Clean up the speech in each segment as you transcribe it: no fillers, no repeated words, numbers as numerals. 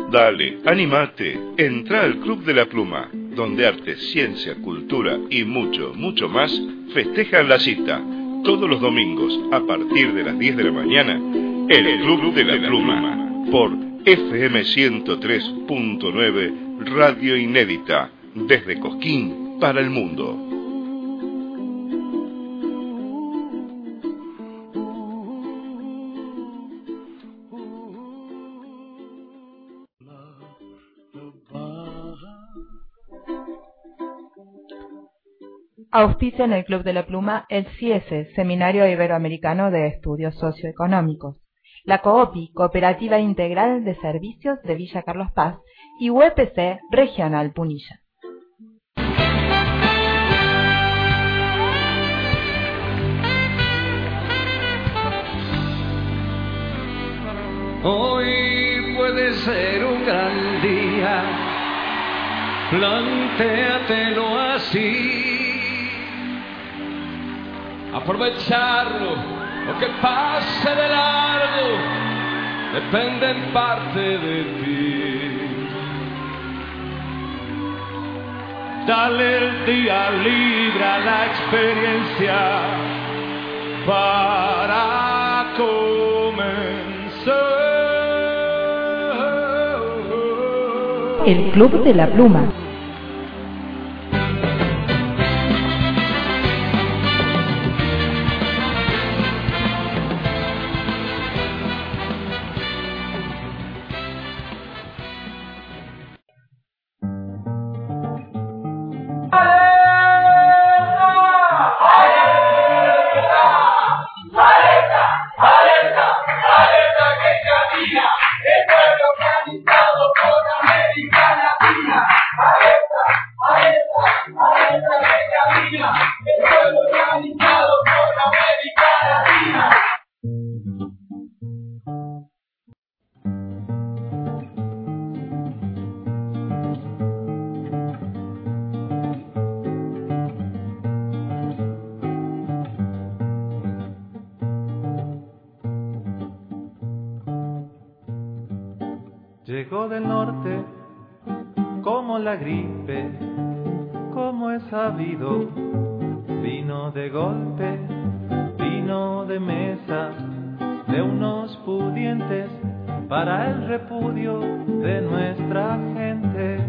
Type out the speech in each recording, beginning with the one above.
Dale, animate, entra al Club de la Pluma, donde arte, ciencia, cultura y mucho, mucho más festejan la cita. Todos los domingos, a partir de las 10 de la mañana, el Club de la Pluma, por FM 103.9, Radio Inédita, desde Cosquín para el mundo. Auspicia en el Club de la Pluma el CIESE, Seminario Iberoamericano de Estudios Socioeconómicos, la COOPI, Cooperativa Integral de Servicios de Villa Carlos Paz, y UPC Regional Punilla. Hoy puede ser un gran día, plantéatelo así. Aprovecharlo, lo que pase de largo, depende en parte de ti. Dale el día libre a la experiencia para comenzar. El Club de la Pluma. Llegó del norte como la gripe, como es sabido, vino de golpe, vino de mesa, de unos pudientes para el repudio de nuestra gente.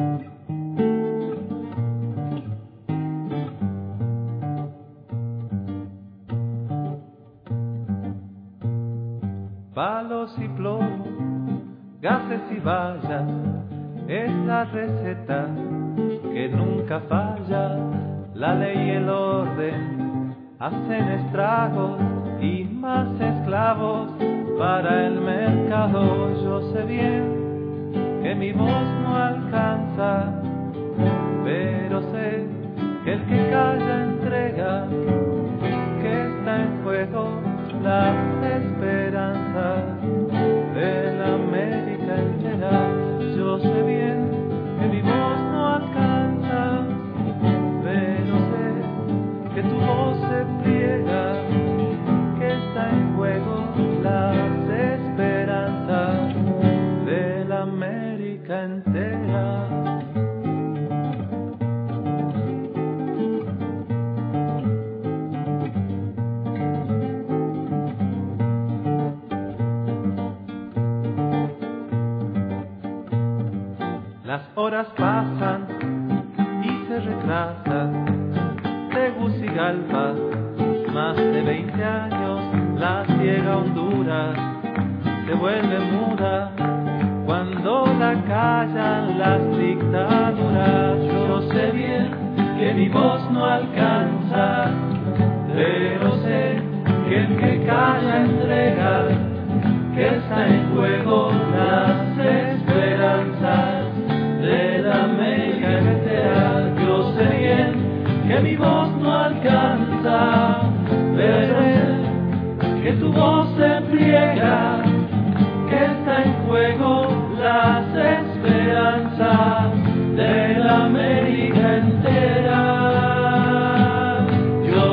Palos y plomo, gases y vallas, es la receta que nunca falla. La ley y el orden hacen estragos y más esclavos para el mercado. Yo sé bien que mi voz no alcanza, pero sé que el que calla entrega, que está en juego las esperanzas de la América entera. Yo sé bien que mi voz no alcanza, pero sé que tu voz se pliega, que está en juego las esperanzas de la América entera. Las horas pasan y se retrasan. Tegucigalpa, más de 20 años, la ciega Honduras se vuelve muda cuando la callan las dictaduras. Yo sé bien que mi voz no alcanza, pero sé que el que calla entrega, que está en juego las esperanzas de la América entera. Yo sé bien que mi voz no alcanza, pero sé que tu voz se pliega, que está en juego las esperanzas de la América entera. Yo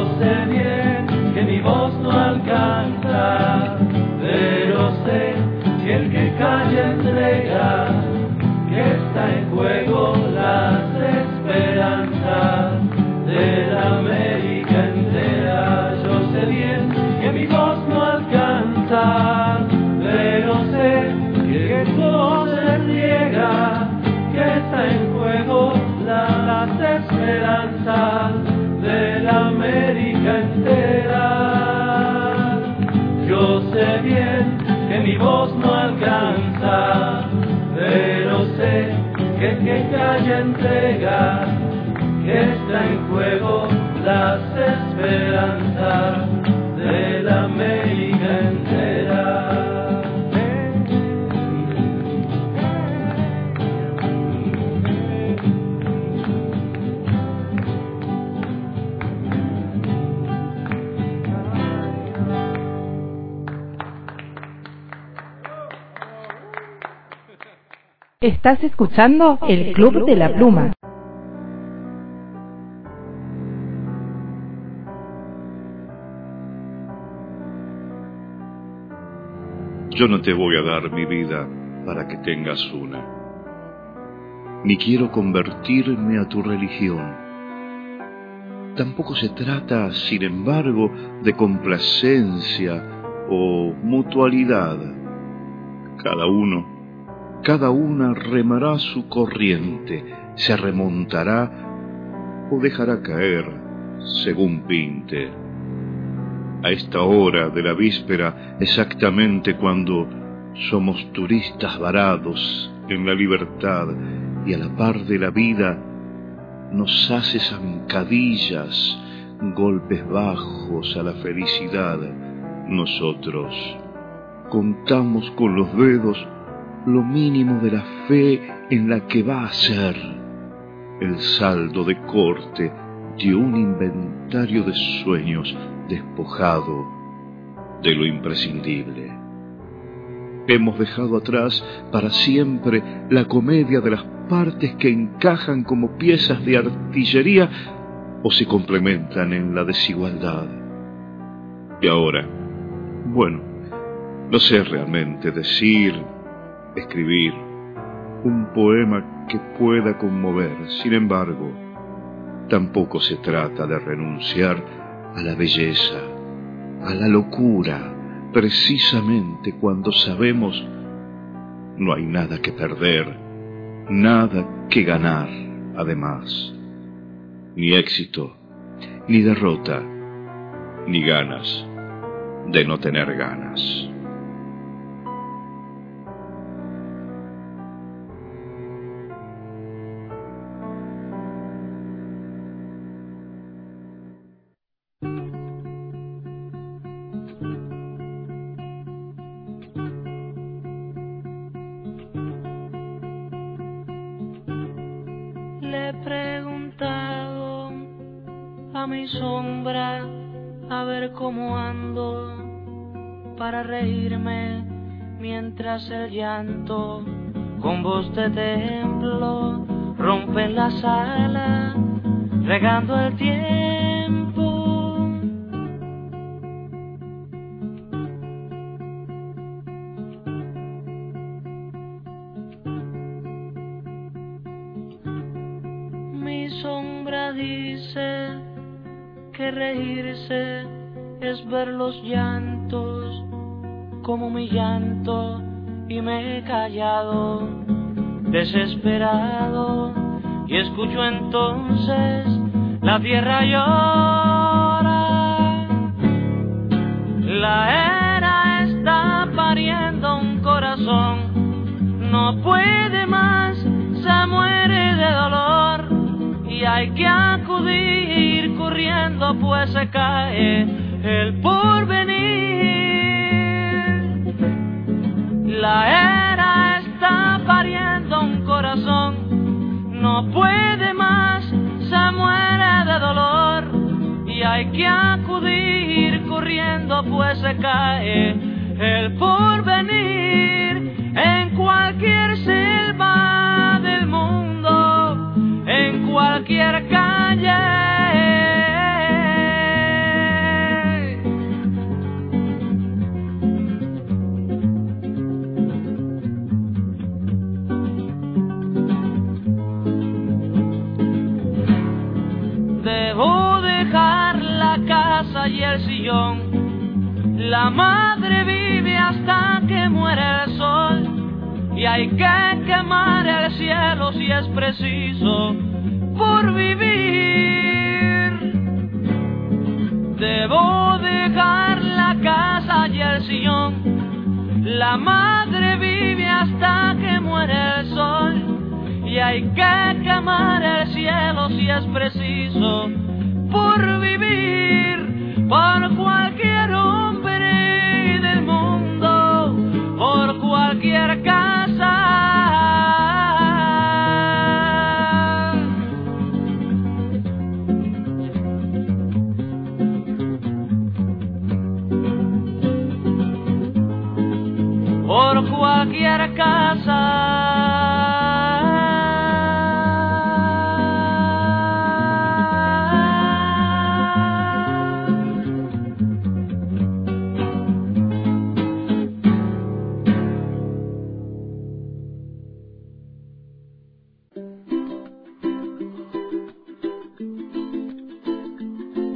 Estás escuchando el Club de la Pluma. Yo no te voy a dar mi vida para que tengas una, ni quiero convertirme a tu religión. Tampoco se trata, sin embargo, de complacencia o mutualidad. Cada una remará su corriente, se remontará o dejará caer, según pinte. A esta hora de la víspera, exactamente cuando somos turistas varados en la libertad y a la par de la vida, nos hace zancadillas, golpes bajos a la felicidad. Nosotros contamos con los dedos lo mínimo de la fe en la que va a ser el saldo de corte de un inventario de sueños despojado de lo imprescindible. Hemos dejado atrás para siempre la comedia de las partes que encajan como piezas de artillería o se complementan en la desigualdad. Y ahora, bueno, no sé realmente escribir un poema que pueda conmover. Sin embargo, tampoco se trata de renunciar a la belleza, a la locura, precisamente cuando sabemos no hay nada que perder, nada que ganar, además, ni éxito, ni derrota, ni ganas de no tener ganas. Le he preguntado a mi sombra a ver cómo ando para reírme mientras el llanto con voz de templo rompe en la sala regando el tiempo. Mi sombra dice que reírse es ver los llantos como mi llanto y me he callado, desesperado, y escucho entonces la tierra llora. La era está pariendo un corazón, no puede más, se muere de dolor. Y hay que acudir corriendo, pues se cae el porvenir. La era está pariendo un corazón, no puede más, se muere de dolor. Y hay que acudir corriendo, pues se cae el porvenir. En cualquier selva del mundo, en cualquier calle, debo dejar la casa y el sillón. La madre vive hasta que muere el sol, y hay que quemar el cielo si es preciso por vivir. Debo dejar la casa y el sillón. La madre vive hasta que muere el sol, y hay que quemar el cielo si es preciso por vivir. Por cualquier hombre del mundo, por cualquier casa. Por cualquier casa.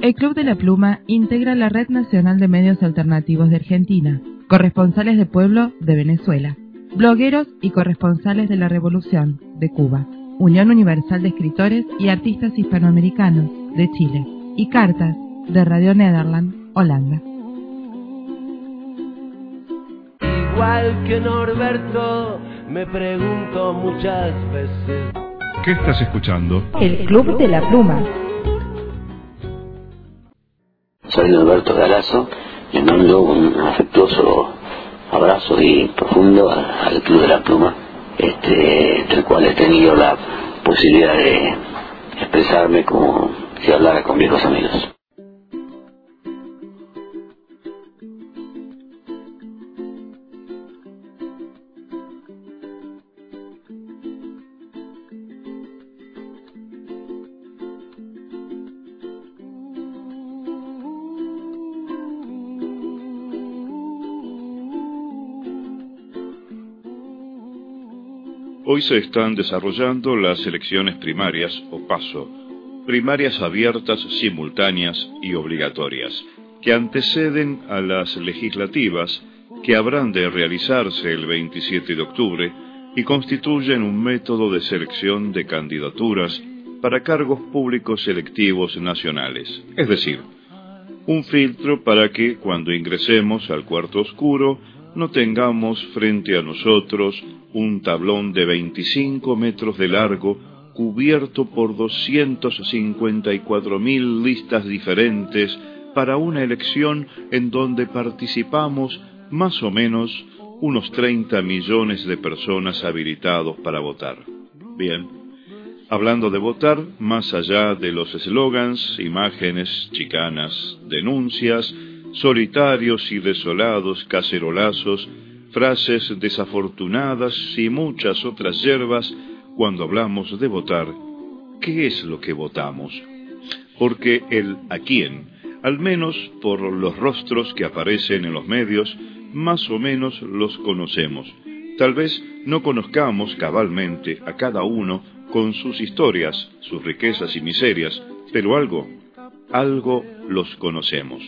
El Club de la Pluma integra la Red Nacional de Medios Alternativos de Argentina, corresponsales de pueblo de Venezuela, blogueros y corresponsales de la Revolución de Cuba, Unión Universal de Escritores y Artistas Hispanoamericanos de Chile y Cartas de Radio Nederland, Holanda. Igual que Norberto, me pregunto muchas veces. ¿Qué estás escuchando? El Club de la Pluma. Soy Norberto Galazo, le mando un afectuoso abrazo y profundo al Club de la Pluma, del cual he tenido la posibilidad de expresarme como si hablara con viejos amigos. Hoy se están desarrollando las elecciones primarias, o PASO, primarias abiertas, simultáneas y obligatorias, que anteceden a las legislativas que habrán de realizarse el 27 de octubre y constituyen un método de selección de candidaturas para cargos públicos selectivos nacionales, es decir, un filtro para que cuando ingresemos al cuarto oscuro no tengamos frente a nosotros un tablón de 25 metros de largo cubierto por 254.000 listas diferentes para una elección en donde participamos más o menos unos 30 millones de personas habilitados para votar. Bien, hablando de votar, más allá de los eslogans, imágenes, chicanas, denuncias, solitarios y desolados cacerolazos, frases desafortunadas y muchas otras hierbas, cuando hablamos de votar, ¿qué es lo que votamos? Porque el a quién, al menos por los rostros que aparecen en los medios, más o menos los conocemos. Tal vez no conozcamos cabalmente a cada uno con sus historias, sus riquezas y miserias, pero algo los conocemos.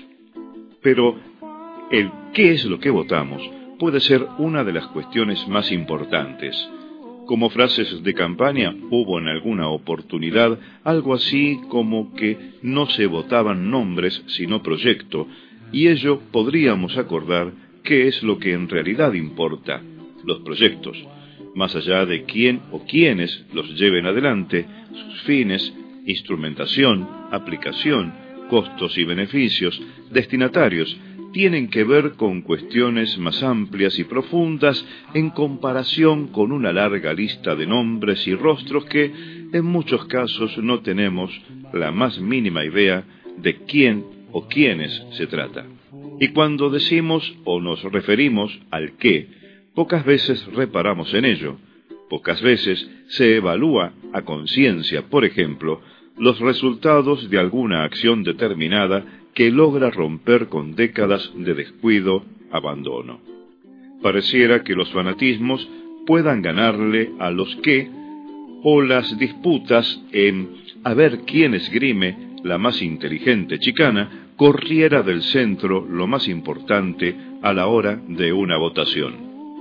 Pero el qué es lo que votamos puede ser una de las cuestiones más importantes. Como frases de campaña hubo en alguna oportunidad algo así como que no se votaban nombres sino proyecto, y ello podríamos acordar qué es lo que en realidad importa, los proyectos, más allá de quién o quiénes los lleven adelante, sus fines, instrumentación, aplicación, costos y beneficios, destinatarios, tienen que ver con cuestiones más amplias y profundas en comparación con una larga lista de nombres y rostros que en muchos casos no tenemos la más mínima idea de quién o quiénes se trata. Y cuando decimos o nos referimos al qué, pocas veces reparamos en ello, pocas veces se evalúa a conciencia, por ejemplo, los resultados de alguna acción determinada que logra romper con décadas de descuido, abandono. Pareciera que los fanatismos puedan ganarle a los qué, o las disputas en a ver quién esgrime la más inteligente chicana corriera del centro lo más importante a la hora de una votación.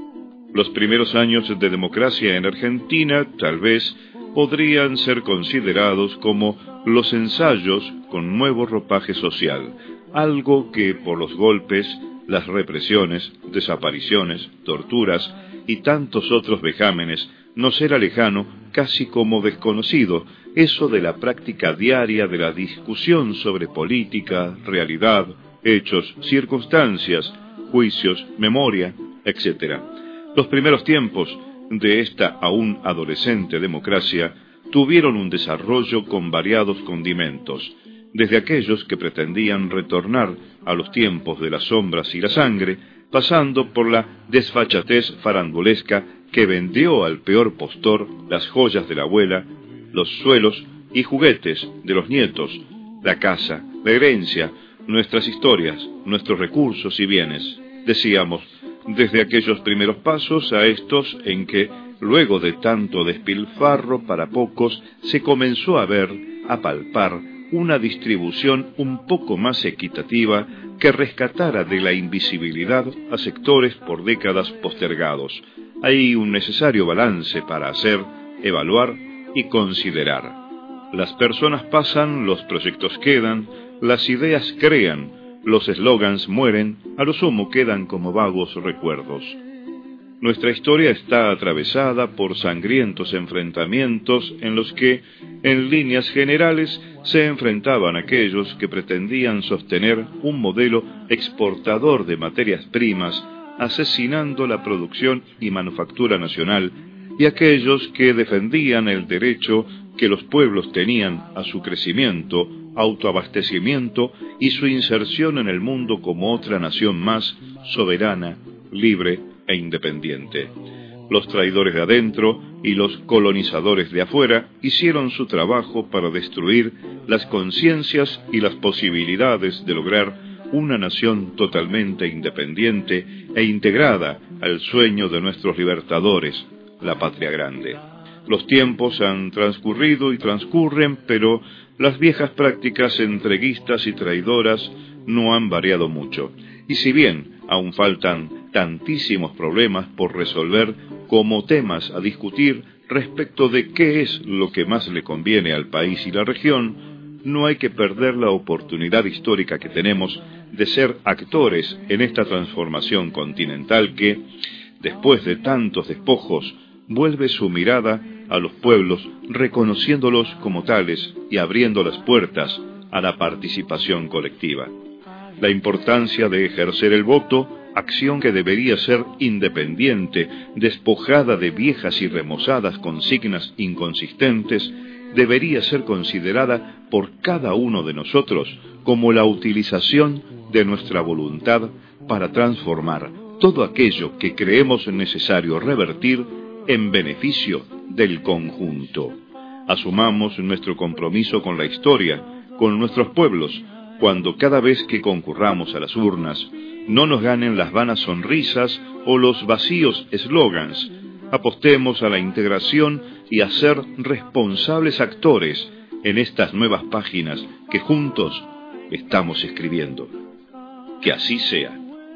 Los primeros años de democracia en Argentina tal vez podrían ser considerados como los ensayos con nuevo ropaje social, algo que por los golpes, las represiones, desapariciones, torturas y tantos otros vejámenes nos era lejano, casi como desconocido, eso de la práctica diaria de la discusión sobre política, realidad, hechos, circunstancias, juicios, memoria, etc. Los primeros tiempos de esta aún adolescente democracia tuvieron un desarrollo con variados condimentos, desde aquellos que pretendían retornar a los tiempos de las sombras y la sangre, pasando por la desfachatez farandulesca que vendió al peor postor las joyas de la abuela, los suelos y juguetes de los nietos, la casa, la herencia, nuestras historias, nuestros recursos y bienes. Decíamos, desde aquellos primeros pasos a estos en que, luego de tanto despilfarro para pocos, se comenzó a ver, a palpar, una distribución un poco más equitativa que rescatara de la invisibilidad a sectores por décadas postergados. Hay un necesario balance para hacer, evaluar y considerar. Las personas pasan, los proyectos quedan, las ideas crean, los eslogans mueren, a lo sumo quedan como vagos recuerdos. Nuestra historia está atravesada por sangrientos enfrentamientos en los que, en líneas generales, se enfrentaban aquellos que pretendían sostener un modelo exportador de materias primas, asesinando la producción y manufactura nacional, y aquellos que defendían el derecho que los pueblos tenían a su crecimiento, autoabastecimiento y su inserción en el mundo como otra nación más soberana, libre e independiente. Los traidores de adentro y los colonizadores de afuera hicieron su trabajo para destruir las conciencias y las posibilidades de lograr una nación totalmente independiente e integrada al sueño de nuestros libertadores, la patria grande. Los tiempos han transcurrido y transcurren, pero las viejas prácticas entreguistas y traidoras no han variado mucho. Y si bien aún faltan tantísimos problemas por resolver como temas a discutir respecto de qué es lo que más le conviene al país y la región, no hay que perder la oportunidad histórica que tenemos de ser actores en esta transformación continental que, después de tantos despojos, vuelve su mirada a los pueblos, reconociéndolos como tales y abriendo las puertas a la participación colectiva. La importancia de ejercer el voto, acción que debería ser independiente, despojada de viejas y remozadas consignas inconsistentes, debería ser considerada por cada uno de nosotros como la utilización de nuestra voluntad para transformar todo aquello que creemos necesario revertir en beneficio del conjunto. Asumamos nuestro compromiso con la historia, con nuestros pueblos, cuando cada vez que concurramos a las urnas no nos ganen las vanas sonrisas o los vacíos eslogans. Apostemos a la integración y a ser responsables actores en estas nuevas páginas que juntos estamos escribiendo. Que así sea.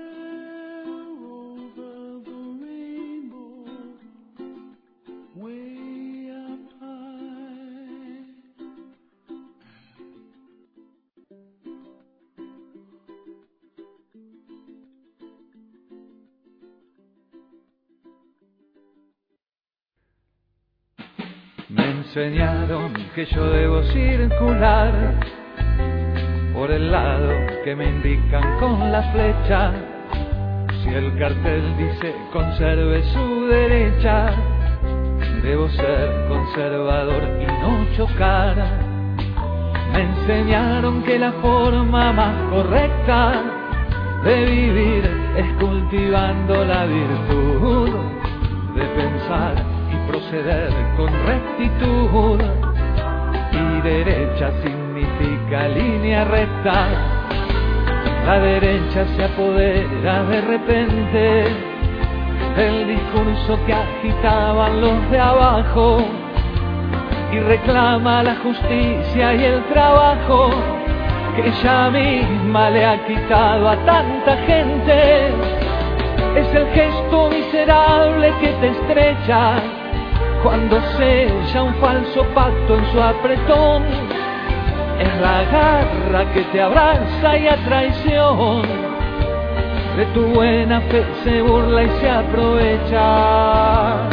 Me enseñaron que yo debo circular por el lado que me indican con la flecha. Si el cartel dice conserve su derecha, debo ser conservador y no chocar. Me enseñaron que la forma más correcta de vivir es cultivando la virtud de pensar y proceder con rectitud, y derecha significa línea recta. La derecha se apodera de repente del discurso que agitaban los de abajo y reclama la justicia y el trabajo que ella misma le ha quitado a tanta gente. Es el gesto miserable que te estrecha cuando sella un falso pacto en su apretón. Es la garra que te abraza y a traición de tu buena fe se burla y se aprovecha.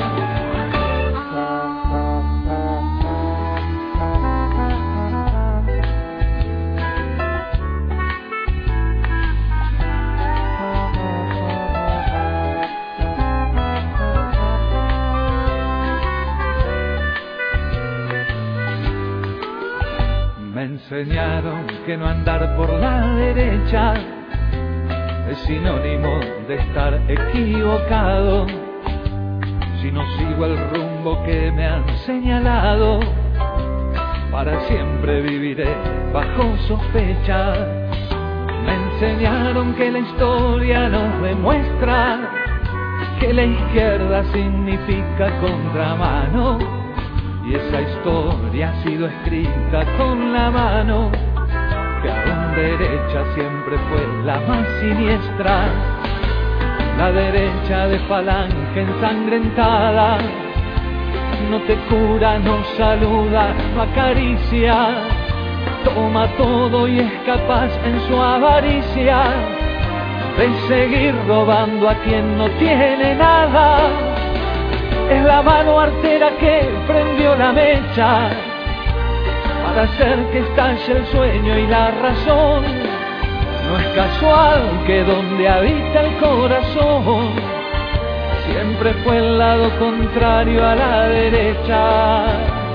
Me enseñaron que no andar por la derecha es sinónimo de estar equivocado. Si no sigo el rumbo que me han señalado, para siempre viviré bajo sospecha. Me enseñaron que la historia nos demuestra que la izquierda significa contramano, y esa historia ha sido escrita con la mano que aún derecha siempre fue la más siniestra, la derecha de falange ensangrentada. No te cura, no saluda, no acaricia, toma todo y es capaz en su avaricia de seguir robando a quien no tiene nada. Es la mano artera que prendió la mecha para hacer que estalle el sueño y la razón. No es casual que donde habita el corazón siempre fue el lado contrario a la derecha.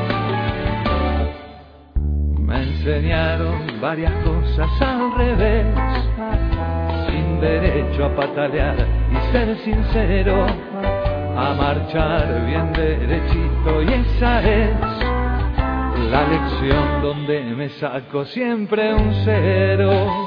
Me enseñaron varias cosas al revés, sin derecho a patalear y ser sincero, a marchar bien derechito, y esa es la lección donde me saco siempre un 0.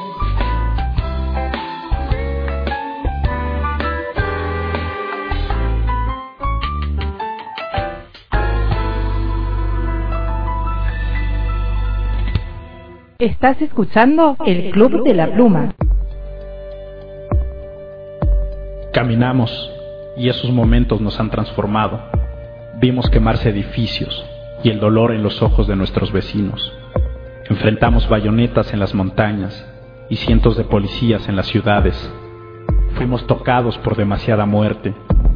Estás escuchando el Club de la Pluma. Caminamos y esos momentos nos han transformado. Vimos quemarse edificios y el dolor en los ojos de nuestros vecinos. Enfrentamos bayonetas en las montañas y cientos de policías en las ciudades. Fuimos tocados por demasiada muerte.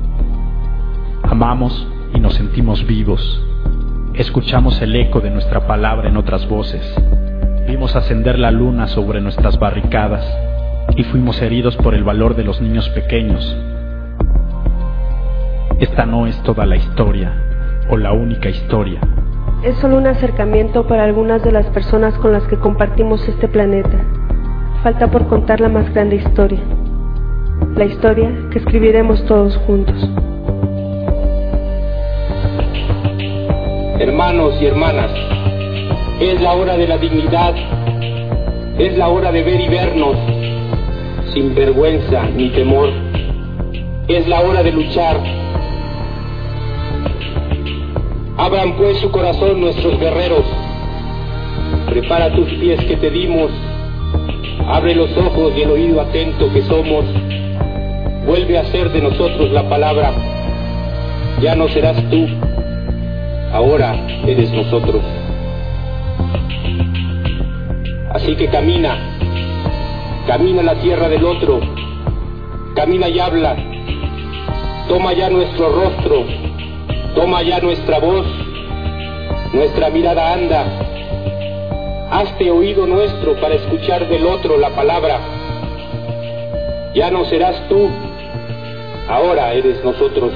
Amamos y nos sentimos vivos. Escuchamos el eco de nuestra palabra en otras voces. Vimos ascender la luna sobre nuestras barricadas y fuimos heridos por el valor de los niños pequeños. Esta no es toda la historia o la única historia. Es solo un acercamiento para algunas de las personas con las que compartimos este planeta. Falta por contar la más grande historia. La historia que escribiremos todos juntos. Hermanos y hermanas, es la hora de la dignidad, es la hora de ver y vernos, sin vergüenza ni temor. Es la hora de luchar. Abran pues su corazón nuestros guerreros. Prepara tus pies que te dimos. Abre los ojos y el oído atento que somos. Vuelve a ser de nosotros la palabra. Ya no serás tú, ahora eres nosotros. Así que camina la tierra del otro, camina y habla, toma ya nuestro rostro, toma ya nuestra voz, nuestra mirada anda, hazte oído nuestro para escuchar del otro la palabra. Ya no serás tú, ahora eres nosotros.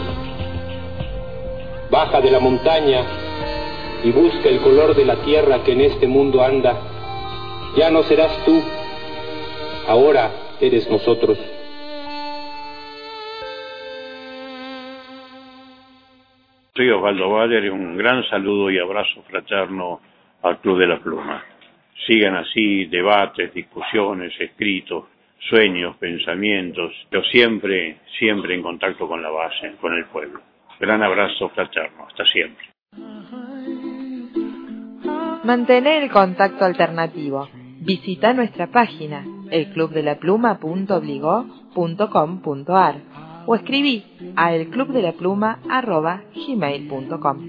Baja de la montaña y busca el color de la tierra que en este mundo anda. Ya no serás tú, ahora eres nosotros. Soy Osvaldo Valer y un gran saludo y abrazo fraterno al Club de la Pluma. Sigan así debates, discusiones, escritos, sueños, pensamientos, pero siempre en contacto con la base, con el pueblo. Gran abrazo fraterno, hasta siempre. Mantener el contacto alternativo. Visita nuestra página elclubdelapluma.bligo.com.ar o escribí a elclubdelapluma@gmail.com.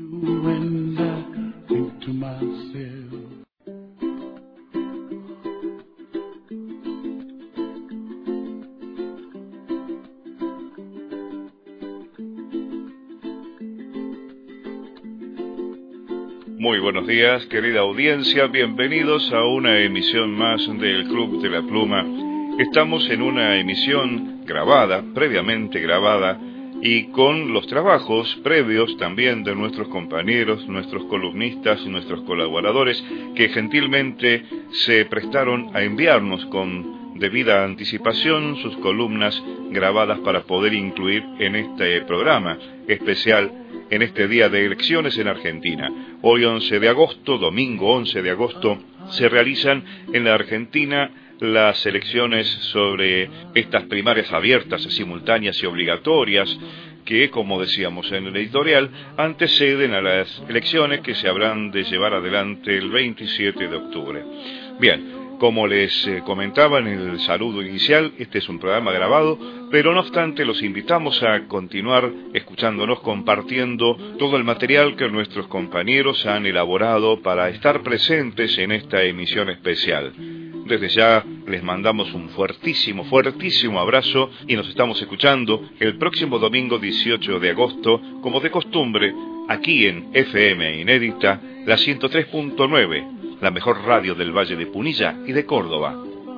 Muy buenos días, querida audiencia, bienvenidos a una emisión más del Club de la Pluma. Estamos en una emisión grabada, previamente grabada, y con los trabajos previos también de nuestros compañeros, nuestros columnistas y nuestros colaboradores, que gentilmente se prestaron a enviarnos con debida anticipación sus columnas grabadas para poder incluir en este programa especial en este día de elecciones en Argentina. Hoy 11 de agosto, domingo 11 de agosto, se realizan en la Argentina las elecciones sobre estas primarias abiertas, simultáneas y obligatorias que, como decíamos en el editorial, anteceden a las elecciones que se habrán de llevar adelante el 27 de octubre. Bien, como les comentaba en el saludo inicial, este es un programa grabado, pero no obstante los invitamos a continuar escuchándonos, compartiendo todo el material que nuestros compañeros han elaborado para estar presentes en esta emisión especial. Desde ya les mandamos un fuertísimo abrazo y nos estamos escuchando el próximo domingo 18 de agosto, como de costumbre, aquí en FM Inédita, la 103.9. La mejor radio del Valle de Punilla y de Córdoba.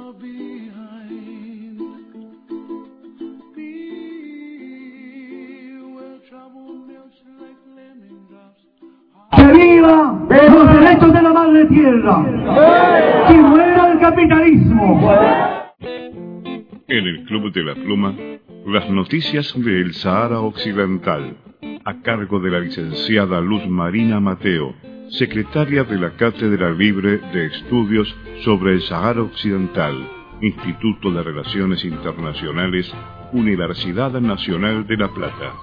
¡Que viva los derechos de la madre tierra! ¡Que muera el capitalismo! En el Club de la Pluma, las noticias del Sahara Occidental, a cargo de la licenciada Luz Marina Mateo, secretaria de la Cátedra Libre de Estudios sobre el Sahara Occidental, Instituto de Relaciones Internacionales, Universidad Nacional de La Plata.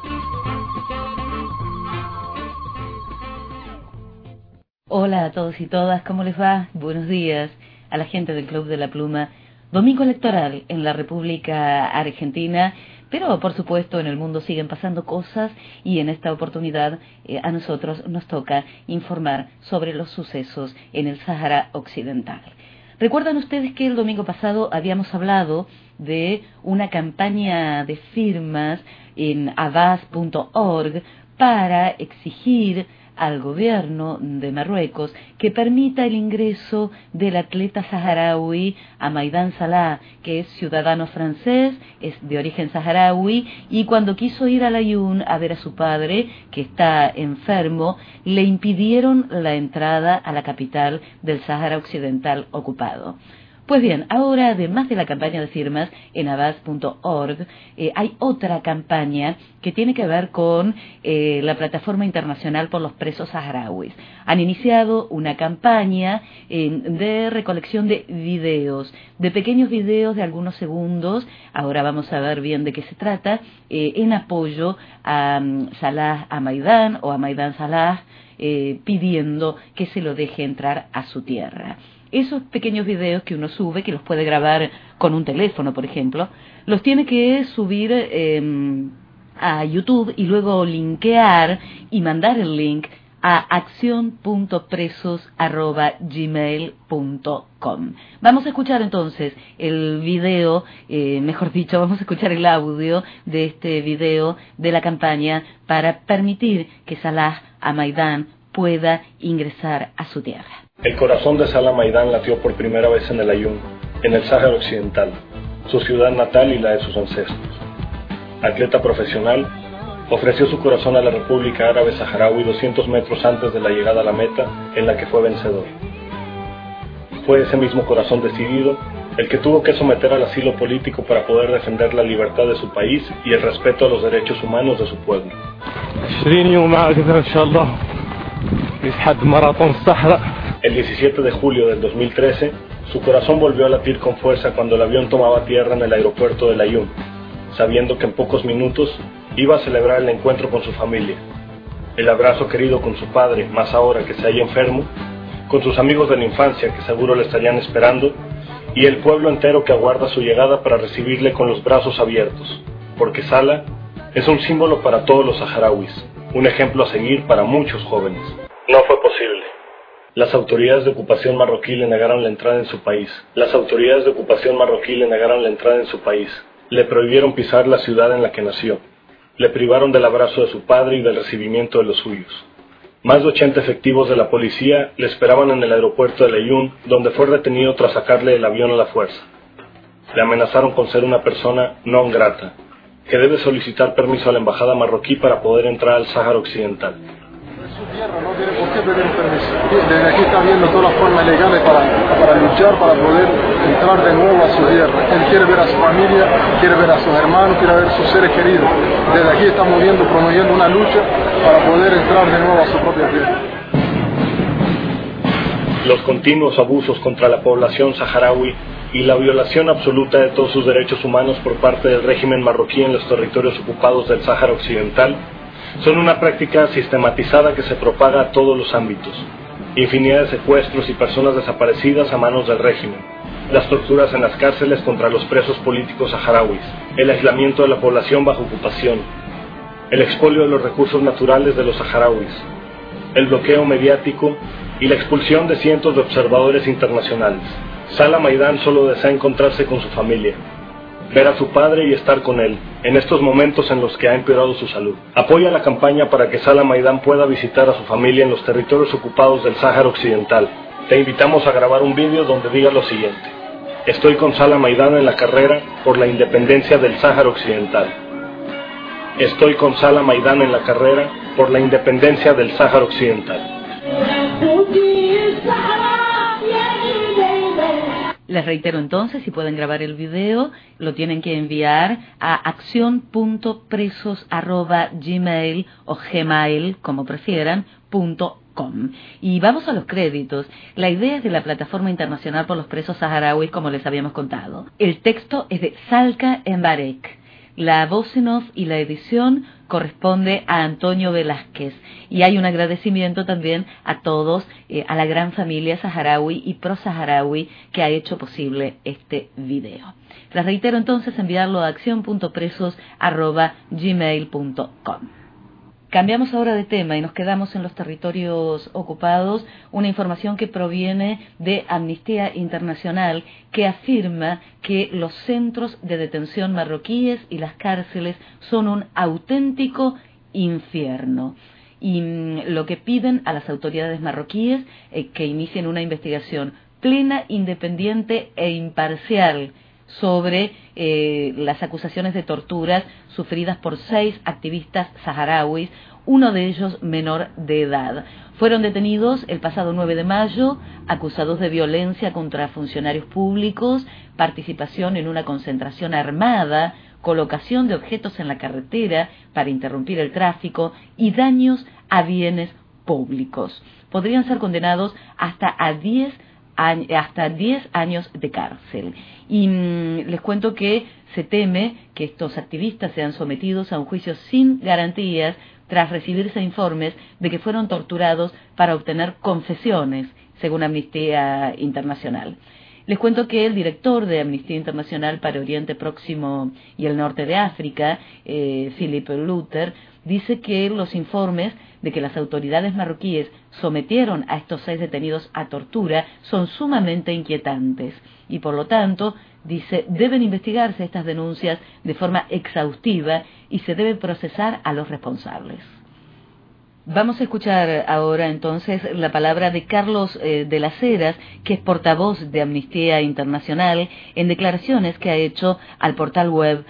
Hola a todos y todas, ¿cómo les va? Buenos días a la gente del Club de la Pluma. Domingo electoral en la República Argentina, pero por supuesto en el mundo siguen pasando cosas y en esta oportunidad a nosotros nos toca informar sobre los sucesos en el Sahara Occidental. ¿Recuerdan ustedes que el domingo pasado habíamos hablado de una campaña de firmas en avaz.org para exigir al gobierno de Marruecos que permita el ingreso del atleta saharaui Hamaidán Salah, que es ciudadano francés, es de origen saharaui, y cuando quiso ir a Laayoune a ver a su padre, que está enfermo, le impidieron la entrada a la capital del Sahara Occidental ocupado. Pues bien, ahora además de la campaña de firmas en avaz.org, hay otra campaña que tiene que ver con la Plataforma Internacional por los Presos Saharauis. Han iniciado una campaña de recolección de videos, de pequeños videos de algunos segundos, ahora vamos a ver bien de qué se trata, en apoyo a Salah Hamaidán o Hamaidán Salah, pidiendo que se lo deje entrar a su tierra. Esos pequeños videos que uno sube, que los puede grabar con un teléfono, por ejemplo, los tiene que subir a YouTube y luego linkear y mandar el link a accion.presos@gmail.com. Vamos a escuchar entonces el video, mejor dicho, vamos a escuchar el audio de este video de la campaña para permitir que Salah Hamaidán pueda ingresar a su tierra. El corazón de Salah Hamaidán latió por primera vez en el Laayoune, en el Sáhara Occidental, su ciudad natal y la de sus ancestros. Atleta profesional, ofreció su corazón a la República Árabe Saharaui 200 metros antes de la llegada a la meta, en la que fue vencedor. Fue ese mismo corazón decidido el que tuvo que someter al asilo político para poder defender la libertad de su país y el respeto a los derechos humanos de su pueblo. El 17 de julio del 2013, su corazón volvió a latir con fuerza cuando el avión tomaba tierra en el aeropuerto de Laayoune, sabiendo que en pocos minutos iba a celebrar el encuentro con su familia, el abrazo querido con su padre, más ahora que se halla enfermo, con sus amigos de la infancia que seguro le estarían esperando, y el pueblo entero que aguarda su llegada para recibirle con los brazos abiertos, porque Salah es un símbolo para todos los saharauis, un ejemplo a seguir para muchos jóvenes. No fue posible. Las autoridades de ocupación marroquí le negaron la entrada en su país. Le prohibieron pisar la ciudad en la que nació. Le privaron del abrazo de su padre y del recibimiento de los suyos. Más de 80 efectivos de la policía le esperaban en el aeropuerto de Laayoune, donde fue retenido tras sacarle el avión a la fuerza. Le amenazaron con ser una persona non grata, que debe solicitar permiso a la embajada marroquí para poder entrar al Sáhara Occidental. Su tierra no tiene por qué pedir permiso. Desde aquí está viendo todas las formas legales para luchar, para poder entrar de nuevo a su tierra. Él quiere ver a su familia, quiere ver a sus hermanos, quiere ver a sus seres queridos. Desde aquí está promoviendo una lucha para poder entrar de nuevo a su propia tierra. Los continuos abusos contra la población saharaui y la violación absoluta de todos sus derechos humanos por parte del régimen marroquí en los territorios ocupados del Sáhara Occidental son una práctica sistematizada que se propaga a todos los ámbitos. Infinidad de secuestros y personas desaparecidas a manos del régimen, las torturas en las cárceles contra los presos políticos saharauis, el aislamiento de la población bajo ocupación, el expolio de los recursos naturales de los saharauis, el bloqueo mediático y la expulsión de cientos de observadores internacionales. Salah Maidán solo desea encontrarse con su familia, ver a su padre y estar con él, en estos momentos en los que ha empeorado su salud. Apoya la campaña para que Salah Maidán pueda visitar a su familia en los territorios ocupados del Sáhara Occidental. Te invitamos a grabar un vídeo donde diga lo siguiente: estoy con Salah Maidán en la carrera por la independencia del Sáhara Occidental. Estoy con Salah Maidán en la carrera por la independencia del Sáhara Occidental. Les reitero entonces, si pueden grabar el video, lo tienen que enviar a accion.presos@gmail o gmail, como prefieran, .com. Y vamos a los créditos. La idea es de la Plataforma Internacional por los Presos Saharauis, como les habíamos contado. El texto es de Salka Embarek. La voz en off y la edición corresponde a Antonio Velázquez. Y hay un agradecimiento también a todos, a la gran familia saharaui y pro-saharaui que ha hecho posible este video. Les reitero entonces enviarlo a accion.presos@gmail.com. Cambiamos ahora de tema y nos quedamos en los territorios ocupados, una información que proviene de Amnistía Internacional que afirma que los centros de detención marroquíes y las cárceles son un auténtico infierno. Y lo que piden a las autoridades marroquíes es que inicien una investigación plena, independiente e imparcial sobre las acusaciones de torturas sufridas por 6 activistas saharauis, uno de ellos menor de edad. Fueron detenidos el pasado 9 de mayo, acusados de violencia contra funcionarios públicos, participación en una concentración armada, colocación de objetos en la carretera para interrumpir el tráfico y daños a bienes públicos. Podrían ser condenados hasta 10 años de cárcel. Y les cuento que se teme que estos activistas sean sometidos a un juicio sin garantías tras recibirse informes de que fueron torturados para obtener confesiones, según Amnistía Internacional. Les cuento que el director de Amnistía Internacional para Oriente Próximo y el Norte de África, Philip Luther, dice que los informes de que las autoridades marroquíes sometieron a estos 6 detenidos a tortura son sumamente inquietantes y por lo tanto, dice, deben investigarse estas denuncias de forma exhaustiva y se debe procesar a los responsables. Vamos a escuchar ahora entonces la palabra de Carlos de las Heras, que es portavoz de Amnistía Internacional, en declaraciones que ha hecho al portal web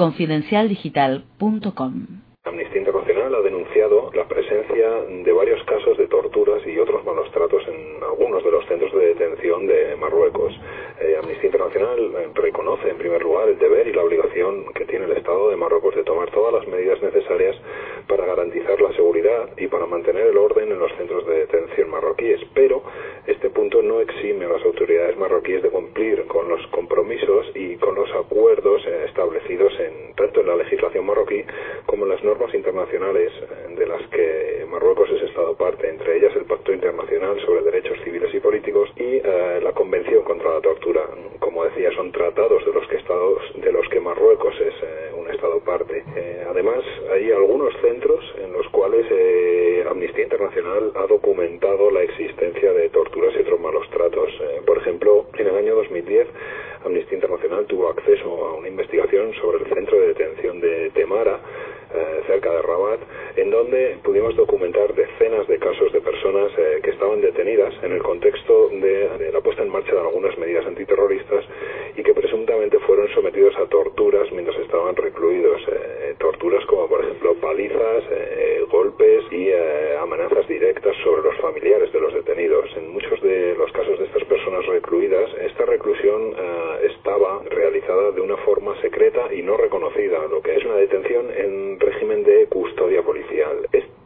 elconfidencialdigital.com. Amnistía Internacional ha denunciado la presencia de varios casos de torturas y otros malos tratos en algunos de los centros de detención de Marruecos. Amnistía Internacional reconoce en primer lugar el deber y la obligación que tiene el Estado de Marruecos de tomar todas las medidas necesarias para garantizar la seguridad y para mantener el orden en los centros de detención marroquíes, pero este punto no exime a las autoridades marroquíes de cumplir con los compromisos y con los acuerdos establecidos tanto en la legislación marroquí como en las normas internacionales de las que Marruecos es Estado parte, entre ellas el Pacto Internacional sobre Derechos Civiles y Políticos y la Convención contra la Tortura. Como decía, son tratados de los que Marruecos es un Estado parte. Además, hay algunos centros en los cuales Amnistía Internacional ha documentado la existencia de torturas y otros malos tratos. Por ejemplo, en el año 2010, Amnistía Internacional tuvo acceso a una investigación sobre el centro de detención de Temara, cerca de Rabat, en donde pudimos documentar decenas de casos de personas que estaban detenidas en el contexto de la puesta en marcha de algunas medidas antiterroristas y que presuntamente fueron sometidos a torturas mientras estaban recluidos. Torturas como, por ejemplo, palizas, golpes y amenazas directas sobre los familiares de los detenidos. En muchos de los casos de estas personas recluidas, esta reclusión estaba realizada de una forma secreta y no reconocida, lo que es una detención en régimen de custodia policial. Este tipo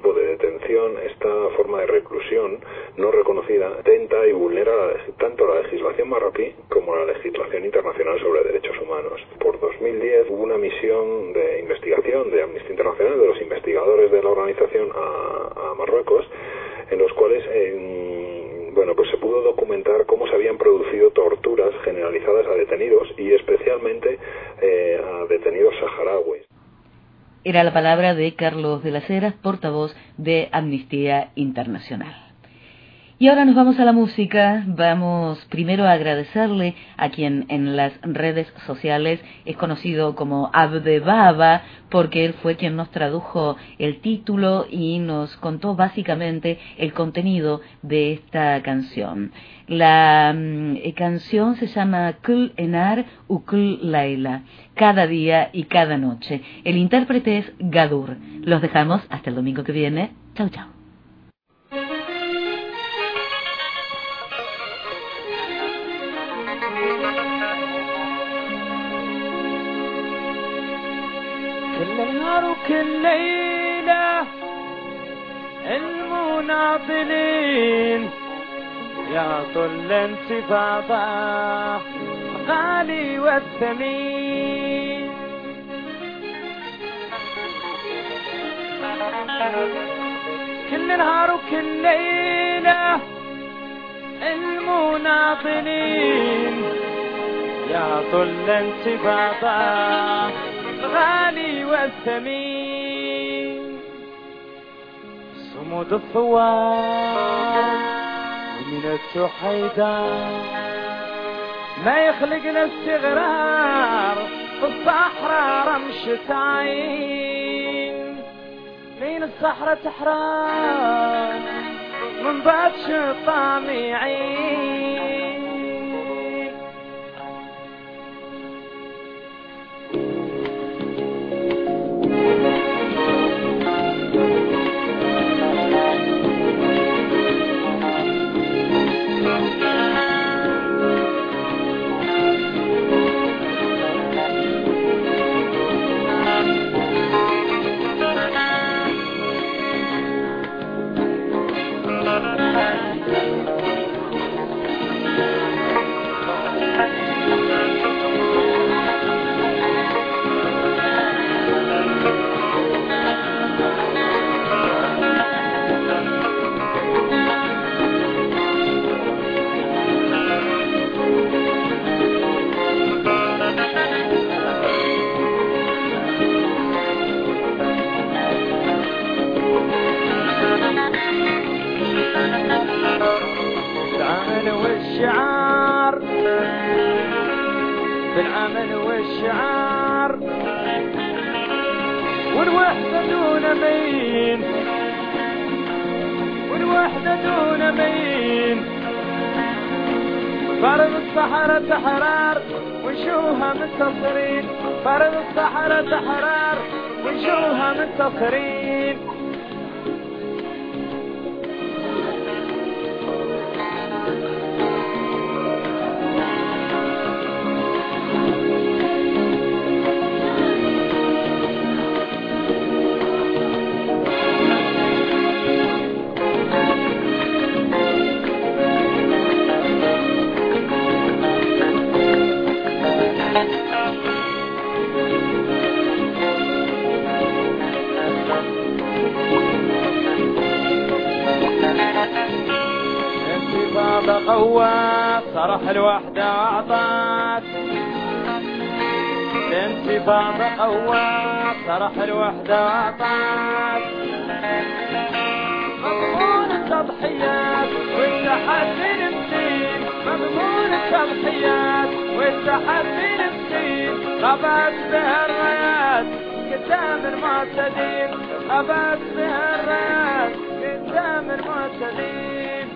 tipo de detención, esta forma de reclusión no reconocida, atenta y vulnera tanto la legislación marroquí como la legislación internacional sobre derechos humanos. Por 2010 hubo una misión de investigación de Amnistía Internacional, de los investigadores de la organización a Marruecos, en los cuales pues se pudo documentar cómo se habían producido torturas generalizadas a detenidos y especialmente a detenidos saharauis. Era la palabra de Carlos de las Heras, portavoz de Amnistía Internacional. Y ahora nos vamos a la música. Vamos primero a agradecerle a quien en las redes sociales es conocido como Abdebaba, porque él fue quien nos tradujo el título y nos contó básicamente el contenido de esta canción. La canción se llama Kul Enar u Kul Laila, cada día y cada noche. El intérprete es Gadur. Los dejamos hasta el domingo que viene. Chau, chau. كل نهار وكل ليلة المناضلين يعطوا الانتفاضة الغالي والثمين كل نهار وكل ليلة المناضلين يعطوا الانتفاضة الغالي والثمين صمود الثوار ومن التحيدان ما يخلقنا استغرار في الصحراء رمش عين لين الصحراء تحرار من باتش طامعين بالعمل والشعار والوحدة دون مين والوحدة دون مين فرض الصحراء تحرار ونشوفها منتصرين فرض الصحراء تحرار ونشوفها منتصرين قوات صرح الوحدة أعطات الانتفاضة قوات صرح الوحدة أعطات مضمون التضحيات والتحدي نمسين مضمون التضحيات والتحدي نمسين غابت بها الرايات قدام المعتدين غابت بها الرايات قدام المعتدين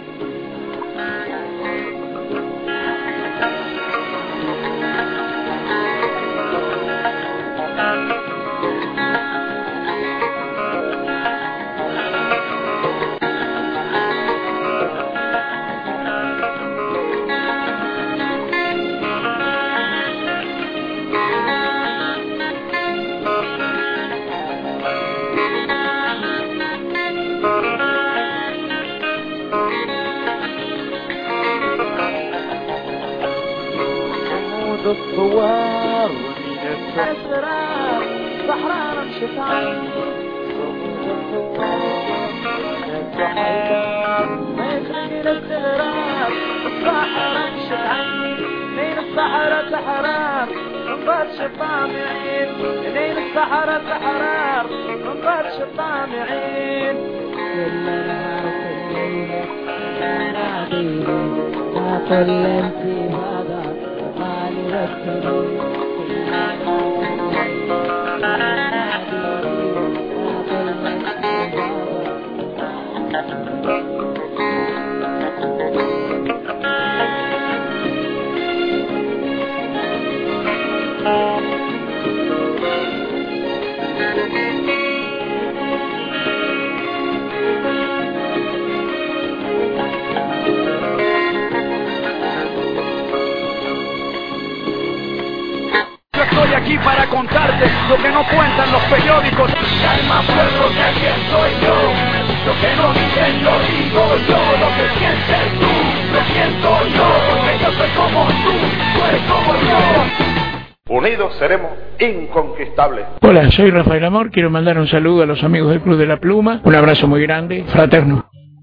الاسرار صحراء رمشة عين ما يخلق الاستغراب الصحراء رمشة عين لين الصحراء تحرار من بطش الطامعين لين الصحراء تحرار من بطش الطامعين كل نهار كل انت هذا مالي رتبي Estoy aquí para contarte lo que no cuentan los periódicos. Hay más pueblo que quien soy yo. Lo que no dicen lo digo yo. Lo que sientes tú, lo siento yo. Porque yo soy como tú eres como yo. Unidos seremos inconquistables. Hola, soy Rafael Amor. Quiero mandar un saludo a los amigos del Club de la Pluma. Un abrazo muy grande, fraterno.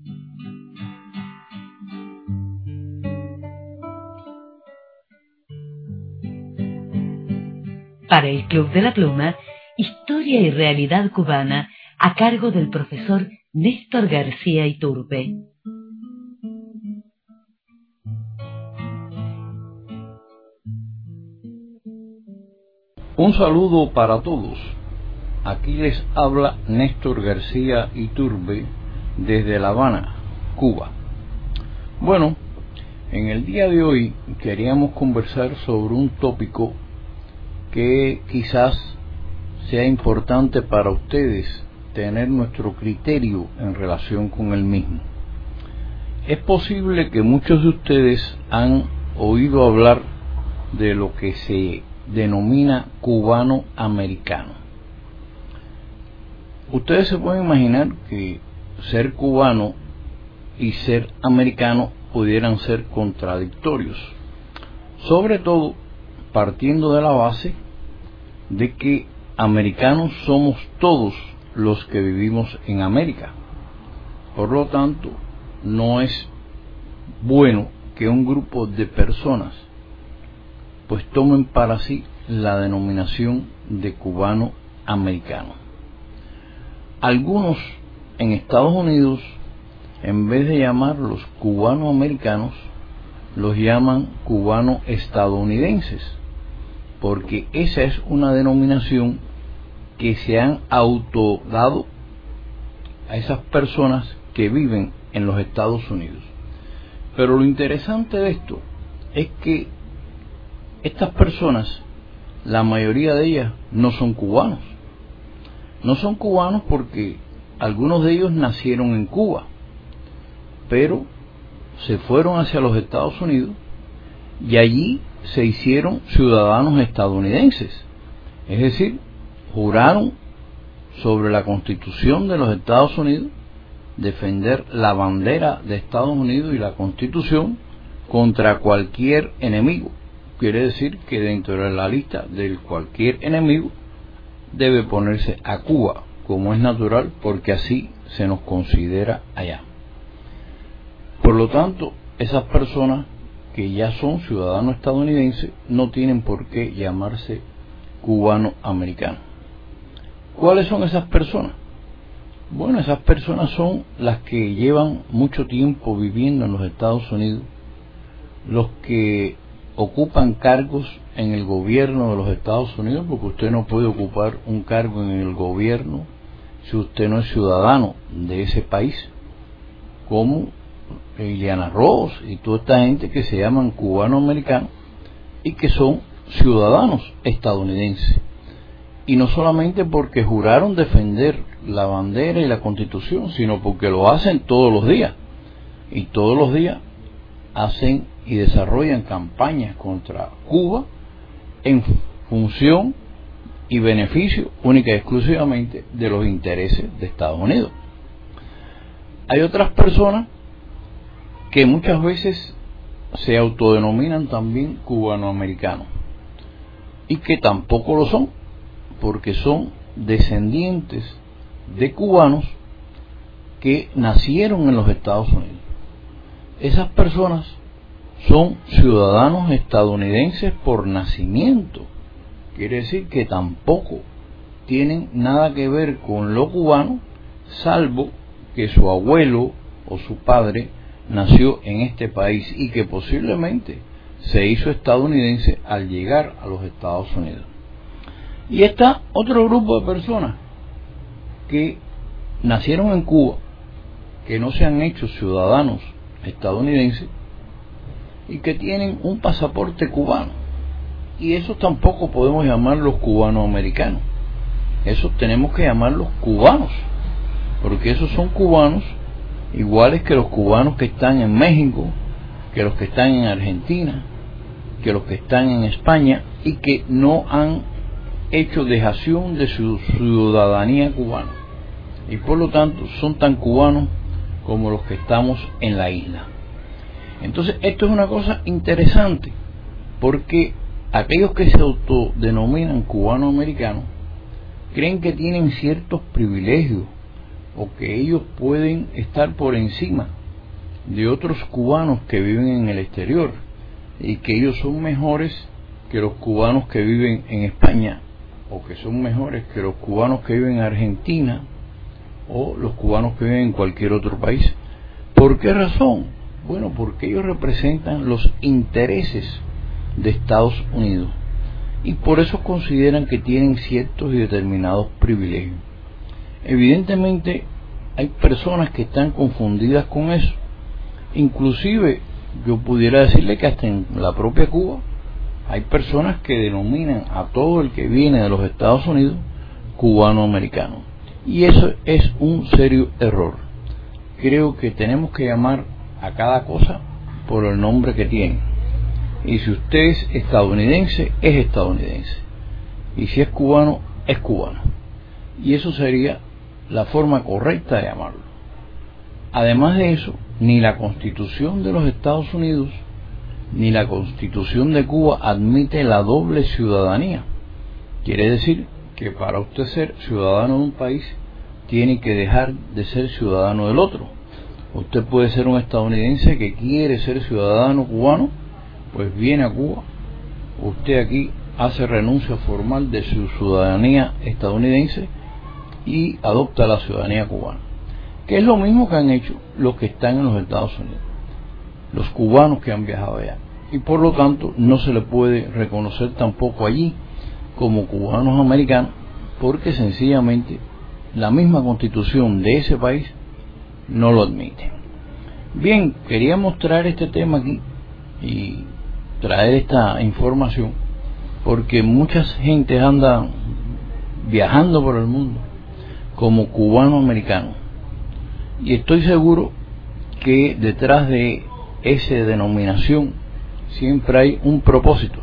Para el Club de la Pluma, Historia y Realidad Cubana, a cargo del profesor Néstor García Iturbe. Un saludo para todos. Aquí les habla Néstor García Iturbe desde La Habana, Cuba. Bueno, en el día de hoy queríamos conversar sobre un tópico que quizás sea importante para ustedes tener nuestro criterio en relación con el mismo. Es posible que muchos de ustedes han oído hablar de lo que se denomina cubano-americano. Ustedes se pueden imaginar que ser cubano y ser americano pudieran ser contradictorios, sobre todo partiendo de la base de que americanos somos todos los que vivimos en América. Por lo tanto, no es bueno que un grupo de personas pues tomen para sí la denominación de cubano americano. Algunos en Estados Unidos, en vez de llamarlos cubano-americanos, los llaman cubano-estadounidenses, porque esa es una denominación que se han autodado a esas personas que viven en los Estados Unidos. Pero lo interesante de esto es que estas personas, la mayoría de ellas, no son cubanos. No son cubanos porque algunos de ellos nacieron en Cuba, pero se fueron hacia los Estados Unidos y allí se hicieron ciudadanos estadounidenses. Es decir, juraron sobre la Constitución de los Estados Unidos defender la bandera de Estados Unidos y la Constitución contra cualquier enemigo. Quiere decir que dentro de la lista de cualquier enemigo debe ponerse a Cuba, como es natural, porque así se nos considera allá. Por lo tanto, esas personas que ya son ciudadanos estadounidenses no tienen por qué llamarse cubano-americano. ¿Cuáles son esas personas? Bueno, esas personas son las que llevan mucho tiempo viviendo en los Estados Unidos, los que ocupan cargos en el gobierno de los Estados Unidos, porque usted no puede ocupar un cargo en el gobierno si usted no es ciudadano de ese país, como Ileana Ross y toda esta gente que se llaman cubano-americanos y que son ciudadanos estadounidenses. Y no solamente porque juraron defender la bandera y la Constitución, sino porque lo hacen todos los días. Y todos los días hacen y desarrollan campañas contra Cuba en función y beneficio única y exclusivamente de los intereses de Estados Unidos. Hay otras personas que muchas veces se autodenominan también cubanoamericanos. y que tampoco lo son, porque son descendientes de cubanos que nacieron en los Estados Unidos. Esas personas son ciudadanos estadounidenses por nacimiento. Quiere decir que tampoco tienen nada que ver con lo cubano, salvo que su abuelo o su padre nació en este país y que posiblemente se hizo estadounidense al llegar a los Estados Unidos. Y está otro grupo de personas que nacieron en Cuba, que no se han hecho ciudadanos estadounidenses y que tienen un pasaporte cubano, y esos tampoco podemos llamarlos cubanoamericanos, esos tenemos que llamarlos cubanos, porque esos son cubanos iguales que los cubanos que están en México, que los que están en Argentina, que los que están en España, y que no han hecho dejación de su ciudadanía cubana, y por lo tanto son tan cubanos como los que estamos en la isla. Entonces esto es una cosa interesante, porque aquellos que se autodenominan cubanoamericanos creen que tienen ciertos privilegios o que ellos pueden estar por encima de otros cubanos que viven en el exterior y que ellos son mejores que los cubanos que viven en España, o que son mejores que los cubanos que viven en Argentina o los cubanos que viven en cualquier otro país. ¿Por qué razón? Bueno, porque ellos representan los intereses de Estados Unidos y por eso consideran que tienen ciertos y determinados privilegios. Evidentemente hay personas que están confundidas con eso. Inclusive yo pudiera decirle que hasta en la propia Cuba hay personas que denominan a todo el que viene de los Estados Unidos cubanoamericano, y eso es un serio error. Creo que tenemos que llamar a cada cosa por el nombre que tiene, y si usted es estadounidense, es estadounidense, y si es cubano, es cubano, y eso sería la forma correcta de llamarlo. Además de eso, ni la Constitución de los Estados Unidos ni la Constitución de Cuba admite la doble ciudadanía. Quiere decir que para usted ser ciudadano de un país tiene que dejar de ser ciudadano del otro. Usted puede ser un estadounidense que quiere ser ciudadano cubano, pues viene a Cuba, usted aquí hace renuncia formal de su ciudadanía estadounidense y adopta la ciudadanía cubana, que es lo mismo que han hecho los que están en los Estados Unidos, los cubanos que han viajado allá, y por lo tanto no se le puede reconocer tampoco allí como cubanos americanos, porque sencillamente la misma constitución de ese país no lo admite. Bien, quería mostrar este tema aquí y traer esta información porque mucha gente anda viajando por el mundo como cubano-americano, y estoy seguro que detrás de esa denominación siempre hay un propósito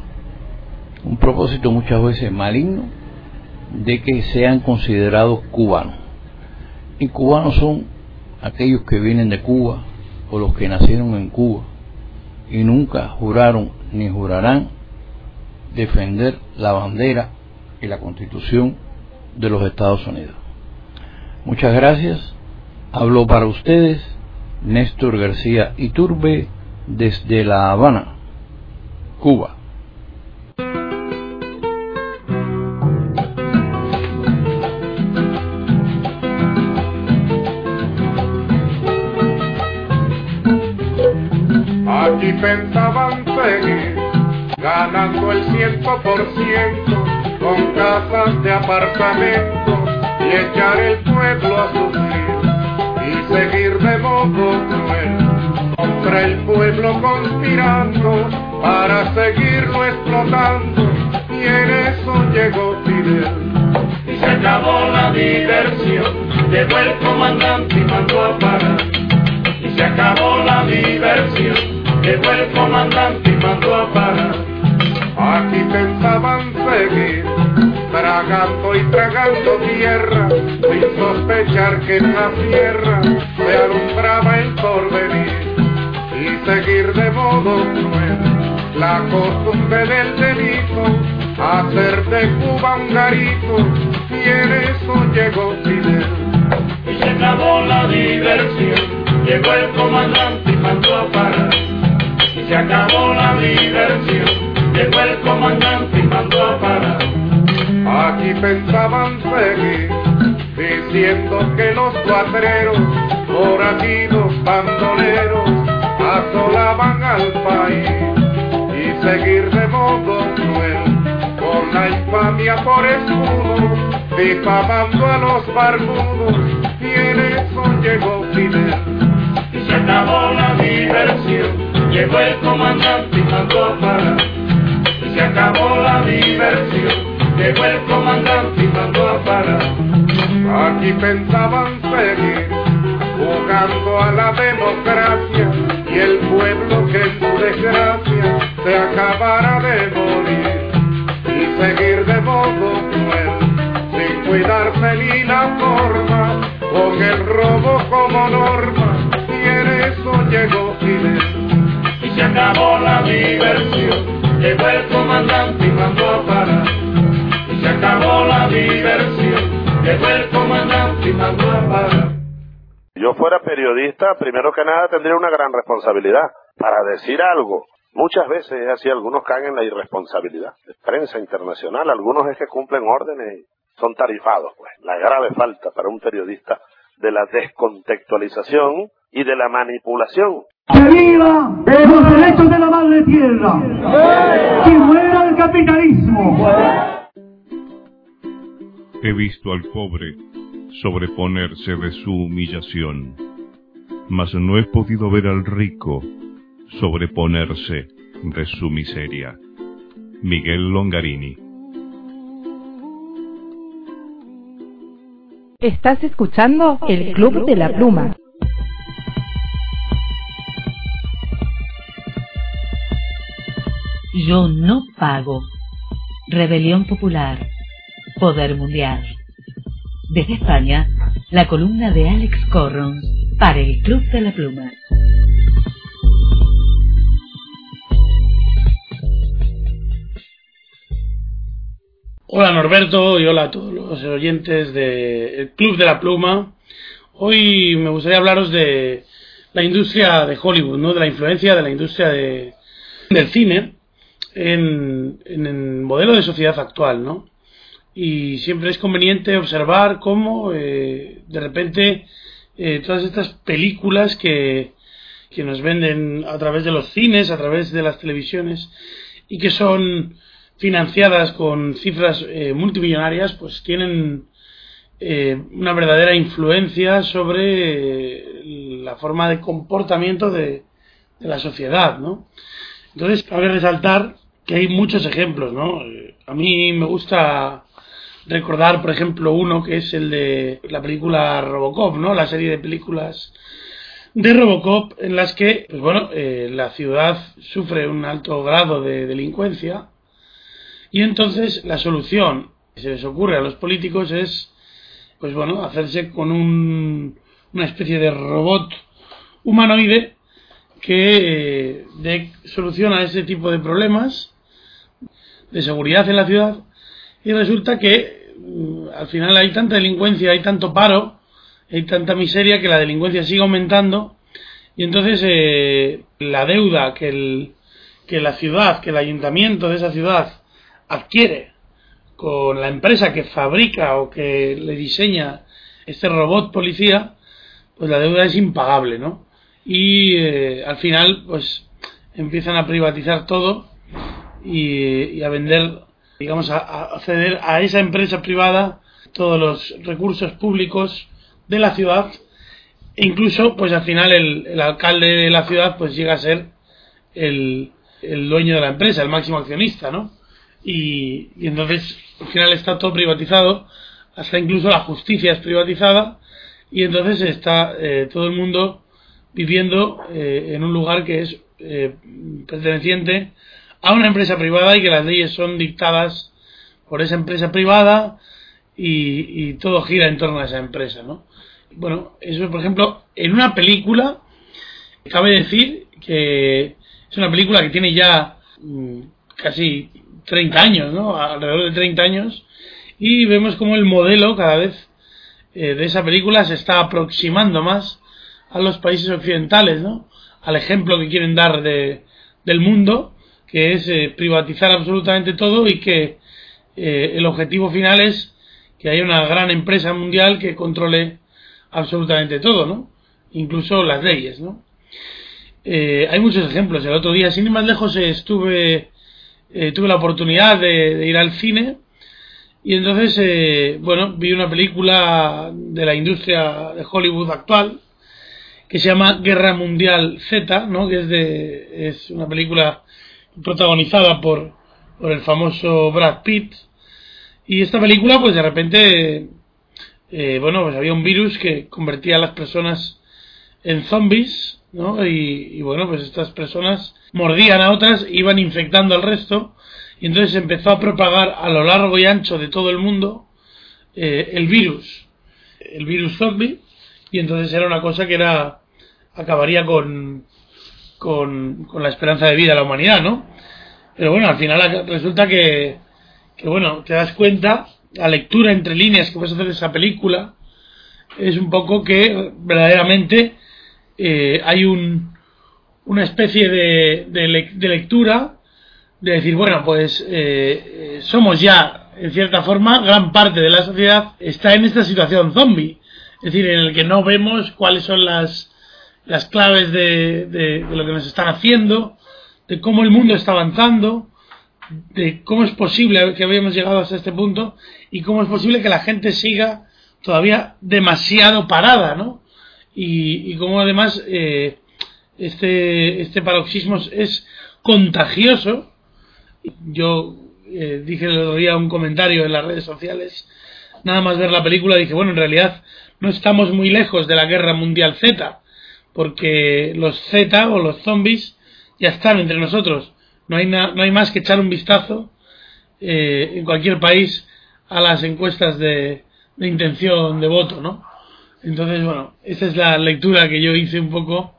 muchas veces maligno de que sean considerados cubanos. Y cubanos son aquellos que vienen de Cuba o los que nacieron en Cuba y nunca juraron ni jurarán defender la bandera y la Constitución de los Estados Unidos. Muchas gracias. Habló para ustedes Néstor García Iturbe desde La Habana, Cuba. Aquí pensaban seguir ganando el 100% con casas de apartamentos y echar el pueblo a sufrir y seguir de modo cruel contra el pueblo conspirando para seguirlo explotando, y en eso llegó Fidel. Y se acabó la diversión, llegó el comandante y mandó a parar. Y se acabó la diversión, llegó el comandante y mandó a parar. Aquí pensaban seguir tragando y tragando tierra, sin sospechar que en la sierra se alumbraba el porvenir, y seguir de modo cruel la costumbre del delito hacer de Cuba un garito, y en eso llegó Fidel. Y se acabó la diversión, llegó el comandante y mandó a parar. Y se acabó la diversión, llegó el comandante y mandó a parar. Aquí pensaban seguir, diciendo que los cuatreros, forajidos bandoleros, asolaban al país, y seguir de modo cruel, con la infamia por escudo, difamando a los barbudos, y en eso llegó Fidel. Y se acabó la diversión, llegó el comandante y mandó a parar. Y se acabó la diversión, llegó el comandante y mandó a parar. Aquí pensaban seguir, jugando a la democracia, y el pueblo que en su desgracia se acabara de morir, y seguir de modo cruel, sin cuidarse ni la forma, con el robo como norma, y en eso llegó Fidel. Y se acabó la diversión, llegó el comandante y mandó a parar. Y se acabó la diversión, llegó el comandante y mandó a parar. Si yo fuera periodista, primero que nada tendría una gran responsabilidad para decir algo. Muchas veces es así, algunos caen en la irresponsabilidad. Prensa internacional, algunos es que cumplen órdenes y son tarifados, pues. La grave falta para un periodista de la descontextualización y de la manipulación. ¡Que viva los derechos de la madre tierra! ¡Que muera el capitalismo! He visto al pobre sobreponerse de su humillación, mas no he podido ver al rico sobreponerse de su miseria. Miguel Longarini. Estás escuchando El Club de la Pluma. Yo no pago. Rebelión popular. Poder mundial. Desde España, la columna de Alex Corrons para el Club de la Pluma. Hola Norberto y hola a todos los oyentes del Club de la Pluma. Hoy me gustaría hablaros de la industria de Hollywood, ¿no? De la influencia de la industria del cine en el modelo de sociedad actual, ¿no? Y siempre es conveniente observar cómo de repente todas estas películas que nos venden a través de los cines, a través de las televisiones, y que son financiadas con cifras multimillonarias, pues tienen una verdadera influencia sobre la forma de comportamiento de la sociedad, ¿no? Entonces cabe resaltar que hay muchos ejemplos, ¿no? A mí me gusta recordar, por ejemplo, uno que es el de la película Robocop, ¿no? La serie de películas de Robocop en las que, pues bueno, la ciudad sufre un alto grado de delincuencia, y entonces la solución que se les ocurre a los políticos es, pues bueno, hacerse con una especie de robot humanoide que dé solución a ese tipo de problemas de seguridad en la ciudad. Y resulta que al final hay tanta delincuencia, hay tanto paro, hay tanta miseria, que la delincuencia sigue aumentando, y entonces la deuda que la ciudad, que el ayuntamiento de esa ciudad adquiere con la empresa que fabrica o que le diseña este robot policía, pues la deuda es impagable, ¿no? Y al final pues empiezan a privatizar todo y a vender, digamos, a ceder a esa empresa privada todos los recursos públicos de la ciudad, e incluso pues al final el alcalde de la ciudad pues llega a ser el dueño de la empresa, el máximo accionista, ¿no? Y entonces al final está todo privatizado, hasta incluso la justicia es privatizada, y entonces está todo el mundo viviendo en un lugar que es perteneciente a una empresa privada, y que las leyes son dictadas por esa empresa privada, y todo gira en torno a esa empresa, ¿no? Bueno, eso por ejemplo en una película, cabe decir que es una película que tiene ya casi 30 años, ¿no? Alrededor de 30 años, y vemos como el modelo cada vez de esa película se está aproximando más a los países occidentales, ¿no? Al ejemplo que quieren dar del mundo, que es privatizar absolutamente todo, y que el objetivo final es que haya una gran empresa mundial que controle absolutamente todo, ¿no? Incluso las leyes, ¿no? Hay muchos ejemplos. El otro día, sin ir más lejos, tuve la oportunidad de ir al cine, y entonces, vi una película de la industria de Hollywood actual que se llama Guerra Mundial Z, ¿no? Que es una película protagonizada por el famoso Brad Pitt. Y esta película, pues de repente, pues había un virus que convertía a las personas en zombies, ¿no? Y pues estas personas mordían a otras, iban infectando al resto, y entonces se empezó a propagar a lo largo y ancho de todo el mundo el virus zombie, y entonces era una cosa que acabaría con la esperanza de vida de la humanidad, ¿no? Pero bueno, al final resulta que te das cuenta, la lectura entre líneas que puedes hacer de esa película es un poco que verdaderamente hay una especie de lectura de decir, somos ya, en cierta forma, gran parte de la sociedad está en esta situación zombie, es decir, en el que no vemos cuáles son las claves de lo que nos están haciendo, de cómo el mundo está avanzando, de cómo es posible que habíamos llegado hasta este punto, y cómo es posible que la gente siga todavía demasiado parada, ¿no? Y cómo además este paroxismo es contagioso. Yo dije el otro día un comentario en las redes sociales, nada más ver la película, dije, en realidad no estamos muy lejos de la Guerra Mundial Z, porque los Z o los zombies ya están entre nosotros. No hay más que echar un vistazo en cualquier país a las encuestas de intención de voto, ¿no? Entonces, esa es la lectura que yo hice un poco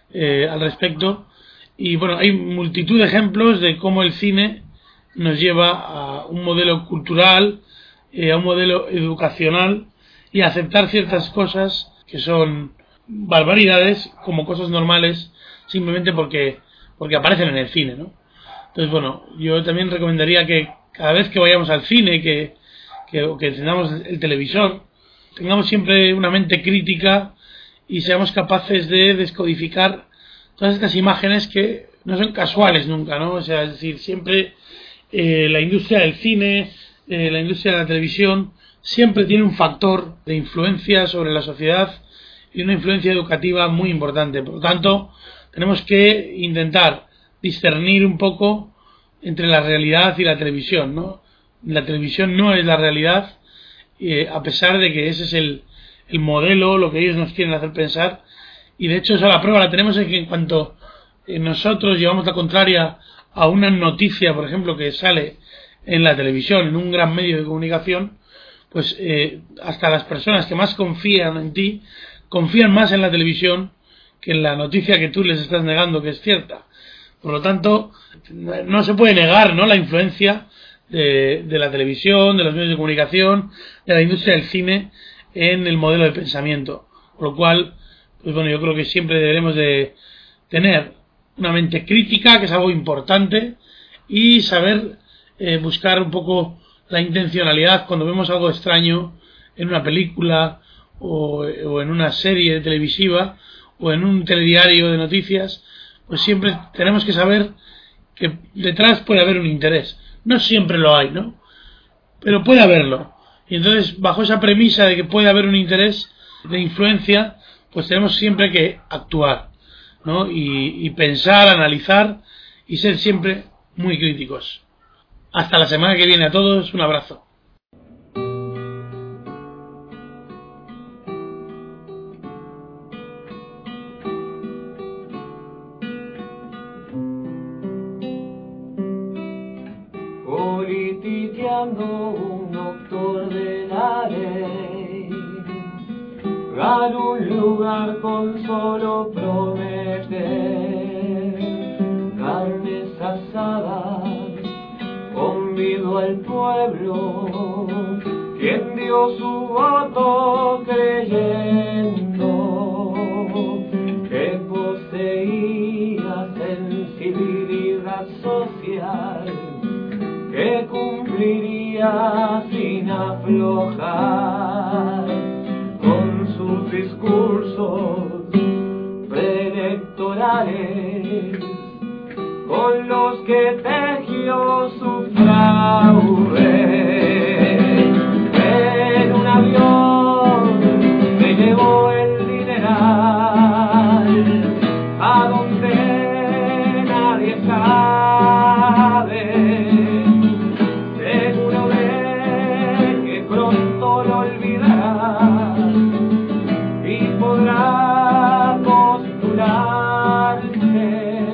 al respecto. Y hay multitud de ejemplos de cómo el cine nos lleva a un modelo cultural, a un modelo educacional, y a aceptar ciertas cosas que son barbaridades como cosas normales, simplemente porque aparecen en el cine, ¿no? Entonces, yo también recomendaría que cada vez que vayamos al cine, que encendamos el televisor, tengamos siempre una mente crítica y seamos capaces de descodificar todas estas imágenes que no son casuales nunca, ¿no? O sea, es decir, siempre la industria del cine, la industria de la televisión, siempre tiene un factor de influencia sobre la sociedad y una influencia educativa muy importante. Por lo tanto, tenemos que intentar discernir un poco entre la realidad y la televisión, ¿no? La televisión no es la realidad, a pesar de que ese es el modelo, lo que ellos nos quieren hacer pensar. Y de hecho, esa la prueba la tenemos en que en cuanto nosotros llevamos la contraria a una noticia, por ejemplo, que sale en la televisión, en un gran medio de comunicación, pues hasta las personas que más confían en ti, confían más en la televisión que en la noticia que tú les estás negando que es cierta. Por lo tanto, no se puede negar, ¿no?, la influencia de la televisión, de los medios de comunicación, de la industria del cine en el modelo de pensamiento. Por lo cual, pues yo creo que siempre deberemos de tener una mente crítica, que es algo importante, y saber buscar un poco la intencionalidad cuando vemos algo extraño en una película o en una serie televisiva o en un telediario de noticias. Pues siempre tenemos que saber que detrás puede haber un interés. No siempre lo hay, ¿no? Pero puede haberlo. Y entonces, bajo esa premisa de que puede haber un interés de influencia, pues tenemos siempre que actuar, ¿no? Y pensar, analizar y ser siempre muy críticos. Hasta la semana que viene a todos. Un abrazo. Politiqueando un doctor de la ley, gana un lugar con solo prometer carnes asadas con pueblo al pueblo, quien dio su voto creyendo que poseía sensibilidad social, que cumpliría sin aflojar con sus discursos preelectorales, con los que tejió su fraude. En un avión se llevó el dineral a donde nadie sabe, seguro de que pronto lo olvidará y podrá postularse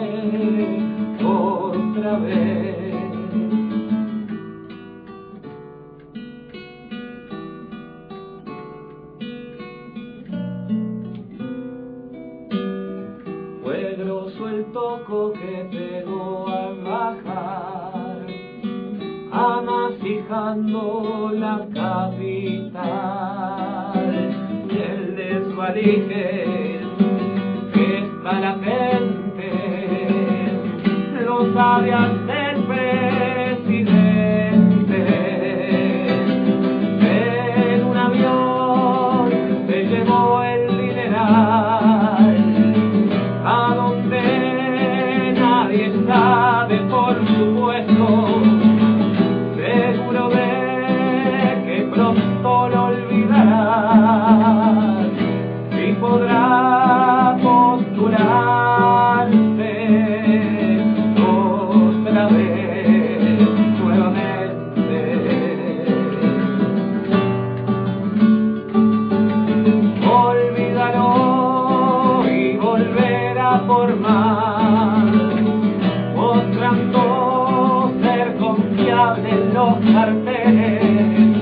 otra vez. Fue grosso el toco que pegó al bajar, amasijando la capital, y el desvalije que está la gente lo sabe hasta el presidente. En un avión se llevó el dineral a donde nadie sabe, por supuesto, seguro de que pronto lo olvidará y podrá postularse otra vez, nuevamente. Olvídalo y volver a formar, mostrando ser confiable en los carteles,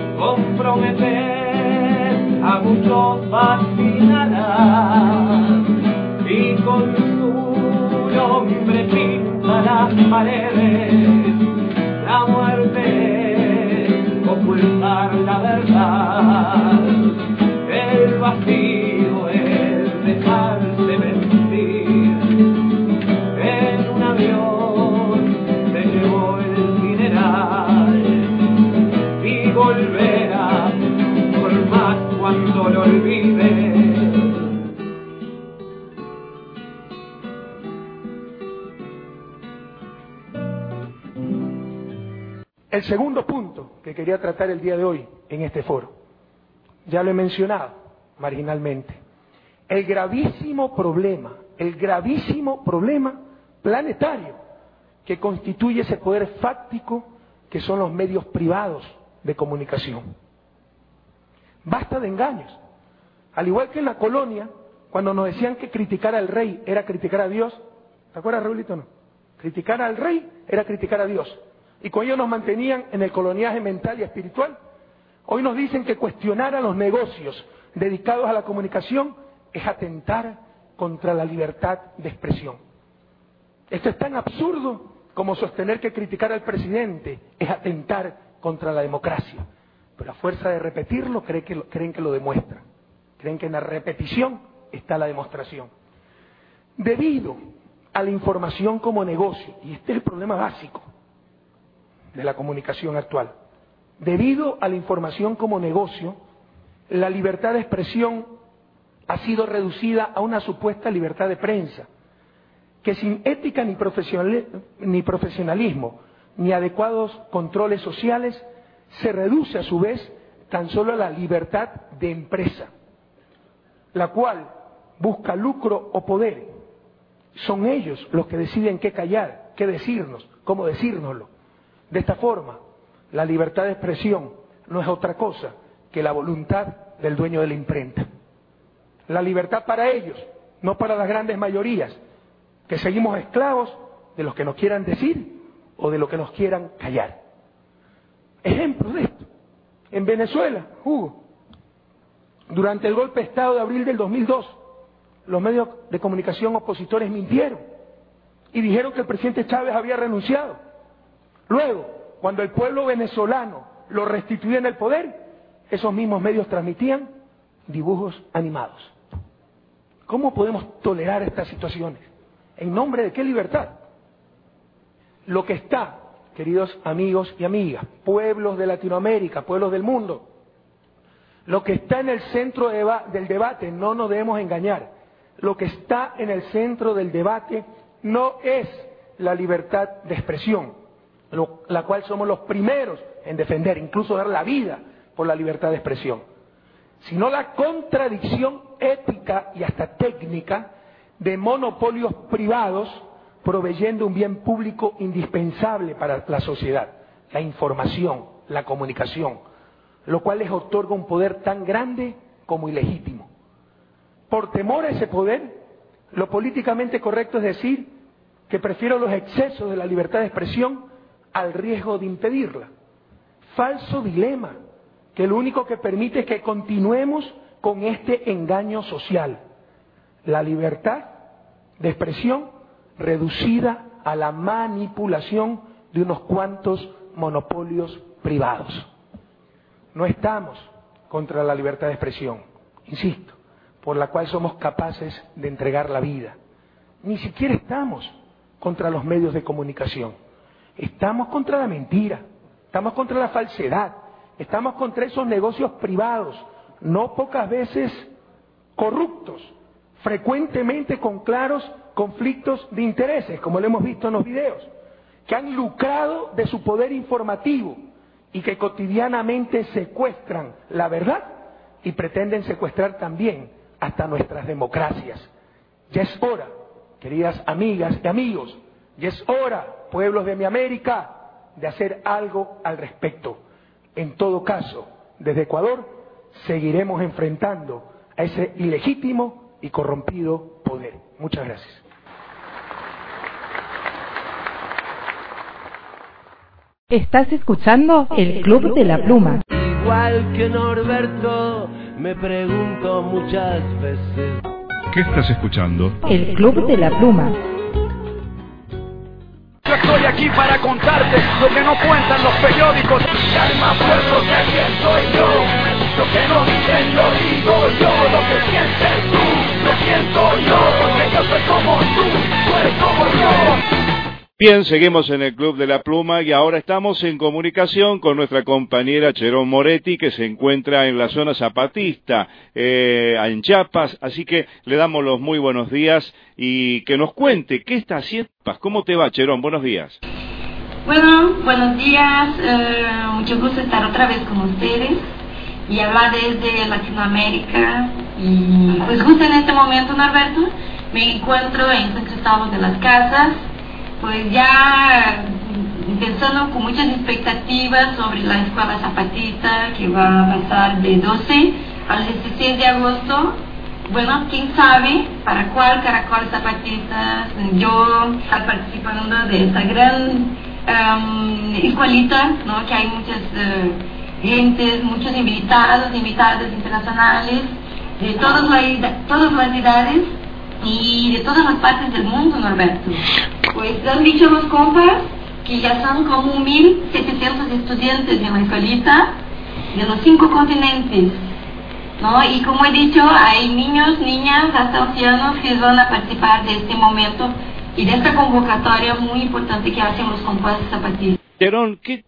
comprometer a muchos fascinará y con su nombre pinta las paredes, la muerte, ocultar la verdad, el vacío, el dejarse mentir. En un avión se llevó el dineral y volverá por más cuando lo olvide. El segundo punto que quería tratar el día de hoy en este foro, ya lo he mencionado marginalmente, el gravísimo problema planetario que constituye ese poder fáctico que son los medios privados de comunicación. Basta de engaños. Al igual que en la colonia, cuando nos decían que criticar al rey era criticar a Dios, ¿te acuerdas, Raulito, no? Criticar al rey era criticar a Dios. Y con ello nos mantenían en el coloniaje mental y espiritual. Hoy nos dicen que cuestionar a los negocios dedicados a la comunicación es atentar contra la libertad de expresión. Esto es tan absurdo como sostener que criticar al presidente es atentar contra la democracia. Pero a fuerza de repetirlo creen que lo demuestran. Creen que en la repetición está la demostración. Debido a la información como negocio, y este es el problema básico de la comunicación actual, debido a la información como negocio, la libertad de expresión ha sido reducida a una supuesta libertad de prensa, que sin ética ni profesionalismo, ni adecuados controles sociales, se reduce a su vez tan solo a la libertad de empresa, la cual busca lucro o poder. Son ellos los que deciden qué callar, qué decirnos, cómo decírnoslo. De esta forma, la libertad de expresión no es otra cosa que la voluntad del dueño de la imprenta. La libertad para ellos, no para las grandes mayorías, que seguimos esclavos de los que nos quieran decir o de lo que nos quieran callar. Ejemplos de esto. En Venezuela, Hugo, durante el golpe de Estado de abril del 2002, los medios de comunicación opositores mintieron y dijeron que el presidente Chávez había renunciado. Luego, cuando el pueblo venezolano lo restituía en el poder, esos mismos medios transmitían dibujos animados. ¿Cómo podemos tolerar estas situaciones? ¿En nombre de qué libertad? Lo que está, queridos amigos y amigas, pueblos de Latinoamérica, pueblos del mundo, lo que está en el centro del debate, no nos debemos engañar, lo que está en el centro del debate no es la libertad de expresión, la cual somos los primeros en defender, incluso dar la vida por la libertad de expresión, sino la contradicción ética y hasta técnica de monopolios privados proveyendo un bien público indispensable para la sociedad, la información, la comunicación, lo cual les otorga un poder tan grande como ilegítimo. Por temor a ese poder, lo políticamente correcto es decir que prefiero los excesos de la libertad de expresión al riesgo de impedirla. Falso dilema, que lo único que permite es que continuemos con este engaño social. La libertad de expresión reducida a la manipulación de unos cuantos monopolios privados. No estamos contra la libertad de expresión, insisto, por la cual somos capaces de entregar la vida. Ni siquiera estamos contra los medios de comunicación. Estamos contra la mentira, estamos contra la falsedad, estamos contra esos negocios privados, no pocas veces corruptos, frecuentemente con claros conflictos de intereses, como lo hemos visto en los videos, que han lucrado de su poder informativo y que cotidianamente secuestran la verdad y pretenden secuestrar también hasta nuestras democracias. Ya es hora, queridas amigas y amigos, ya es hora, pueblos de mi América, de hacer algo al respecto. En todo caso, desde Ecuador seguiremos enfrentando a ese ilegítimo y corrompido poder. Muchas gracias. Estás escuchando el Club de la Pluma. Igual que Norberto, me pregunto muchas veces. ¿Qué estás escuchando? El Club de la Pluma. Yo estoy aquí para contarte lo que no cuentan los periódicos. Calma, pueblo, que quién soy yo. Lo que no dicen lo digo yo. Lo que sientes tú, lo siento yo. Porque yo soy como tú eres como yo. Bien, seguimos en el Club de la Pluma y ahora estamos en comunicación con nuestra compañera Cherón Moretti, que se encuentra en la zona zapatista, en Chiapas, así que le damos los muy buenos días y que nos cuente qué está haciendo. ¿Cómo te va, Cherón? Buenos días. Bueno, buenos días, mucho gusto estar otra vez con ustedes y hablar desde Latinoamérica. Y pues justo en este momento, Norberto, me encuentro en San Cristóbal de las Casas, pues ya pensando con muchas expectativas sobre la escuela zapatista que va a pasar de 12 al 16 de agosto. Bueno, quién sabe para cuál caracol zapatista yo estar participando de esta gran escuelita, ¿no? Que hay muchas gentes, muchos invitados, invitadas internacionales de todas las edades y de todas las partes del mundo, Norberto. Pues han dicho los compas que ya son como 1.700 estudiantes en la escuelita de los 5 continentes, ¿no? Y como he dicho, hay niños, niñas, hasta ancianos que van a participar de este momento y de esta convocatoria muy importante que hacen los compas zapatistas. Cherón, ¿qué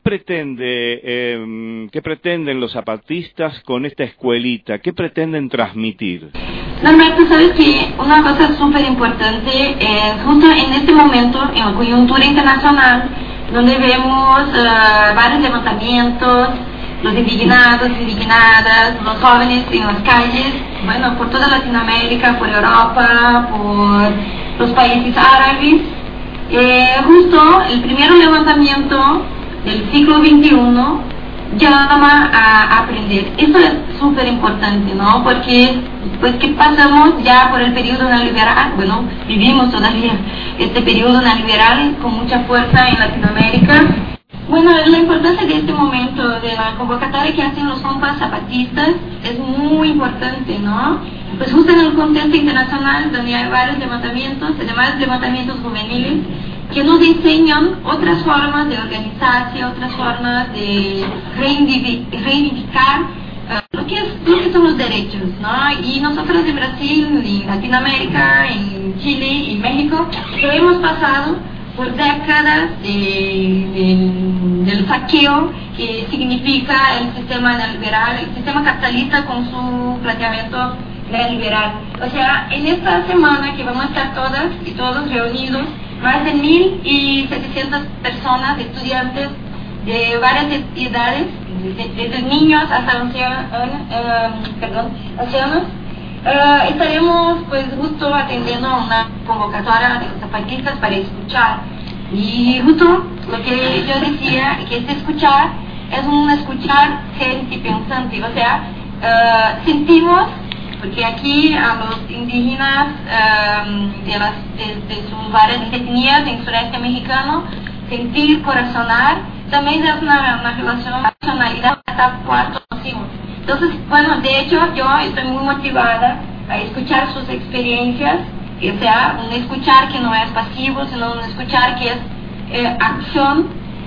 pretenden los zapatistas con esta escuelita? ¿Qué pretenden transmitir? Norberto, sabes que una cosa súper importante es justo en este momento, en la coyuntura internacional, donde vemos varios levantamientos, los indignados, indignadas, los jóvenes en las calles, bueno, por toda Latinoamérica, por Europa, por los países árabes. Justo el primer levantamiento del siglo XXI llama a aprender. Eso es súper importante, ¿no? Porque pues que pasamos ya por el periodo neoliberal, bueno, vivimos todavía este periodo neoliberal con mucha fuerza en Latinoamérica. Bueno, la importancia de este momento, de la convocatoria que hacen los compas zapatistas, es muy importante, ¿no? Pues justo en el contexto internacional, donde hay varios levantamientos, además levantamientos juveniles, que nos enseñan otras formas de organizarse, otras formas de reivindicar lo que son los derechos, ¿no? Y nosotros en Brasil, en Latinoamérica, en Chile y México, hemos pasado por décadas del saqueo que significa el sistema neoliberal, el sistema capitalista con su planteamiento neoliberal. O sea, en esta semana que vamos a estar todas y todos reunidos, más de 1.700 personas, estudiantes de varias edades, desde niños hasta ancianos, estaremos pues justo atendiendo a una convocatoria de los zapatistas para escuchar. Y justo lo que yo decía, que este escuchar es un escuchar gente pensante, o sea, sentimos, porque aquí a los indígenas de sus varias etnias en sureste mexicano, sentir, corazonar, también es una relación de nacionalidad hasta cuarto conocimos. Entonces, bueno, de hecho yo estoy muy motivada a escuchar sus experiencias, o sea, un escuchar que no es pasivo, sino un escuchar que es acción,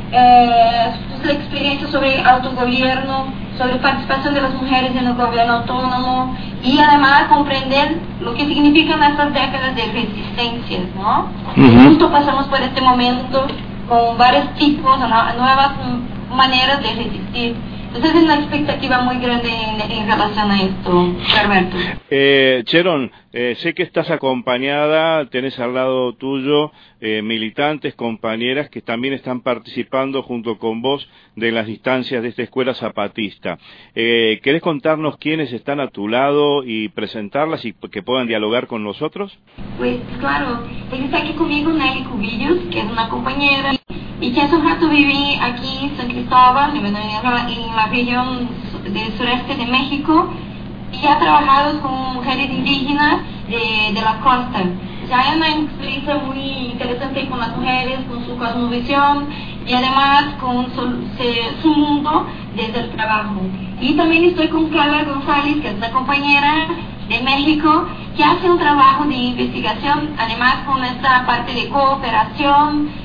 sus experiencias sobre autogobierno, sobre participación de las mujeres en el gobierno autónomo y además comprender lo que significan estas décadas de resistencia, ¿no? Justo pasamos por este momento con varios tipos, nuevas maneras de resistir. Entonces es una expectativa muy grande en relación a esto, Alberto. Cheron, sé que estás acompañada, tenés al lado tuyo militantes, compañeras que también están participando junto con vos de las instancias de esta escuela zapatista. ¿Querés contarnos quiénes están a tu lado y presentarlas y que puedan dialogar con nosotros? Pues claro, está aquí conmigo Nelly Cubillos, que es una compañera y que hace un rato viví aquí en San Cristóbal, en la región del sureste de México, y ha trabajado con mujeres indígenas de la costa. O sea, hay una experiencia muy interesante con las mujeres, con su cosmovisión y además con su mundo desde el trabajo. Y también estoy con Carla González, que es una compañera de México, que hace un trabajo de investigación, además con esta parte de cooperación,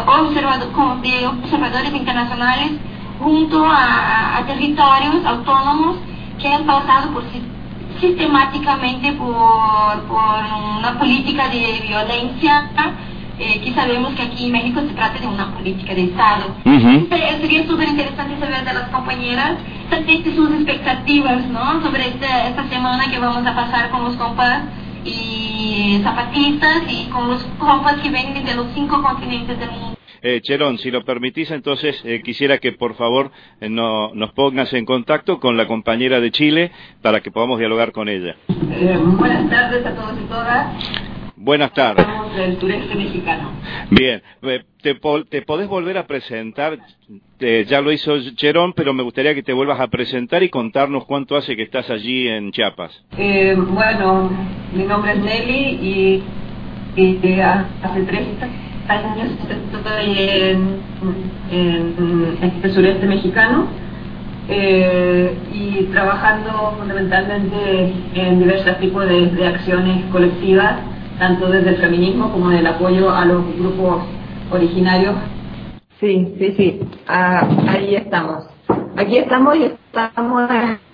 de observadores internacionales junto a territorios autónomos que han pasado sistemáticamente por una política de violencia, que sabemos que aquí en México se trata de una política de Estado. Sería súper interesante saber de las compañeras también sus expectativas, ¿no?, sobre esta semana que vamos a pasar con los compas y zapatistas y con los compas que vienen de los 5 continentes del mundo. Cheron, si lo permitís, entonces quisiera que por favor nos pongas en contacto con la compañera de Chile para que podamos dialogar con ella. Buenas tardes a todos y todas. Buenas tardes. Estamos del sureste mexicano. Bien, te podés volver a presentar, ya lo hizo Cheron, pero me gustaría que te vuelvas a presentar y contarnos cuánto hace que estás allí en Chiapas. Bueno, mi nombre es Nelly y hace 3 años estoy en el sureste mexicano y trabajando fundamentalmente en diversos tipos de acciones colectivas, tanto desde el feminismo como del apoyo a los grupos originarios. Sí, ahí estamos. Aquí estamos y estamos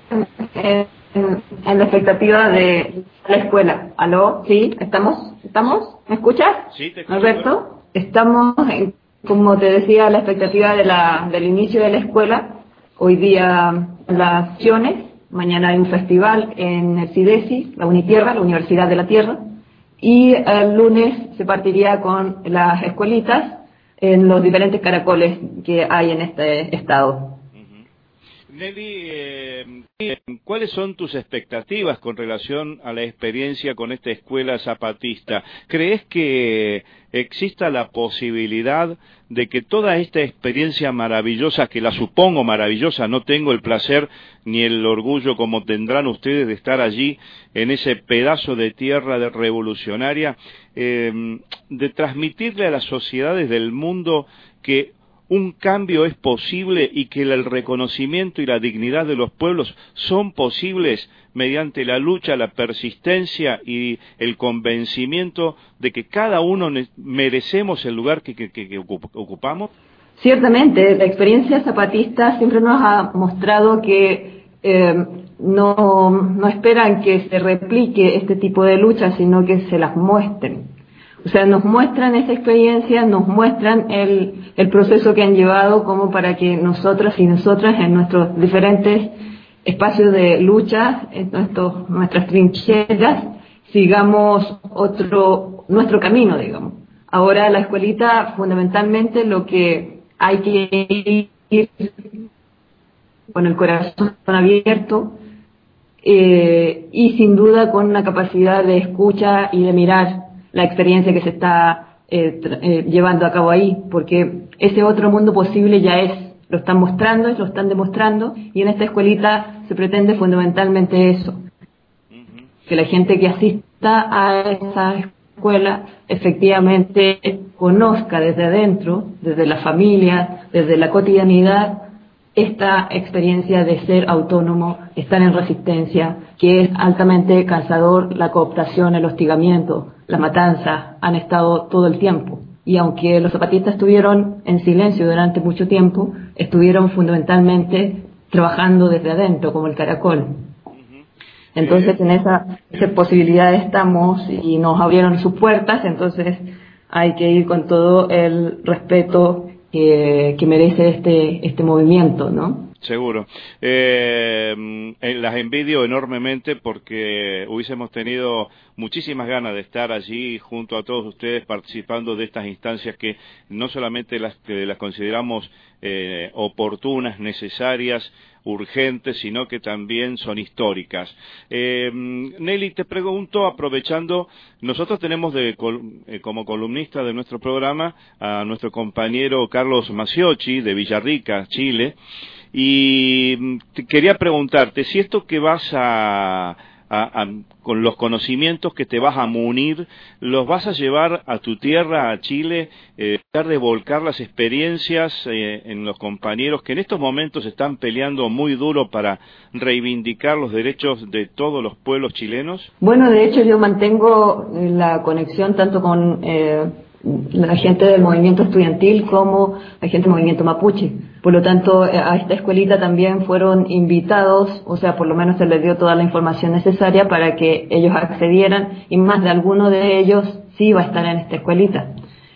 en la expectativa de la escuela. ¿Aló? ¿Sí? ¿Estamos? ¿Me escuchas? Sí, te escucho. Alberto, estamos, como te decía, a la expectativa del inicio de la escuela. Hoy día las acciones, mañana hay un festival en el CIDESI, la Unitierra, la Universidad de la Tierra, y el lunes se partiría con las escuelitas en los diferentes caracoles que hay en este estado. Nelly, ¿cuáles son tus expectativas con relación a la experiencia con esta escuela zapatista? ¿Crees que exista la posibilidad de que toda esta experiencia maravillosa, que la supongo maravillosa, no tengo el placer ni el orgullo como tendrán ustedes de estar allí en ese pedazo de tierra revolucionaria, de transmitirle a las sociedades del mundo que un cambio es posible y que el reconocimiento y la dignidad de los pueblos son posibles mediante la lucha, la persistencia y el convencimiento de que cada uno merecemos el lugar que ocupamos? Ciertamente, la experiencia zapatista siempre nos ha mostrado que no esperan que se replique este tipo de luchas, sino que se las muestren. O sea, nos muestran esa experiencia, nos muestran el proceso que han llevado como para que nosotras y nosotras en nuestros diferentes espacios de lucha, en nuestras trincheras, sigamos nuestro camino, digamos. Ahora la escuelita, fundamentalmente, lo que hay que ir con el corazón abierto y sin duda con una capacidad de escucha y de mirar la experiencia que se está llevando a cabo ahí, porque ese otro mundo posible ya lo están mostrando, lo están demostrando, y en esta escuelita se pretende fundamentalmente eso, que la gente que asista a esa escuela efectivamente conozca desde adentro, desde la familia, desde la cotidianidad, esta experiencia de ser autónomo, estar en resistencia, que es altamente cansador. La cooptación, el hostigamiento, la matanza han estado todo el tiempo, y aunque los zapatistas estuvieron en silencio durante mucho tiempo, estuvieron fundamentalmente trabajando desde adentro como el caracol. Entonces en esa posibilidad estamos, y nos abrieron sus puertas. Entonces hay que ir con todo el respeto que merece este movimiento, ¿no? Seguro. Las envidio enormemente porque hubiésemos tenido muchísimas ganas de estar allí junto a todos ustedes participando de estas instancias que no solamente las consideramos oportunas, necesarias, urgentes, sino que también son históricas. Nelly, te pregunto, aprovechando, nosotros tenemos como columnista de nuestro programa a nuestro compañero Carlos Maciocchi de Villarrica, Chile, y quería preguntarte si esto que vas con los conocimientos que te vas a munir, los vas a llevar a tu tierra, a Chile, tratar de volcar las experiencias en los compañeros que en estos momentos están peleando muy duro para reivindicar los derechos de todos los pueblos chilenos. Bueno, de hecho yo mantengo la conexión tanto con la gente del movimiento estudiantil como la gente del movimiento mapuche. Por lo tanto, a esta escuelita también fueron invitados, o sea, por lo menos se les dio toda la información necesaria para que ellos accedieran, y más de alguno de ellos sí iba a estar en esta escuelita.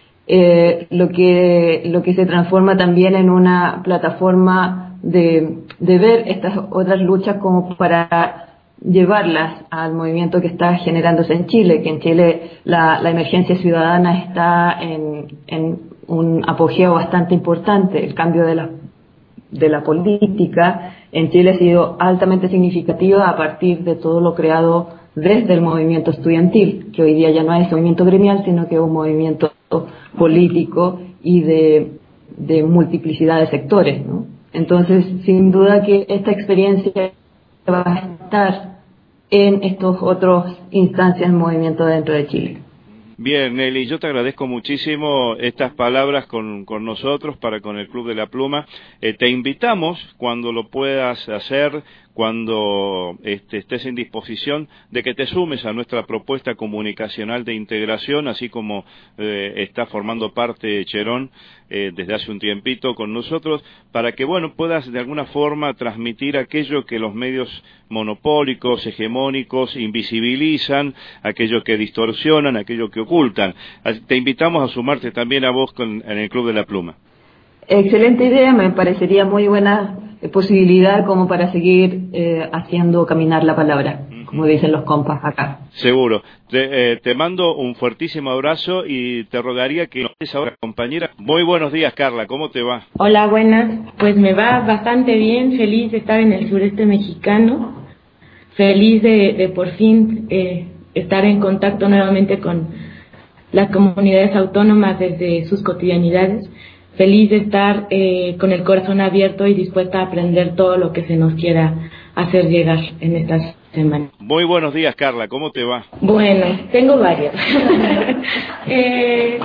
Lo que se transforma también en una plataforma de ver estas otras luchas como para llevarlas al movimiento que está generándose en Chile, que en Chile la emergencia ciudadana está en un apogeo bastante importante. El cambio de la política en Chile ha sido altamente significativo a partir de todo lo creado desde el movimiento estudiantil, que hoy día ya no es movimiento gremial, sino que es un movimiento político y de multiplicidad de sectores, ¿no? Entonces, sin duda que esta experiencia va a estar en estos otros instancias del movimiento dentro de Chile. Bien, Nelly, yo te agradezco muchísimo estas palabras con nosotros, con el Club de la Pluma. Te invitamos, cuando lo puedas hacer, cuando estés en disposición, de que te sumes a nuestra propuesta comunicacional de integración, así como está formando parte Cherón desde hace un tiempito con nosotros, para que puedas de alguna forma transmitir aquello que los medios monopólicos, hegemónicos, invisibilizan, aquello que distorsionan, aquello que ocultan. Te invitamos a sumarte también a vos en el Club de la Pluma. Excelente idea, me parecería muy buena posibilidad como para seguir haciendo caminar la palabra, como dicen los compas acá. Seguro. Te mando un fuertísimo abrazo y te rogaría que nos des ahora, compañera. Muy buenos días, Carla, ¿cómo te va? Hola, buenas. Pues me va bastante bien, feliz de estar en el sureste mexicano, feliz de por fin estar en contacto nuevamente con las comunidades autónomas desde sus cotidianidades. Feliz de estar con el corazón abierto y dispuesta a aprender todo lo que se nos quiera hacer llegar en estas semanas. Muy buenos días, Carla, ¿cómo te va? Bueno, tengo varias.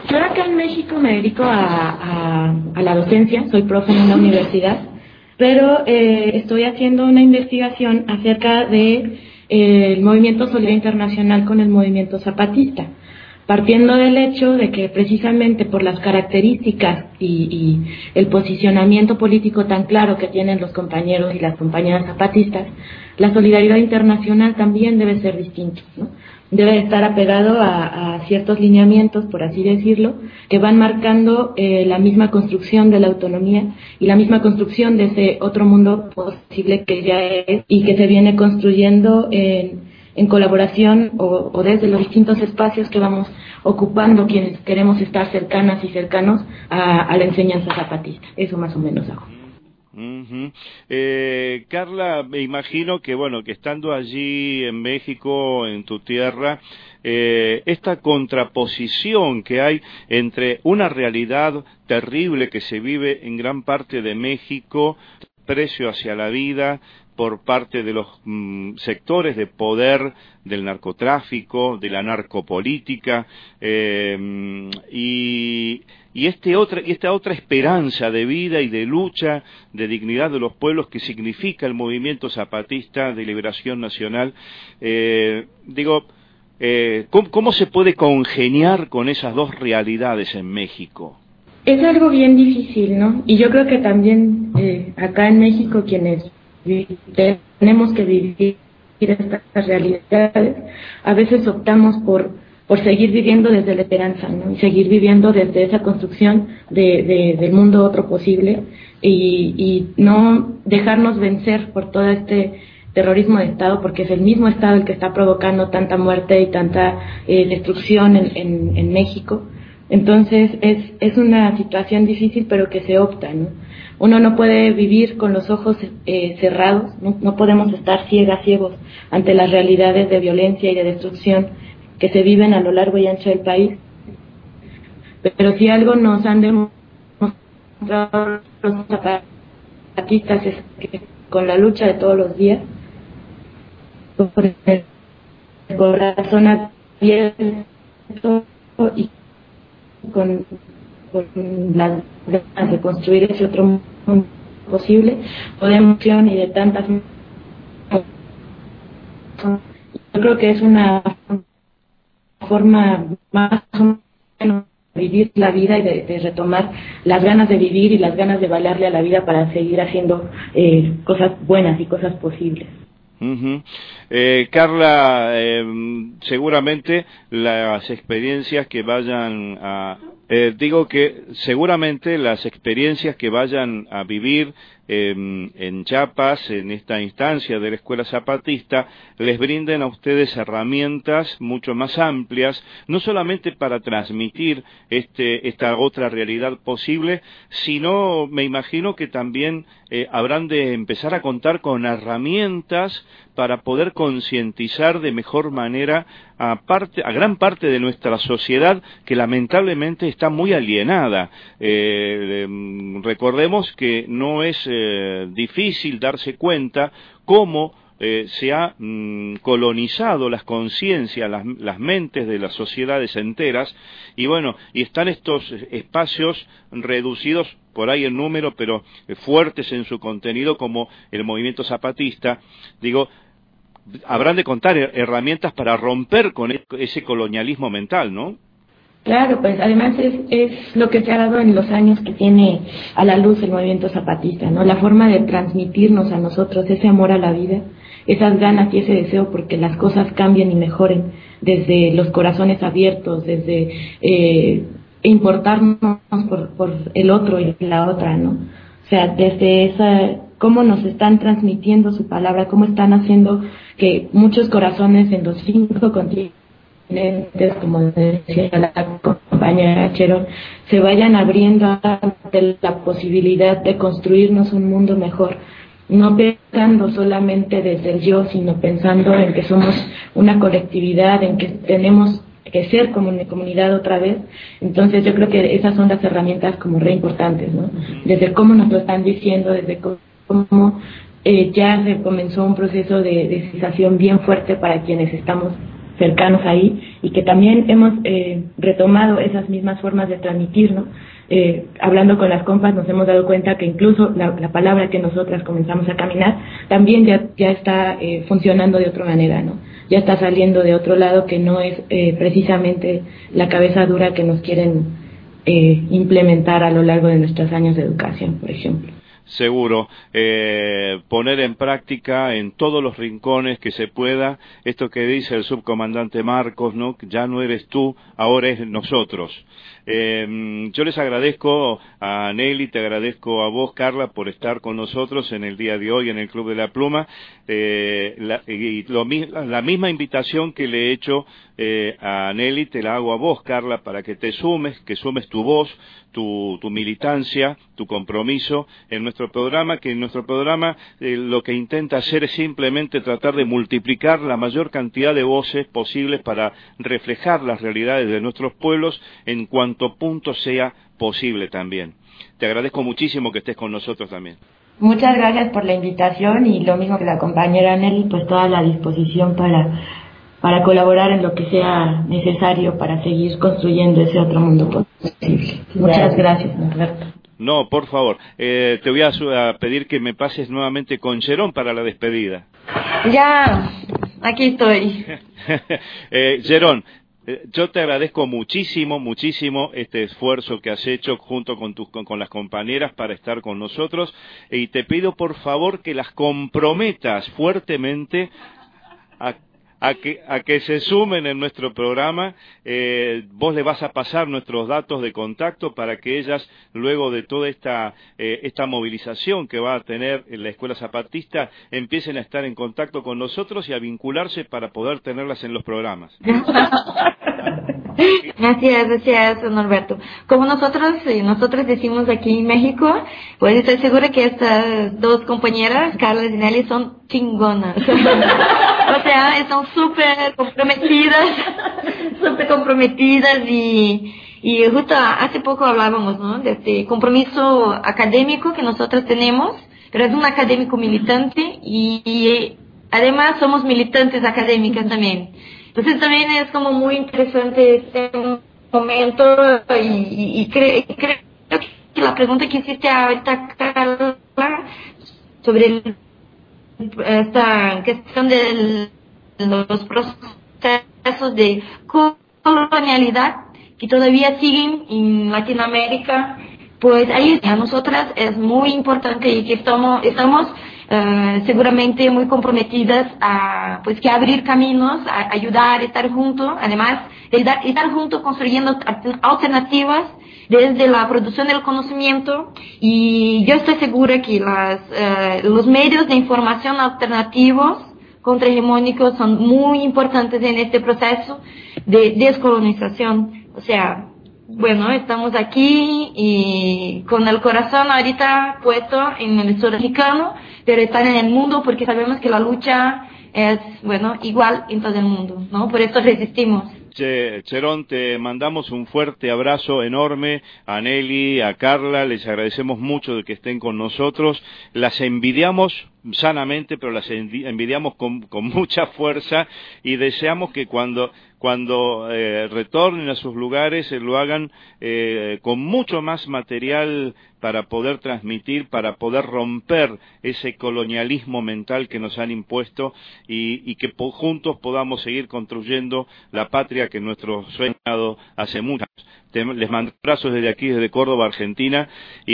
Yo acá en México me dedico a la docencia, soy profe en una universidad, pero estoy haciendo una investigación acerca de el movimiento solidario internacional con el movimiento zapatista, partiendo del hecho de que precisamente por las características y el posicionamiento político tan claro que tienen los compañeros y las compañeras zapatistas, la solidaridad internacional también debe ser distinta, ¿no? Debe estar apegado a ciertos lineamientos, por así decirlo, que van marcando la misma construcción de la autonomía y la misma construcción de ese otro mundo posible que ya es y que se viene construyendo en colaboración o desde los distintos espacios que vamos ocupando quienes queremos estar cercanas y cercanos a la enseñanza zapatista. Eso más o menos hago. Carla, me imagino que bueno, que estando allí en México, en tu tierra, esta contraposición que hay entre una realidad terrible que se vive en gran parte de México, precio hacia la vida por parte de los sectores de poder del narcotráfico, de la narcopolítica, y esta otra esperanza de vida y de lucha, de dignidad de los pueblos que significa el movimiento zapatista de liberación nacional. ¿Cómo se puede congeniar con esas dos realidades en México? Es algo bien difícil, ¿no? Y yo creo que también acá en México quienes tenemos que vivir estas realidades, a veces optamos por seguir viviendo desde la esperanza, ¿no? Y seguir viviendo desde esa construcción del mundo otro posible y no dejarnos vencer por todo este terrorismo de Estado, porque es el mismo Estado el que está provocando tanta muerte y tanta destrucción en México. Entonces es una situación difícil, pero que se opta, ¿no? Uno no puede vivir con los ojos cerrados, no podemos estar ciegos ante las realidades de violencia y de destrucción que se viven a lo largo y ancho del país. Pero si algo nos han demostrado los zapatistas es que con la lucha de todos los días, por el corazón abierto y con las ganas de construir ese otro mundo posible, podemos y de tantas. Yo creo que es una forma más o menos de vivir la vida y de retomar las ganas de vivir y las ganas de valerle a la vida para seguir haciendo cosas buenas y cosas posibles. Carla, seguramente las experiencias que vayan a seguramente las experiencias que vayan a vivir en Chiapas, en esta instancia de la Escuela Zapatista, les brinden a ustedes herramientas mucho más amplias, no solamente para transmitir esta otra realidad posible, sino me imagino que también habrán de empezar a contar con herramientas para poder concientizar de mejor manera a gran parte de nuestra sociedad que lamentablemente está muy alienada. Recordemos que no es difícil darse cuenta cómo se ha colonizado las conciencias, las mentes de las sociedades enteras, y bueno, y están estos espacios reducidos por ahí en número, pero fuertes en su contenido, como el movimiento zapatista. Habrán de contar herramientas para romper con ese colonialismo mental, ¿no? Claro, pues además es lo que se ha dado en los años que tiene a la luz el movimiento zapatista, ¿no? La forma de transmitirnos a nosotros ese amor a la vida, esas ganas y ese deseo porque las cosas cambien y mejoren, desde los corazones abiertos, desde importarnos por el otro y la otra, ¿no? O sea, desde cómo nos están transmitiendo su palabra, cómo están haciendo que muchos corazones en los 5 continentes, como decía la compañera Cherón, se vayan abriendo ante la posibilidad de construirnos un mundo mejor, no pensando solamente desde el yo, sino pensando en que somos una colectividad, en que tenemos que ser como una comunidad otra vez. Entonces yo creo que esas son las herramientas como re importantes, ¿no? Desde cómo nos lo están diciendo, desde cómo ya se comenzó un proceso de sensación bien fuerte para quienes estamos cercanos ahí, y que también hemos retomado esas mismas formas de transmitir, ¿no? Hablando con las compas nos hemos dado cuenta que incluso la palabra que nosotras comenzamos a caminar también ya está funcionando de otra manera, ¿no? Ya está saliendo de otro lado, que no es precisamente la cabeza dura que nos quieren implementar a lo largo de nuestros años de educación, por ejemplo. Seguro, poner en práctica en todos los rincones que se pueda esto que dice el subcomandante Marcos, ¿no? Ya no eres tú, ahora es nosotros. Yo les agradezco a Nelly, te agradezco a vos, Carla, por estar con nosotros en el día de hoy en el Club de la Pluma, la misma invitación que le he hecho a Nelly, te la hago a vos, Carla, para que te sumes, que sumes tu voz, tu militancia, tu compromiso en nuestro programa, que en nuestro programa lo que intenta hacer es simplemente tratar de multiplicar la mayor cantidad de voces posibles para reflejar las realidades de nuestros pueblos en cuanto punto sea posible también. Te agradezco muchísimo que estés con nosotros también. Muchas gracias por la invitación, y lo mismo que la compañera Nelly, pues toda la disposición para colaborar en lo que sea necesario para seguir construyendo ese otro mundo posible. Muchas gracias, Norberto. No, por favor, te voy a pedir que me pases nuevamente con Gerón para la despedida. Ya, aquí estoy. Gerón, yo te agradezco muchísimo este esfuerzo que has hecho junto con las compañeras para estar con nosotros, y te pido por favor que las comprometas fuertemente a que se sumen en nuestro programa. Vos le vas a pasar nuestros datos de contacto para que ellas, luego de toda esta movilización que va a tener en la Escuela Zapatista, empiecen a estar en contacto con nosotros y a vincularse para poder tenerlas en los programas. Así es, Norberto. Como nosotros decimos aquí en México, pues estoy segura que estas dos compañeras, Carla y Nelly, son chingonas. O sea, están súper comprometidas y justo hace poco hablábamos, ¿no? De este compromiso académico que nosotros tenemos, pero es un académico militante y además somos militantes académicas también. Entonces también es como muy interesante este momento y creo que la pregunta que hiciste ahorita, Carla, sobre esta cuestión de los procesos de colonialidad que todavía siguen en Latinoamérica, pues ahí a nosotras es muy importante y que estamos seguramente muy comprometidas a pues que abrir caminos, a ayudar, estar juntos, además de estar juntos construyendo alternativas desde la producción del conocimiento, y yo estoy segura que los medios de información alternativos contrahegemónicos son muy importantes en este proceso de descolonización. O sea, bueno, estamos aquí y con el corazón ahorita puesto en el sur mexicano, pero estar en el mundo porque sabemos que la lucha es, bueno, igual en todo el mundo, ¿no? Por eso resistimos. Gerón, te mandamos un fuerte abrazo enorme a Nelly, a Carla, les agradecemos mucho de que estén con nosotros, las envidiamos sanamente, pero las envidiamos con mucha fuerza, y deseamos que cuando retornen a sus lugares lo hagan con mucho más material para poder transmitir, para poder romper ese colonialismo mental que nos han impuesto y que juntos podamos seguir construyendo la patria que nuestro soñado hace muchos años. Les mando abrazos desde aquí, desde Córdoba, Argentina,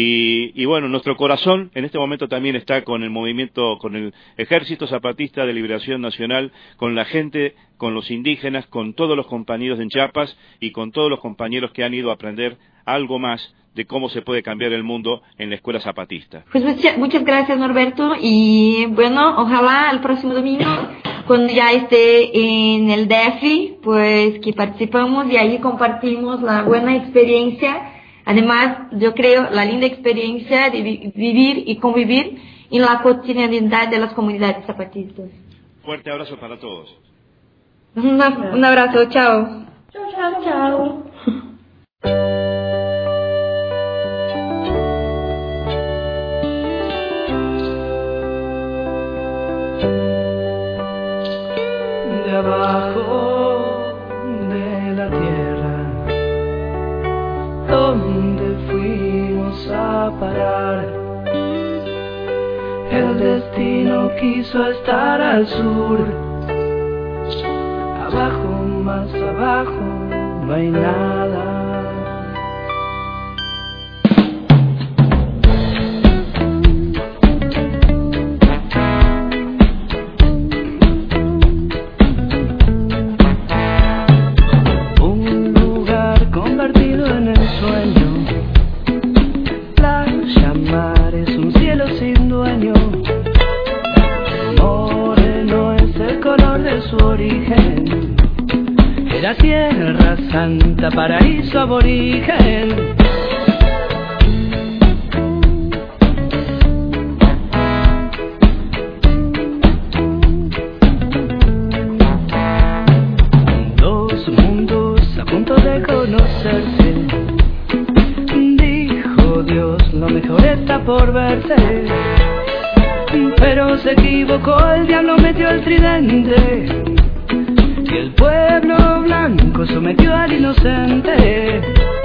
y bueno, nuestro corazón en este momento también está con el movimiento, con el Ejército Zapatista de Liberación Nacional, con la gente, con los indígenas, con todos los compañeros en Chiapas y con todos los compañeros que han ido a aprender algo más de cómo se puede cambiar el mundo en la Escuela Zapatista. Pues muchas gracias, Norberto, y bueno, ojalá el próximo domingo, cuando ya esté en el DF, pues que participamos y ahí compartimos la buena experiencia, además yo creo la linda experiencia de vivir y convivir en la cotidianidad de las comunidades zapatistas. Fuerte abrazo para todos. Un abrazo, chao. Chao. Debajo de parar. El destino quiso estar al sur. Abajo, más abajo, no hay nada. Era tierra santa, paraíso aborigen. Dos mundos a punto de conocerse. Dijo Dios, lo mejor está por verse. Pero se equivocó, el diablo metió el tridente. Y el pueblo blanco sometió al inocente.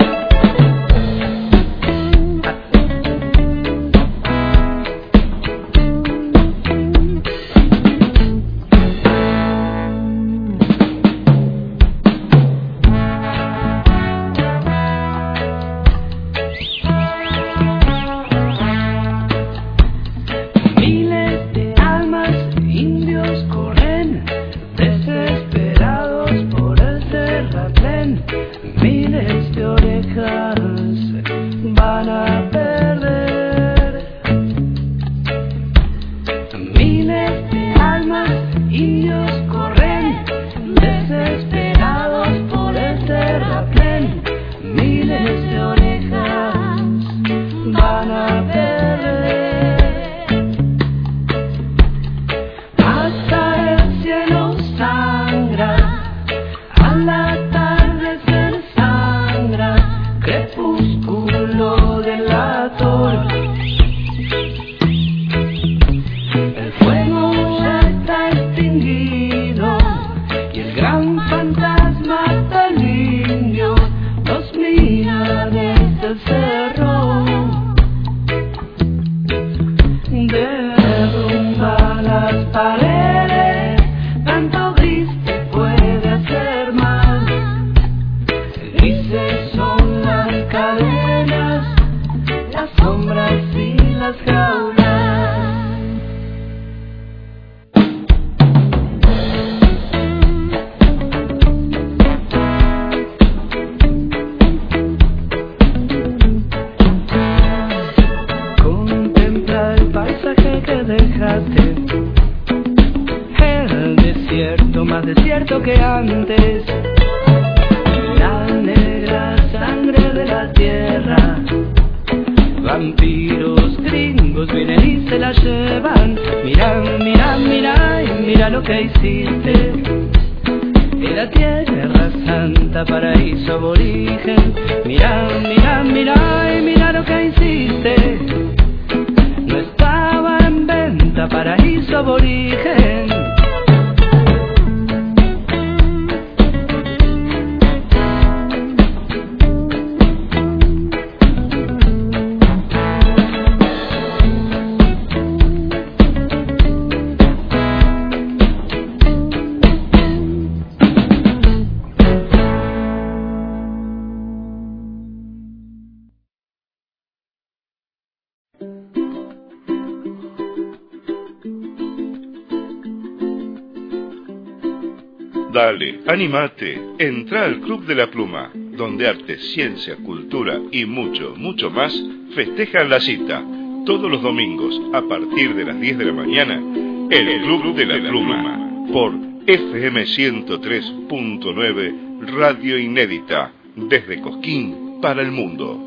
Dale, animate, entra al Club de la Pluma, donde arte, ciencia, cultura y mucho, mucho más festejan la cita. Todos los domingos, a partir de las 10 de la mañana, el Club de la Pluma, por FM 103.9, Radio Inédita, desde Cosquín para el mundo.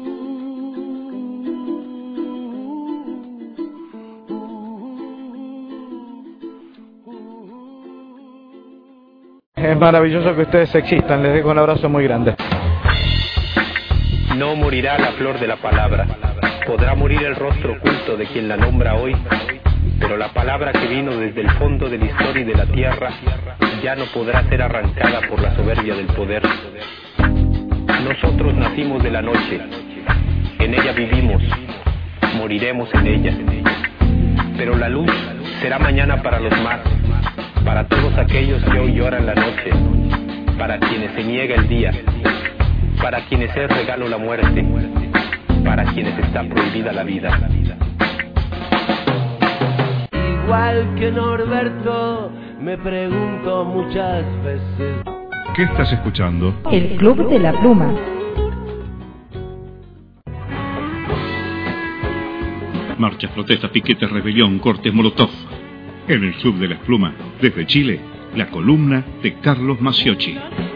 Es maravilloso que ustedes existan, les dejo un abrazo muy grande. No morirá la flor de la palabra, podrá morir el rostro oculto de quien la nombra hoy, pero la palabra que vino desde el fondo de la historia y de la tierra ya no podrá ser arrancada por la soberbia del poder. Nosotros nacimos de la noche, en ella vivimos, moriremos en ella. Pero la luz será mañana para los más, para todos aquellos que hoy lloran la noche, para quienes se niega el día, para quienes es regalo la muerte, para quienes está prohibida la vida. Igual que Norberto, me pregunto muchas veces. ¿Qué estás escuchando? El Club de la Pluma. Marchas, protestas, piquetes, rebelión, cortes, molotov. En el Club de la Pluma, desde Chile, la columna de Carlos Maciocchi.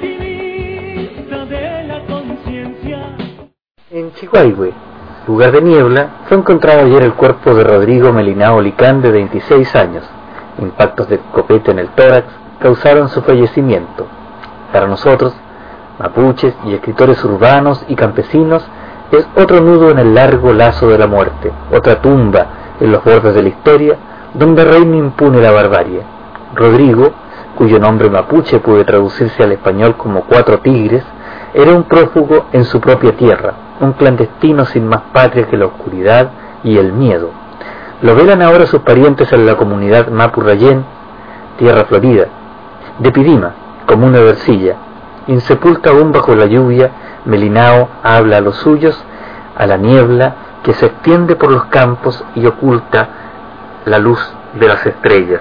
En Chihuahua, lugar de niebla, fue encontrado ayer el cuerpo de Rodrigo Melinao Licán, de 26 años. Impactos de copete en el tórax causaron su fallecimiento. Para nosotros, mapuches y escritores urbanos y campesinos, es otro nudo en el largo lazo de la muerte, otra tumba en los bordes de la historia, donde reina impune la barbarie. Rodrigo, cuyo nombre mapuche puede traducirse al español como 4 tigres, era un prófugo en su propia tierra, un clandestino sin más patria que la oscuridad y el miedo. Lo velan ahora sus parientes en la comunidad Mapu Rayén, tierra florida, de Pidima, comuna de Ercilla. Insepulta aún bajo la lluvia, Melinao habla a los suyos, a la niebla que se extiende por los campos y oculta la luz de las estrellas.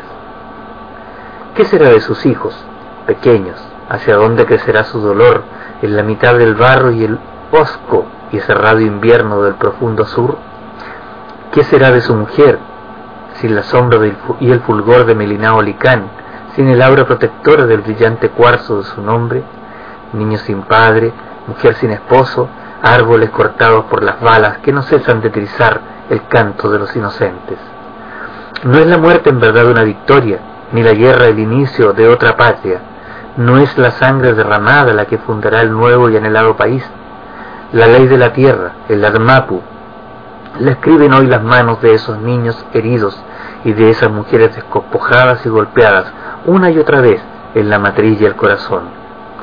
¿Qué será de sus hijos, pequeños? ¿Hacia dónde crecerá su dolor en la mitad del barro y el hosco y cerrado invierno del profundo sur? ¿Qué será de su mujer, sin la sombra y el fulgor de Melinao Licán, sin el aura protectora del brillante cuarzo de su nombre? Niño sin padre, mujer sin esposo, árboles cortados por las balas que no cesan de trizar el canto de los inocentes. No es la muerte en verdad una victoria, ni la guerra el inicio de otra patria. No es la sangre derramada la que fundará el nuevo y anhelado país. La ley de la tierra, el Admapu, la escriben hoy las manos de esos niños heridos y de esas mujeres despojadas y golpeadas una y otra vez en la matriz y el corazón.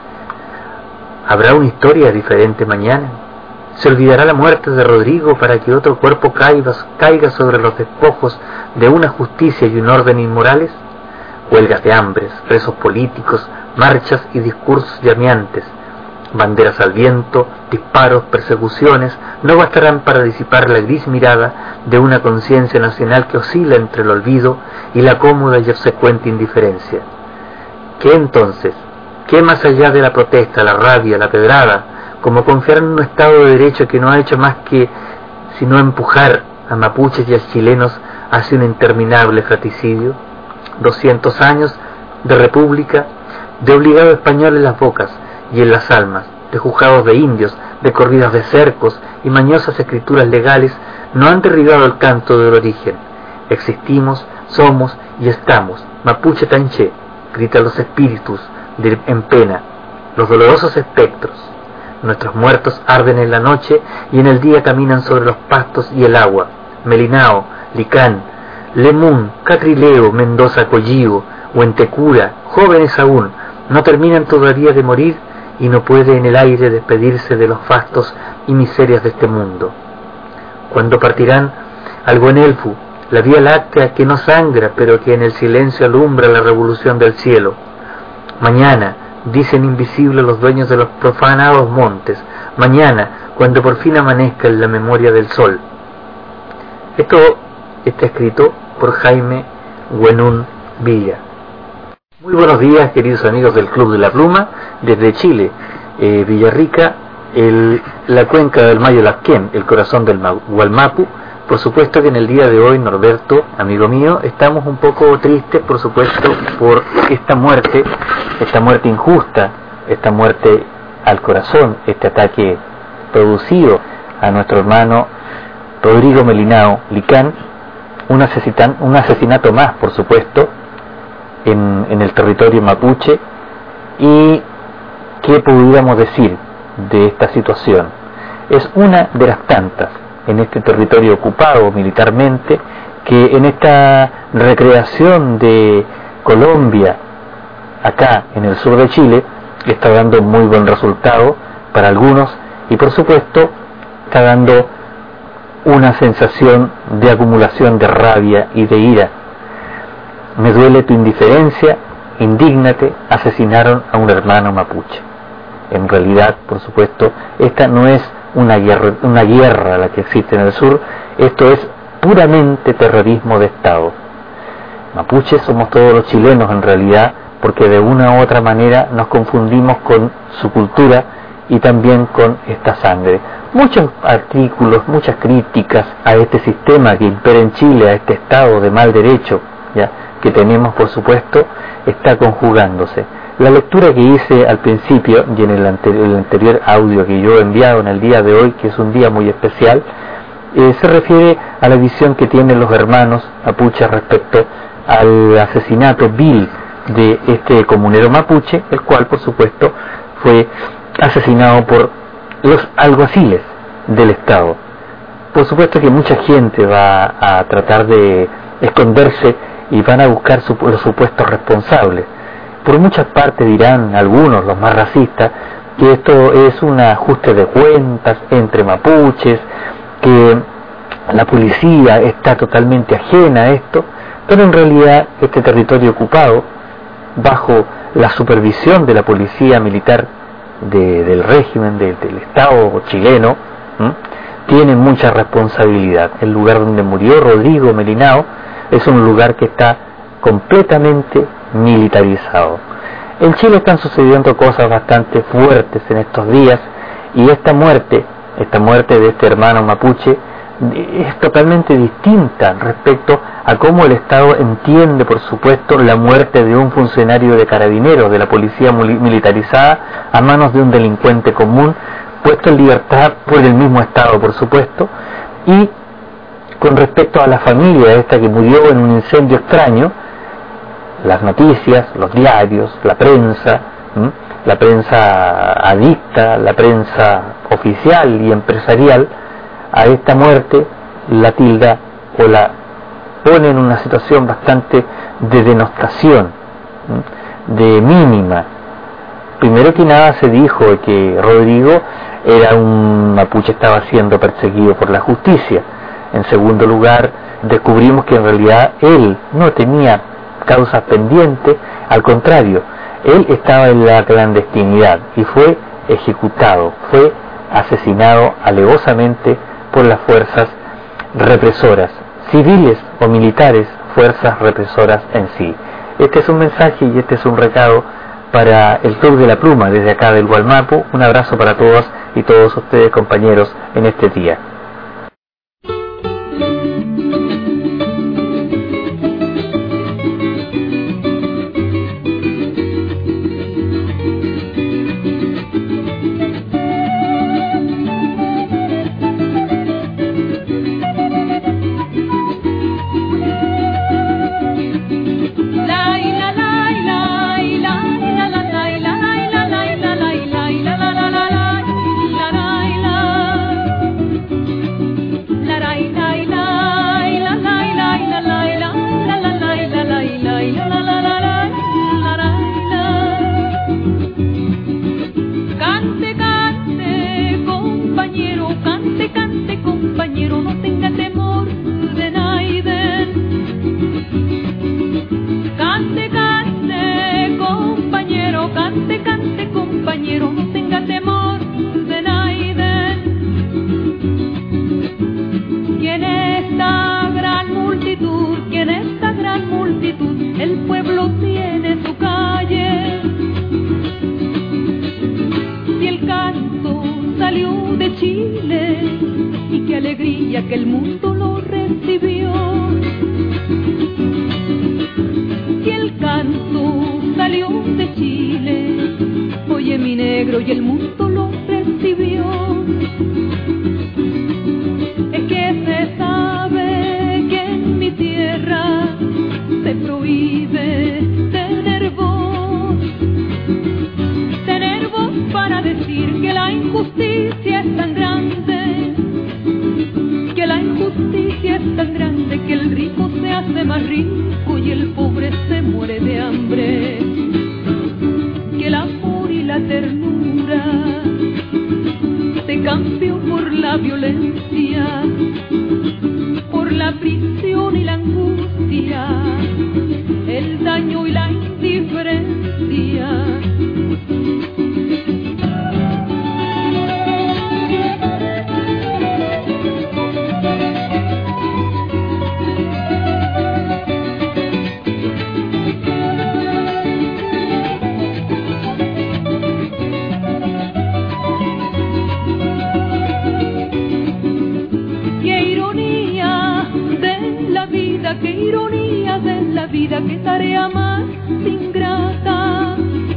¿Habrá una historia diferente mañana? ¿Se olvidará la muerte de Rodrigo para que otro cuerpo caiga sobre los despojos de una justicia y un orden inmorales? Huelgas de hambres, presos políticos, marchas y discursos llameantes, banderas al viento, disparos, persecuciones, no bastarán para disipar la gris mirada de una conciencia nacional que oscila entre el olvido y la cómoda y obsecuente indiferencia. ¿Qué entonces? ¿Qué más allá de la protesta, la rabia, la pedrada, como confiar en un Estado de Derecho que no ha hecho más que sino empujar a mapuches y a chilenos hacia un interminable fratricidio? 200 años de república, de obligado español en las bocas y en las almas, de juzgados de indios, de corridas de cercos y mañosas escrituras legales no han derribado el canto del origen. Existimos, somos y estamos. Mapuche Tanché, gritan los espíritus en pena, los dolorosos espectros. Nuestros muertos arden en la noche y en el día caminan sobre los pastos y el agua. Melinao, Licán, Lemún, Catrileo, Mendoza, Collío, Huentecura, jóvenes aún, no terminan todavía de morir y no puede en el aire despedirse de los fastos y miserias de este mundo. Cuando partirán al Buenelfu, la Vía Láctea que no sangra pero que en el silencio alumbra la revolución del cielo. Mañana, dicen invisibles los dueños de los profanados montes, mañana, cuando por fin amanezca en la memoria del sol. Esto está escrito por Jaime Huenún Villa. Muy buenos días, queridos amigos del Club de la Pluma, desde Chile, Villarrica, la cuenca del Mayo Lasquén, el corazón del Gualmapu. Por supuesto que en el día de hoy, Norberto, amigo mío, estamos un poco tristes, por supuesto, por esta muerte injusta, esta muerte al corazón, este ataque producido a nuestro hermano Rodrigo Melinao Licán, un asesinato más, por supuesto, en el territorio mapuche. Y ¿qué pudiéramos decir de esta situación? Es una de las tantas en este territorio ocupado militarmente, que en esta recreación de Colombia acá en el sur de Chile está dando muy buen resultado para algunos y por supuesto está dando una sensación de acumulación de rabia y de ira. Me duele tu indiferencia, indígnate, asesinaron a un hermano mapuche. En realidad, por supuesto, esta no es una guerra la que existe en el sur, esto es puramente terrorismo de Estado. Mapuches somos todos los chilenos en realidad, porque de una u otra manera nos confundimos con su cultura y también con esta sangre. Muchos artículos, muchas críticas a este sistema que impera en Chile, a este Estado de mal derecho, ¿ya?, que tenemos, por supuesto, está conjugándose. La lectura que hice al principio y en el anterior audio que yo he enviado en el día de hoy, que es un día muy especial, se refiere a la visión que tienen los hermanos mapuches respecto al asesinato vil de este comunero mapuche, el cual, por supuesto, fue asesinado por los alguaciles del Estado. Por supuesto que mucha gente va a tratar de esconderse y van a buscar los supuestos responsables. Por muchas partes dirán algunos, los más racistas, que esto es un ajuste de cuentas entre mapuches, que la policía está totalmente ajena a esto, pero en realidad este territorio ocupado, bajo la supervisión de la policía militar del régimen, del Estado chileno, tiene mucha responsabilidad. El lugar donde murió Rodrigo Melinao es un lugar que está completamente militarizado. En Chile están sucediendo cosas bastante fuertes en estos días, y esta muerte de este hermano mapuche es totalmente distinta respecto a cómo el Estado entiende, por supuesto, la muerte de un funcionario de carabineros, de la policía militarizada, a manos de un delincuente común, puesto en libertad por el mismo Estado, por supuesto. Y con respecto a la familia esta que murió en un incendio extraño, las noticias, los diarios, la prensa adicta, la prensa oficial y empresarial, a esta muerte la tilda o la pone en una situación bastante de denostación, de mínima. Primero que nada se dijo que Rodrigo era un mapuche, estaba siendo perseguido por la justicia. En segundo lugar, descubrimos que en realidad él no tenía causas pendientes, al contrario, él estaba en la clandestinidad y fue ejecutado, fue asesinado alevosamente por las fuerzas represoras, civiles o militares, fuerzas represoras en sí. Este es un mensaje y este es un recado para el Club de la Pluma desde acá del Gualmapu. Un abrazo para todas y todos ustedes, compañeros, en este día. Que el mundo lo recibió, y el canto salió de Chile, oye mi negro, y el mundo lo recibió. Es que se sabe que en mi tierra se prohíbe tener voz para decir que la injusticia es tan grande, que la injusticia es tan grande, que el rico se hace más rico y el pobre se muere de hambre, que el amor y la ternura se cambió por la la violencia, por la prisión y la angustia, el daño y la indiferencia. Qué ironía de la vida, qué tarea más ingrata,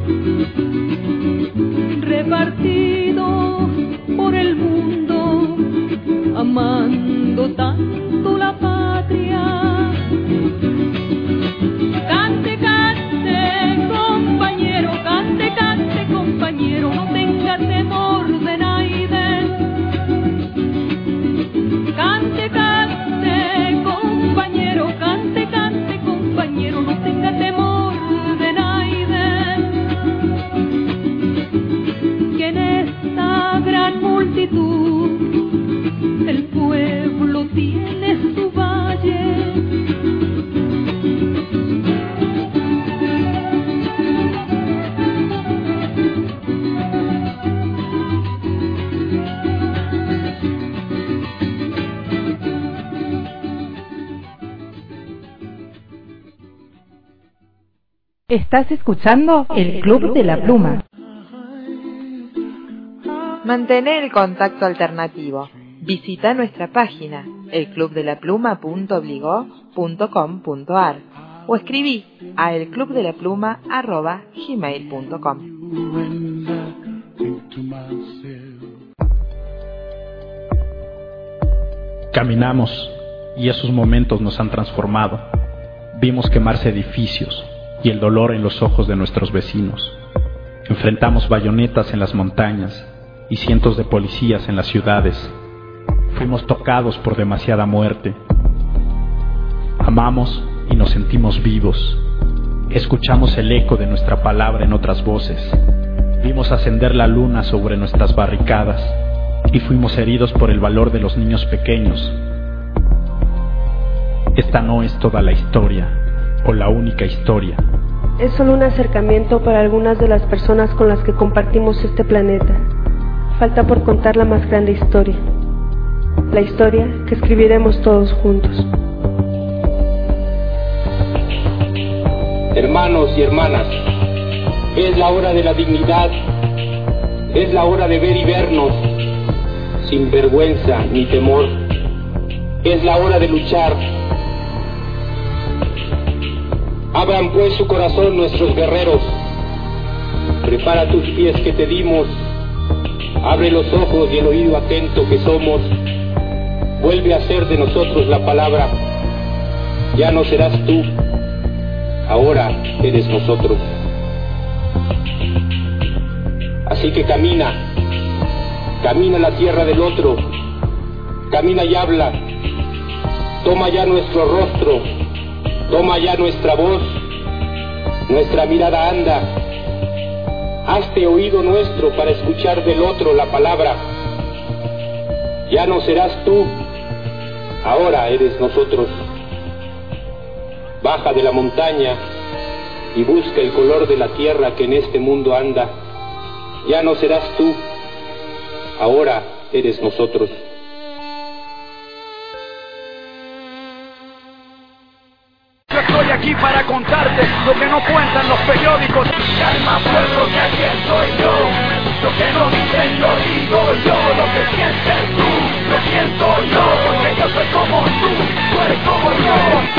repartido por el mundo, amando tanto la patria. Cante, cante, compañero, cante, cante, compañero, no tenga temor de nadie. Cante, cante, compañero, cante, cante, compañero, no tenga temor de nadie. Que en esta gran multitud el pueblo tiene su valle. Estás escuchando el Club de la Pluma. Mantén el contacto alternativo. Visita nuestra página, elclubdelapluma.obligó.com.ar o escribí a elclubdelapluma@gmail.com. Caminamos y esos momentos nos han transformado. Vimos quemarse edificios y el dolor en los ojos de nuestros vecinos. Enfrentamos bayonetas en las montañas y cientos de policías en las ciudades. Fuimos tocados por demasiada muerte. Amamos y nos sentimos vivos. Escuchamos el eco de nuestra palabra en otras voces. Vimos ascender la luna sobre nuestras barricadas y fuimos heridos por el valor de los niños pequeños. Esta no es toda la historia o la única historia. Es solo un acercamiento para algunas de las personas con las que compartimos este planeta. Falta por contar la más grande historia. La historia que escribiremos todos juntos. Hermanos y hermanas, es la hora de la dignidad, es la hora de ver y vernos, sin vergüenza ni temor. Es la hora de luchar. Abran pues su corazón nuestros guerreros. Prepara tus pies que te dimos. Abre los ojos y el oído atento que somos. Vuelve a ser de nosotros la palabra. Ya no serás tú, ahora eres nosotros. Así que camina, camina la tierra del otro, camina y habla. Toma ya nuestro rostro, toma ya nuestra voz, nuestra mirada anda. Hazte oído nuestro para escuchar del otro la palabra. Ya no serás tú, ahora eres nosotros. Baja de la montaña y busca el color de la tierra que en este mundo anda. Ya no serás tú, ahora eres nosotros. Yo estoy aquí para contarte lo que no cuentan los periódicos. Calma pueblo, que aquí estoy yo. Lo que no dicen lo digo yo. Lo que sientes tú, lo siento yo. Porque yo soy como tú eres como yo.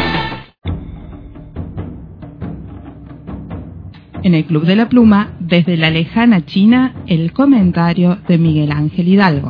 En el Club de la Pluma, desde la lejana China, el comentario de Miguel Ángel Hidalgo.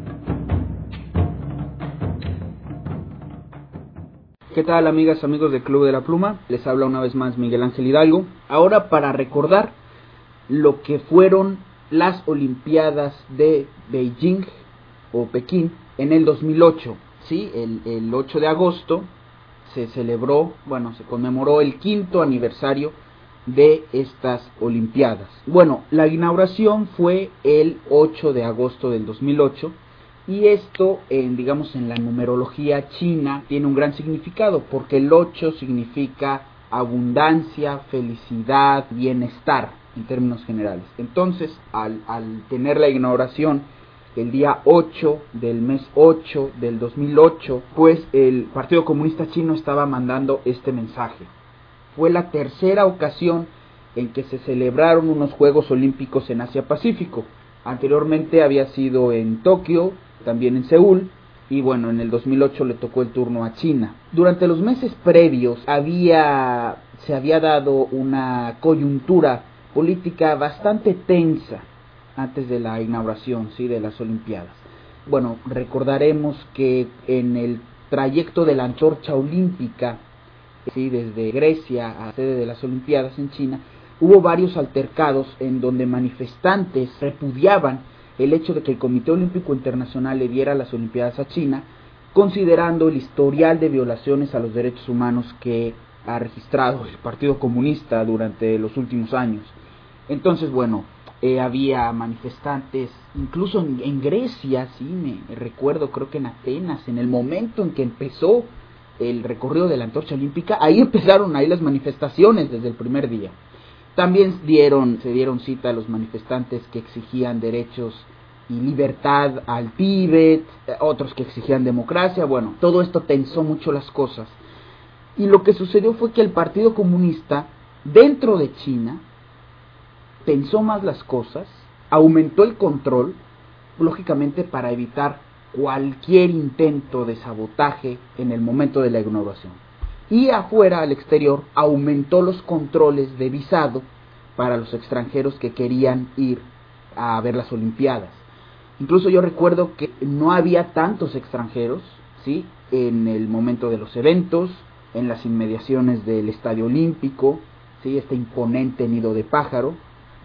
¿Qué tal, amigas, amigos del Club de la Pluma? Les habla una vez más Miguel Ángel Hidalgo. Ahora para recordar lo que fueron las Olimpiadas de Beijing o Pekín en el 2008. Sí, el 8 de agosto se celebró, se conmemoró el 5º aniversario de estas Olimpiadas. Bueno, la inauguración fue el 8 de agosto del 2008 Y esto, digamos, en la numerología china tiene un gran significado, porque el 8 significa abundancia, felicidad, bienestar, en términos generales. Entonces, al tener la inauguración el día 8 del mes 8 del 2008, pues el Partido Comunista Chino estaba mandando este mensaje. Fue la tercera ocasión en que se celebraron unos Juegos Olímpicos en Asia-Pacífico. Anteriormente había sido en Tokio, también en Seúl, y bueno, en el 2008 le tocó el turno a China. Durante los meses previos se había dado una coyuntura política bastante tensa antes de la inauguración, ¿sí?, de las Olimpiadas. Bueno, recordaremos que en el trayecto de la antorcha olímpica, ¿sí?, desde Grecia a sede de las Olimpiadas en China, hubo varios altercados en donde manifestantes repudiaban el hecho de que el Comité Olímpico Internacional le diera las Olimpiadas a China, considerando el historial de violaciones a los derechos humanos que ha registrado el Partido Comunista durante los últimos años. Entonces, bueno, había manifestantes, incluso en Grecia, sí, me recuerdo, creo que en Atenas, en el momento en que empezó el recorrido de la antorcha olímpica, ahí empezaron las manifestaciones desde el primer día. También se dieron cita a los manifestantes que exigían derechos y libertad al Tíbet, otros que exigían democracia. Bueno, todo esto tensó mucho las cosas. Y lo que sucedió fue que el Partido Comunista, dentro de China, tensó más las cosas, aumentó el control, lógicamente para evitar cualquier intento de sabotaje en el momento de la inauguración. Y afuera, al exterior, aumentó los controles de visado para los extranjeros que querían ir a ver las Olimpiadas. Incluso yo recuerdo que no había tantos extranjeros, ¿sí?, en el momento de los eventos, en las inmediaciones del Estadio Olímpico, ¿sí?, este imponente nido de pájaro,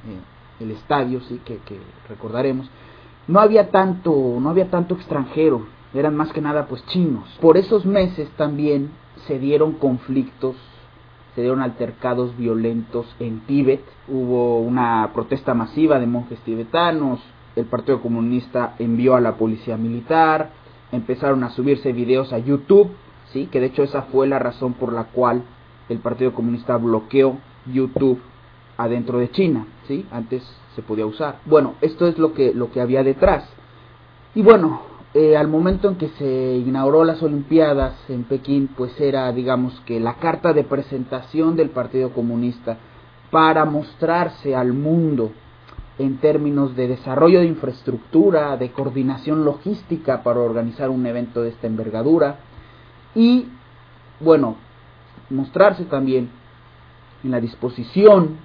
el estadio, sí, que recordaremos. No había tanto extranjero, eran más que nada pues chinos. Por esos meses también se dieron conflictos, se dieron altercados violentos en Tíbet. Hubo una protesta masiva de monjes tibetanos, el Partido Comunista envió a la policía militar, empezaron a subirse videos a YouTube, sí, que de hecho esa fue la razón por la cual el Partido Comunista bloqueó YouTube adentro de China, sí, antes se podía usar. Bueno, esto es lo que había detrás. Y bueno, al momento en que se inauguró las Olimpiadas en Pekín, pues era, digamos, que la carta de presentación del Partido Comunista para mostrarse al mundo en términos de desarrollo de infraestructura, de coordinación logística para organizar un evento de esta envergadura y, bueno, mostrarse también en la disposición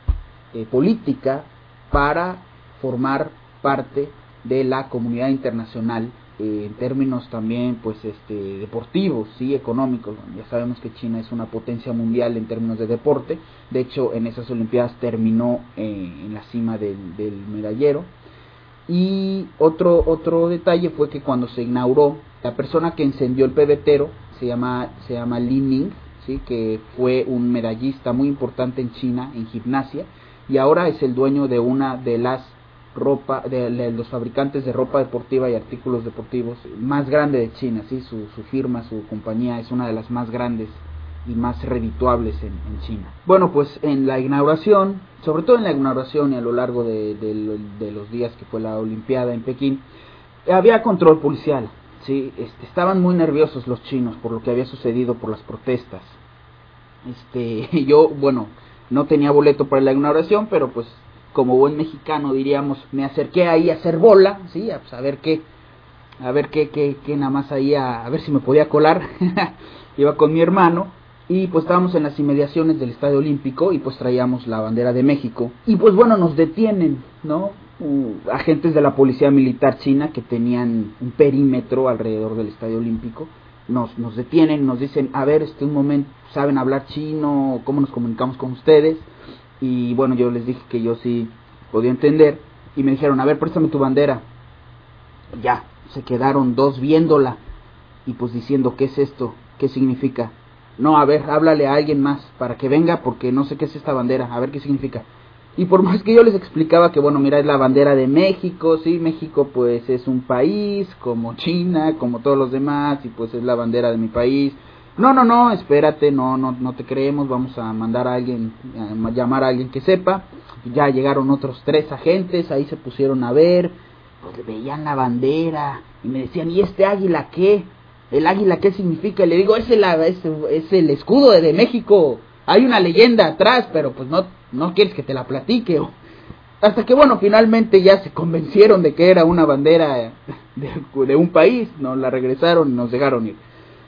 política para formar parte de la comunidad internacional en términos también pues deportivos, sí, económicos. Ya sabemos que China es una potencia mundial en términos de deporte. De hecho, en esas Olimpiadas terminó en la cima del medallero. Y otro detalle fue que cuando se inauguró, la persona que encendió el pebetero se llama Li Ning, sí, que fue un medallista muy importante en China en gimnasia y ahora es el dueño de una de las los fabricantes de ropa deportiva y artículos deportivos más grande de China, ¿sí? Su firma, su compañía es una de las más grandes y más redituables en China. Bueno, pues en la inauguración, sobre todo en la inauguración y a lo largo de los días que fue la Olimpiada en Pekín, había control policial, ¿sí? Estaban muy nerviosos los chinos por lo que había sucedido por las protestas. Yo, bueno, no tenía boleto para la inauguración, pero pues como buen mexicano diríamos, me acerqué ahí a hacer bola, sí, a ver qué nada más ahí, a ver si me podía colar. Iba con mi hermano y pues estábamos en las inmediaciones del Estadio Olímpico y pues traíamos la bandera de México y pues bueno, nos detienen, ¿no? Agentes de la policía militar china que tenían un perímetro alrededor del Estadio Olímpico. Nos detienen, nos dicen, a ver, un momento, ¿saben hablar chino? ¿Cómo nos comunicamos con ustedes? Y bueno, yo les dije que yo sí podía entender y me dijeron, a ver, préstame tu bandera. Ya, se quedaron dos viéndola y pues diciendo, ¿qué es esto? ¿Qué significa? No, a ver, háblale a alguien más para que venga porque no sé qué es esta bandera, a ver qué significa. Y por más que yo les explicaba que, bueno, mira, es la bandera de México, sí, México pues es un país como China, como todos los demás, y pues es la bandera de mi país. No, espérate, no te creemos, vamos a mandar a alguien, a llamar a alguien que sepa. Ya llegaron otros 3 agentes, ahí se pusieron a ver, pues veían la bandera, y me decían, ¿y este águila qué? ¿El águila qué significa? Y le digo, es el escudo de México, hay una leyenda atrás, pero pues no quieres que te la platique. Hasta que, bueno, finalmente ya se convencieron de que era una bandera de un país, nos la regresaron y nos dejaron ir.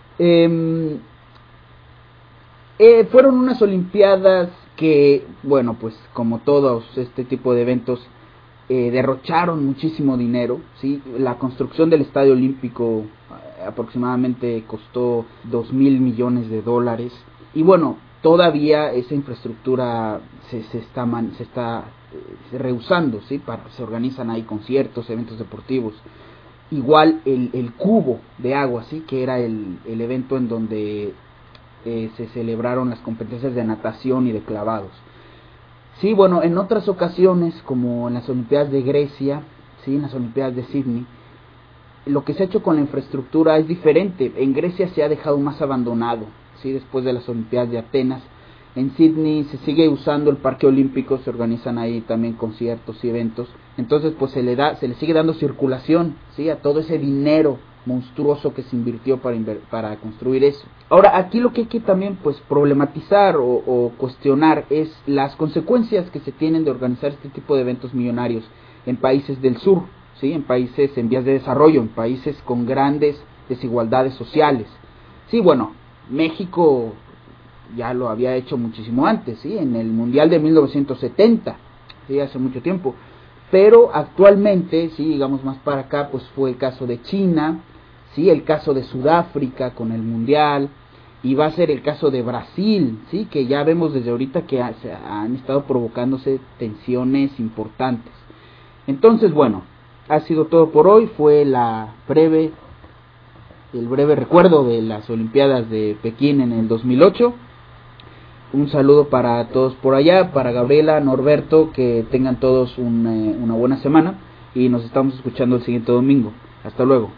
Fueron unas olimpiadas que, bueno, pues como todos este tipo de eventos, derrocharon muchísimo dinero, ¿sí? La construcción del Estadio Olímpico aproximadamente costó $2,000 millones. Y bueno, todavía esa infraestructura se está reusando, ¿sí? Se organizan ahí conciertos, eventos deportivos. Igual el cubo de agua, ¿sí? Que era el evento en donde se celebraron las competencias de natación y de clavados. Sí, bueno, en otras ocasiones, como en las Olimpiadas de Grecia, ¿sí? En las Olimpiadas de Sydney, lo que se ha hecho con la infraestructura es diferente. En Grecia se ha dejado más abandonado, ¿sí? Después de las Olimpiadas de Atenas. En Sydney se sigue usando el Parque Olímpico, se organizan ahí también conciertos y eventos. Entonces, pues se le sigue dando circulación, ¿sí? A todo ese dinero monstruoso que se invirtió para construir eso. Ahora, aquí lo que hay que también pues problematizar o cuestionar es las consecuencias que se tienen de organizar este tipo de eventos millonarios en países del sur, ¿sí? En países en vías de desarrollo, en países con grandes desigualdades sociales. Sí, bueno, México ya lo había hecho muchísimo antes, ¿sí? En el Mundial de 1970, ¿sí? Hace mucho tiempo. Pero actualmente, sí, digamos más para acá, pues fue el caso de China, sí, el caso de Sudáfrica con el Mundial, y va a ser el caso de Brasil, sí, que ya vemos desde ahorita que han estado provocándose tensiones importantes. Entonces, bueno, ha sido todo por hoy, fue el breve recuerdo de las Olimpiadas de Pekín en el 2008. Un saludo para todos por allá, para Gabriela, Norberto, que tengan todos una buena semana y nos estamos escuchando el siguiente domingo. Hasta luego.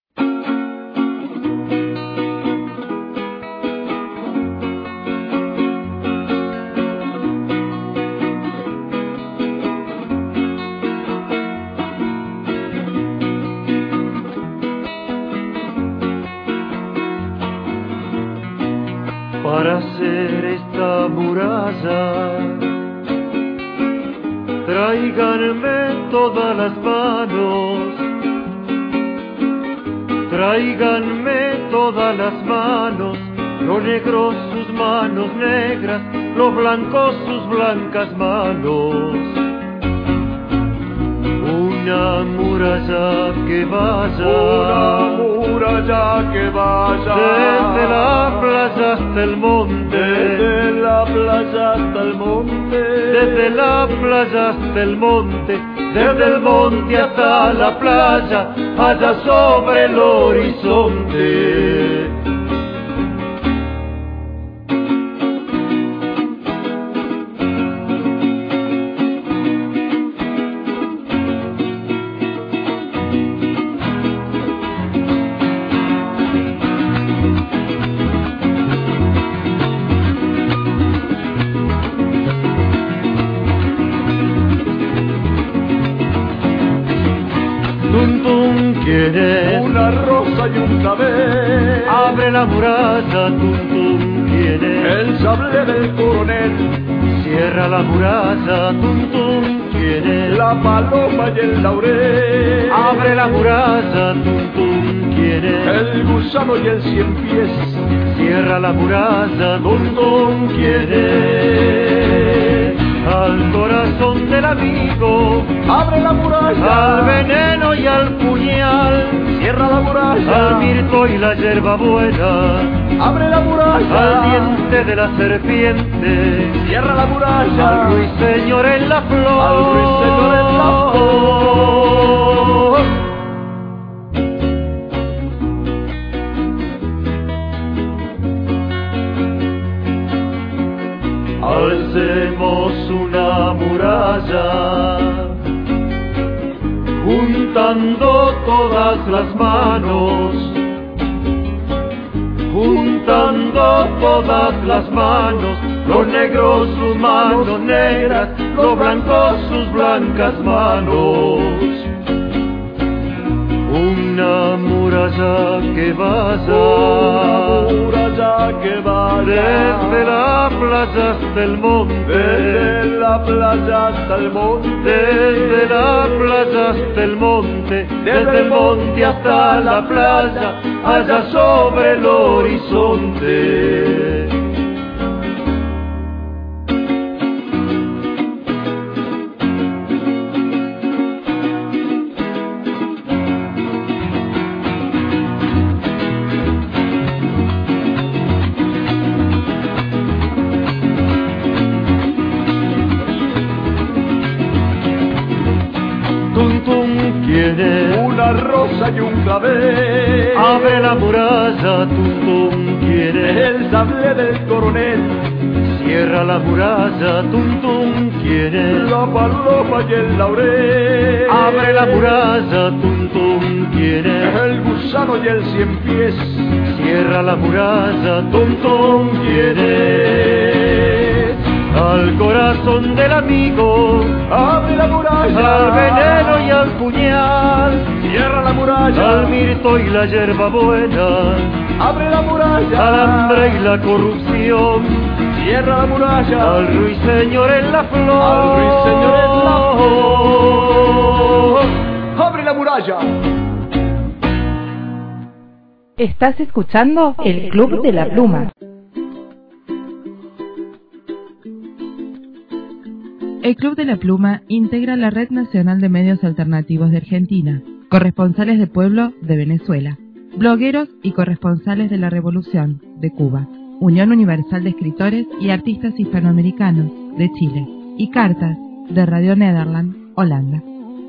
Para hacer esta muralla, tráiganme todas las manos, tráiganme todas las manos, los negros sus manos negras, los blancos sus blancas manos. Una muralla que vaya, desde la playa hasta el monte, desde la playa hasta el monte, desde la playa hasta el monte, desde el monte hasta la playa, allá sobre el horizonte. Una rosa y un clavel. Abre la muralla, tum tum, ¿quién es? El sable del coronel. Cierra la muralla, tum tum, ¿quién es? La paloma y el laurel. Abre la muralla, tum tum, ¿quién es? El gusano y el cien pies. Cierra la muralla, tum tum, ¿quién es? Al corazón del amigo, abre la muralla, al veneno y al puñal, cierra la muralla, al mirto y la hierbabuena, abre la muralla, al diente de la serpiente, cierra la muralla, al ruiseñor en la flor, al ruiseñor en la flor. Alcemos una muralla playa, juntando todas las manos, juntando todas las manos, los negros sus manos negras, los blancos sus blancas manos. Una muralla que vaya desde la playa hasta el monte, desde la playa hasta el monte, desde la playa hasta el monte, desde el monte hasta la playa, allá sobre el horizonte. Una rosa y un clavel, abre la muralla, tum tum quiere el sable del coronel, cierra la muralla, tum tum quiere la paloma y el laurel, abre la muralla, tum tum quiere el gusano y el cien pies, cierra la muralla, tum tum quiere al corazón del amigo, abre la muralla, al veneno y al puñal, cierra la muralla, al mirto y la hierba buena, abre la muralla, al hambre y la corrupción, cierra la muralla, al ruiseñor en la flor, al ruiseñor en la flor, abre la muralla. Estás escuchando el Club de la Pluma. El Club de la Pluma integra la Red Nacional de Medios Alternativos de Argentina, corresponsales de pueblo de Venezuela, blogueros y corresponsales de la Revolución de Cuba, Unión Universal de Escritores y Artistas Hispanoamericanos de Chile y Cartas de Radio Nederland, Holanda.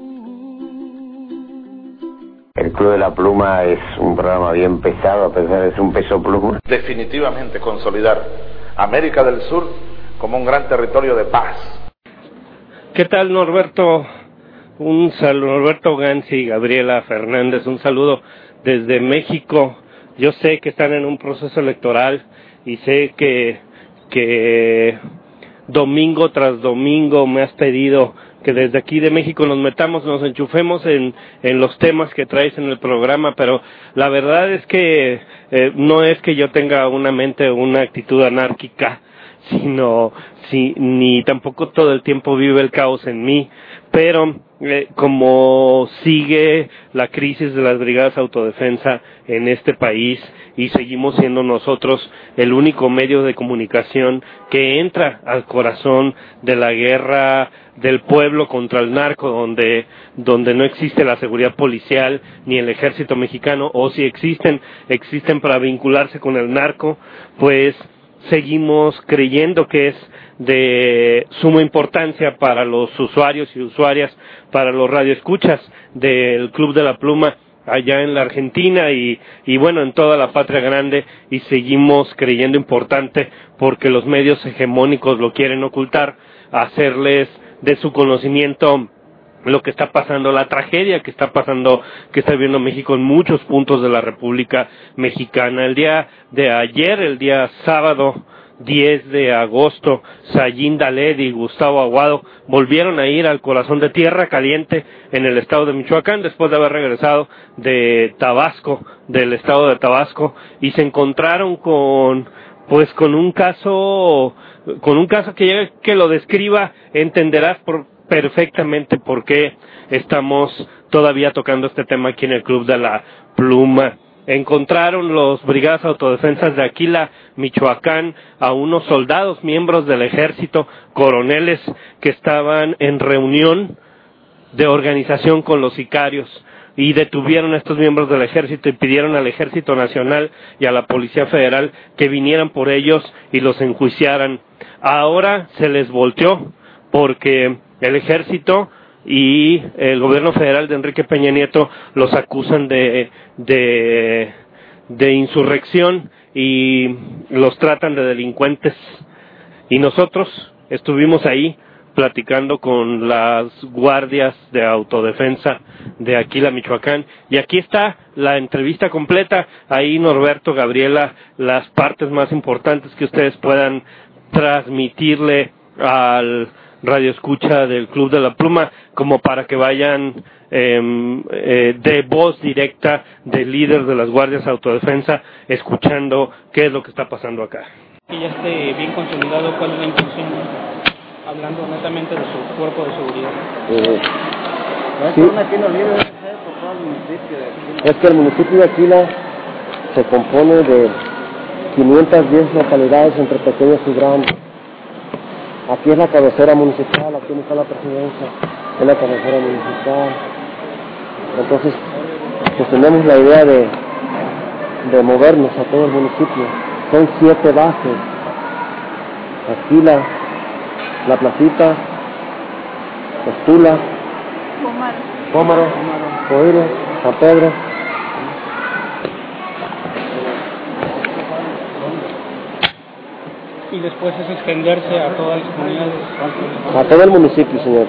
El Club de la Pluma es un programa bien pesado, a pesar de ser un peso pluma. Definitivamente consolidar América del Sur como un gran territorio de paz. ¿Qué tal, Norberto? Un saludo, Norberto Gansi y Gabriela Fernández, un saludo desde México. Yo sé que están en un proceso electoral y sé que domingo tras domingo me has pedido que desde aquí de México nos metamos, nos enchufemos en los temas que traes en el programa, pero la verdad es que no es que yo tenga una mente o una actitud anárquica, ni tampoco todo el tiempo vive el caos en mí, pero como sigue la crisis de las brigadas de autodefensa en este país y seguimos siendo nosotros el único medio de comunicación que entra al corazón de la guerra del pueblo contra el narco, donde no existe la seguridad policial ni el ejército mexicano, o si existen para vincularse con el narco, pues seguimos creyendo que es de suma importancia para los usuarios y usuarias, para los radioescuchas del Club de la Pluma allá en la Argentina y bueno, en toda la patria grande, y seguimos creyendo importante porque los medios hegemónicos lo quieren ocultar, hacerles de su conocimiento lo que está pasando, la tragedia que está pasando, que está viviendo México en muchos puntos de la República Mexicana. El día de ayer, el día sábado 10 de agosto, Sayín Dalet y Gustavo Aguado volvieron a ir al corazón de Tierra Caliente en el estado de Michoacán después de haber regresado de Tabasco, del estado de Tabasco, y se encontraron con un caso que lo describa, entenderás perfectamente por qué estamos todavía tocando este tema aquí en el Club de la Pluma. Encontraron los brigadas autodefensas de Aquila, Michoacán, a unos soldados, miembros del ejército, coroneles, que estaban en reunión de organización con los sicarios, y detuvieron a estos miembros del ejército y pidieron al Ejército Nacional y a la Policía Federal que vinieran por ellos y los enjuiciaran. Ahora se les volteó porque el ejército y el gobierno federal de Enrique Peña Nieto los acusan de insurrección y los tratan de delincuentes, y nosotros estuvimos ahí platicando con las guardias de autodefensa de Aquila, Michoacán, y aquí está la entrevista completa. Ahí, Norberto, Gabriela, las partes más importantes que ustedes puedan transmitirle al radioescucha del Club de la Pluma, como para que vayan de voz directa del líder de las guardias de autodefensa, escuchando qué es lo que está pasando acá. Que ya esté bien consolidado, ¿cuál es la intención? Hablando netamente de su cuerpo de seguridad. Sí. Es que el municipio de Aquila se compone de 510 localidades entre pequeñas y grandes. Aquí es la cabecera municipal, aquí no está la presidencia, es la cabecera municipal. Entonces, pues tenemos la idea de movernos a todo el municipio. Son 7 bases. Aquila, La Placita, Tula, Pómaro, Coiro, San Pedro. Y después es extenderse a todas las comunidades. A todo el municipio, señor.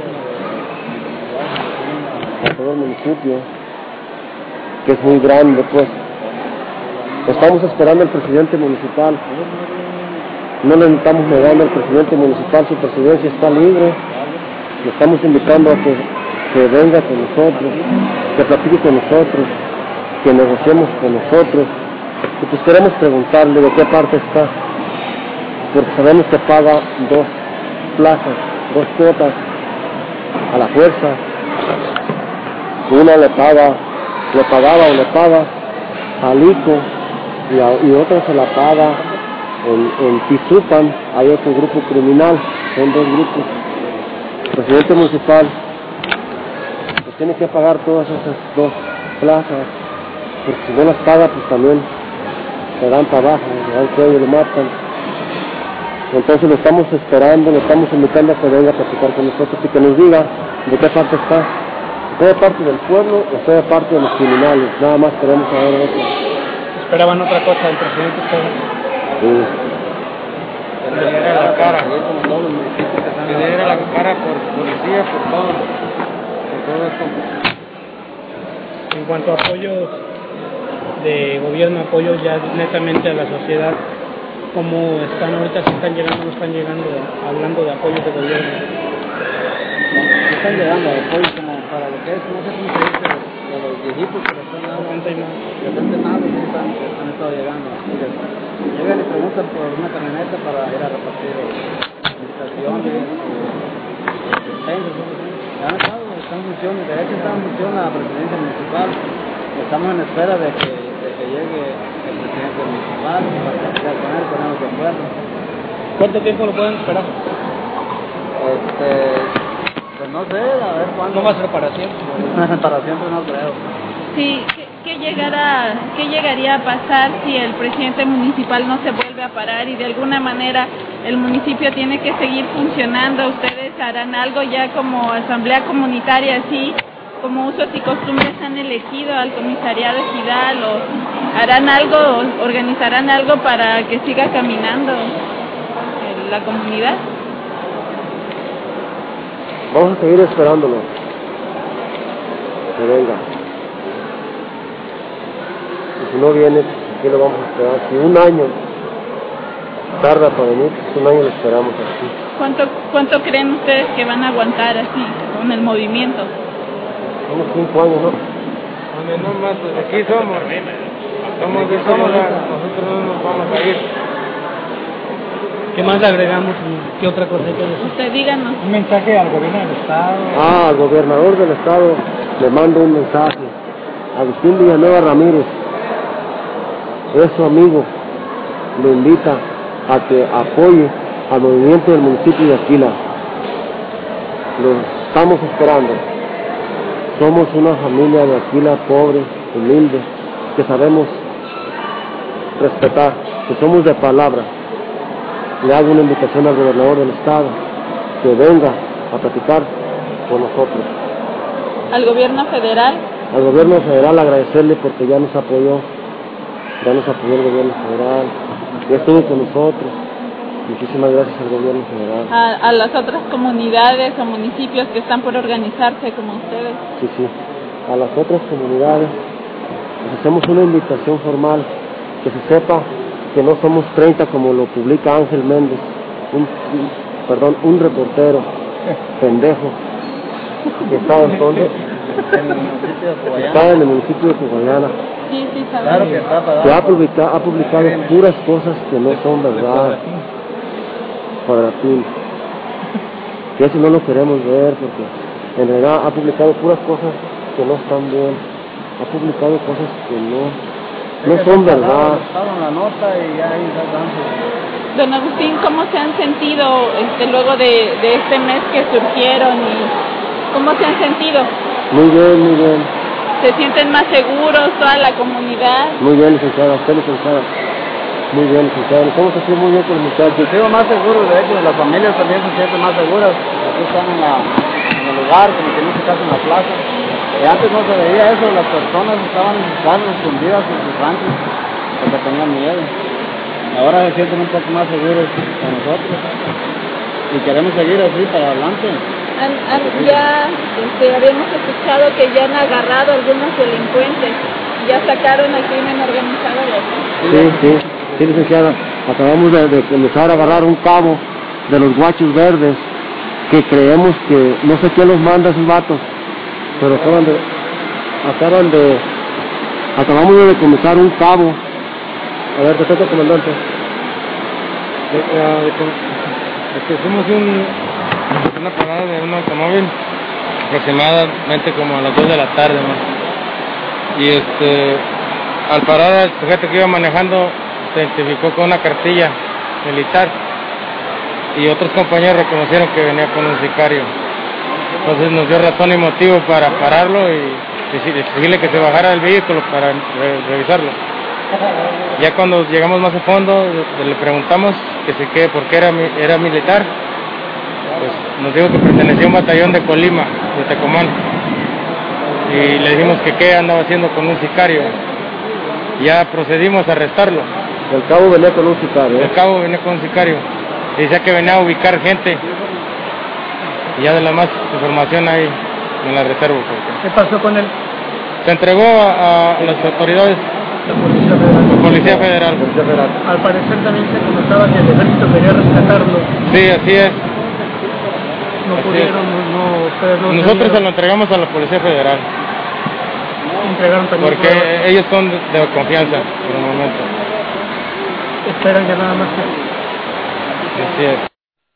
A todo el municipio, que es muy grande, pues. Estamos esperando al presidente municipal. No le estamos negando al presidente municipal, su presidencia está libre. Le estamos invitando a que venga con nosotros, que platique con nosotros, que negociemos con nosotros. Y pues queremos preguntarle de qué parte está, porque sabemos que paga 2 plazas, 2 cuotas a la fuerza. Una le pagaba o le paga al ICO y otra se la paga en Tizupan. Hay otro grupo criminal, son 2 grupos. El presidente municipal pues tiene que pagar todas esas 2 plazas, porque si no las paga pues también se dan para abajo, le dan cuello y lo matan. Entonces lo estamos esperando, lo estamos invitando a que venga a platicar con nosotros y que nos diga de qué parte está. ¿Usted de parte del pueblo o usted de parte de los criminales? Nada más queremos saber eso. Esperaban otra cosa del presidente. Sí. Que le diera la cara. Que le diera la cara por policía, por todo esto. En cuanto a apoyos de gobierno, apoyos ya netamente a la sociedad, ¿cómo están ahorita? ¿Si están llegando o no están llegando? Hablando de apoyos de gobierno. Están llegando apoyos como para lo que es, no sé cómo se dice, de los viejitos que están dando. De repente nada, han estado llegando. Llegan y preguntan por una camioneta para ir a repartir estaciones, han estado, están en función, de hecho está en función la presidencia municipal. Estamos en espera de que llegue el presidente municipal para platicar con él, ponernos de acuerdo. ¿Cuánto tiempo lo pueden esperar? Pues no sé, a ver cuándo. ¿No va a ser para siempre? Para siempre no creo. Sí, ¿qué llegaría a pasar si el presidente municipal no se vuelve a parar y de alguna manera el municipio tiene que seguir funcionando? ¿Ustedes harán algo ya como asamblea comunitaria, así como usos y costumbres han elegido al comisariado ejidal, o harán algo, organizarán algo para que siga caminando la comunidad? Vamos a seguir esperándolo que venga. Y si no viene, aquí lo vamos a esperar. Si 1 año tarda para venir, pues 1 año lo esperamos así. ¿Cuánto creen ustedes que van a aguantar así, con el movimiento? Unos 5 años, ¿no? No más, pues aquí somos. Nosotros no nos vamos a ir. ¿Qué más le agregamos? ¿Qué otra cosa hay que decir? Usted díganos. Un mensaje al gobierno del estado. Al gobernador del estado le mando un mensaje. Agustín Villanueva Ramírez es su amigo. Lo invita a que apoye al movimiento del municipio de Aquila. Lo estamos esperando. Somos una familia de Aquila pobre, humilde, que sabemos respetar, que somos de palabra. Le hago una invitación al gobernador del estado que venga a platicar con nosotros. ¿Al gobierno federal? Al gobierno federal agradecerle porque ya nos apoyó el gobierno federal, ya estuvo con nosotros, Muchísimas gracias al gobierno federal. A las otras comunidades o municipios que están por organizarse como ustedes. Sí, a las otras comunidades les hacemos una invitación formal, que se sepa que no somos 30 como lo publica Ángel Méndez, un reportero pendejo que está en donde está en el municipio de Cogollana. Sí, claro que está, que ha publicado puras cosas que no son verdad. Cuadratín. Que eso no lo queremos ver, porque en realidad ha publicado puras cosas que no están bien. Ha publicado cosas que no son verdad. La nota y ya ahí Don Agustín, ¿cómo se han sentido luego de este mes que surgieron y cómo se han sentido? Muy bien. ¿Se sienten más seguros toda la comunidad? Muy bien, licenciada, usted licenciada. Muy bien, licenciada, nos estamos haciendo muy bien con los muchachos. Yo sigo más seguro, de hecho, las familias también se sienten más seguras. Aquí están en el lugar, como que no se casa en la plaza. Y antes no se veía eso, las personas estaban en sus casas escondidas en sus ranchos, porque tenían miedo. Ahora se sienten un poco más seguros con nosotros. Y queremos seguir así para adelante. Ya habíamos escuchado que ya han agarrado algunos delincuentes, ya sacaron al crimen organizado de aquí. Sí, licenciada, acabamos de comenzar a agarrar un cabo de los guachos verdes, que creemos que, no sé quién los manda esos vatos, pero acabamos de comenzar un cabo. A ver, ¿qué toca, comandante? Hicimos una parada de un automóvil aproximadamente como a las 2 de la tarde, ¿no? Y al parar el sujeto que iba manejando se identificó con una cartilla militar y otros compañeros reconocieron que venía con un sicario. Entonces nos dio razón y motivo para pararlo y decirle que se bajara del vehículo para revisarlo. Ya cuando llegamos más a fondo le preguntamos por qué era militar. Pues nos dijo que pertenecía a un batallón de Colima, de Tecomán, y le dijimos que qué andaba haciendo con un sicario. Ya procedimos a arrestarlo. El cabo venía con un sicario. El cabo venía con un sicario. Y decía que venía a ubicar gente. Y ya de la más información ahí en la reserva. ¿Qué pasó con él? Se entregó a las autoridades. La Policía Federal. Al parecer también se comentaba que el ejército quería rescatarlo. Sí, así es. No pudieron, ustedes no. Nosotros se lo entregamos a la Policía Federal. Entregaron también. Porque ellos son de confianza por el momento. Esperan ya nada más que. Así es.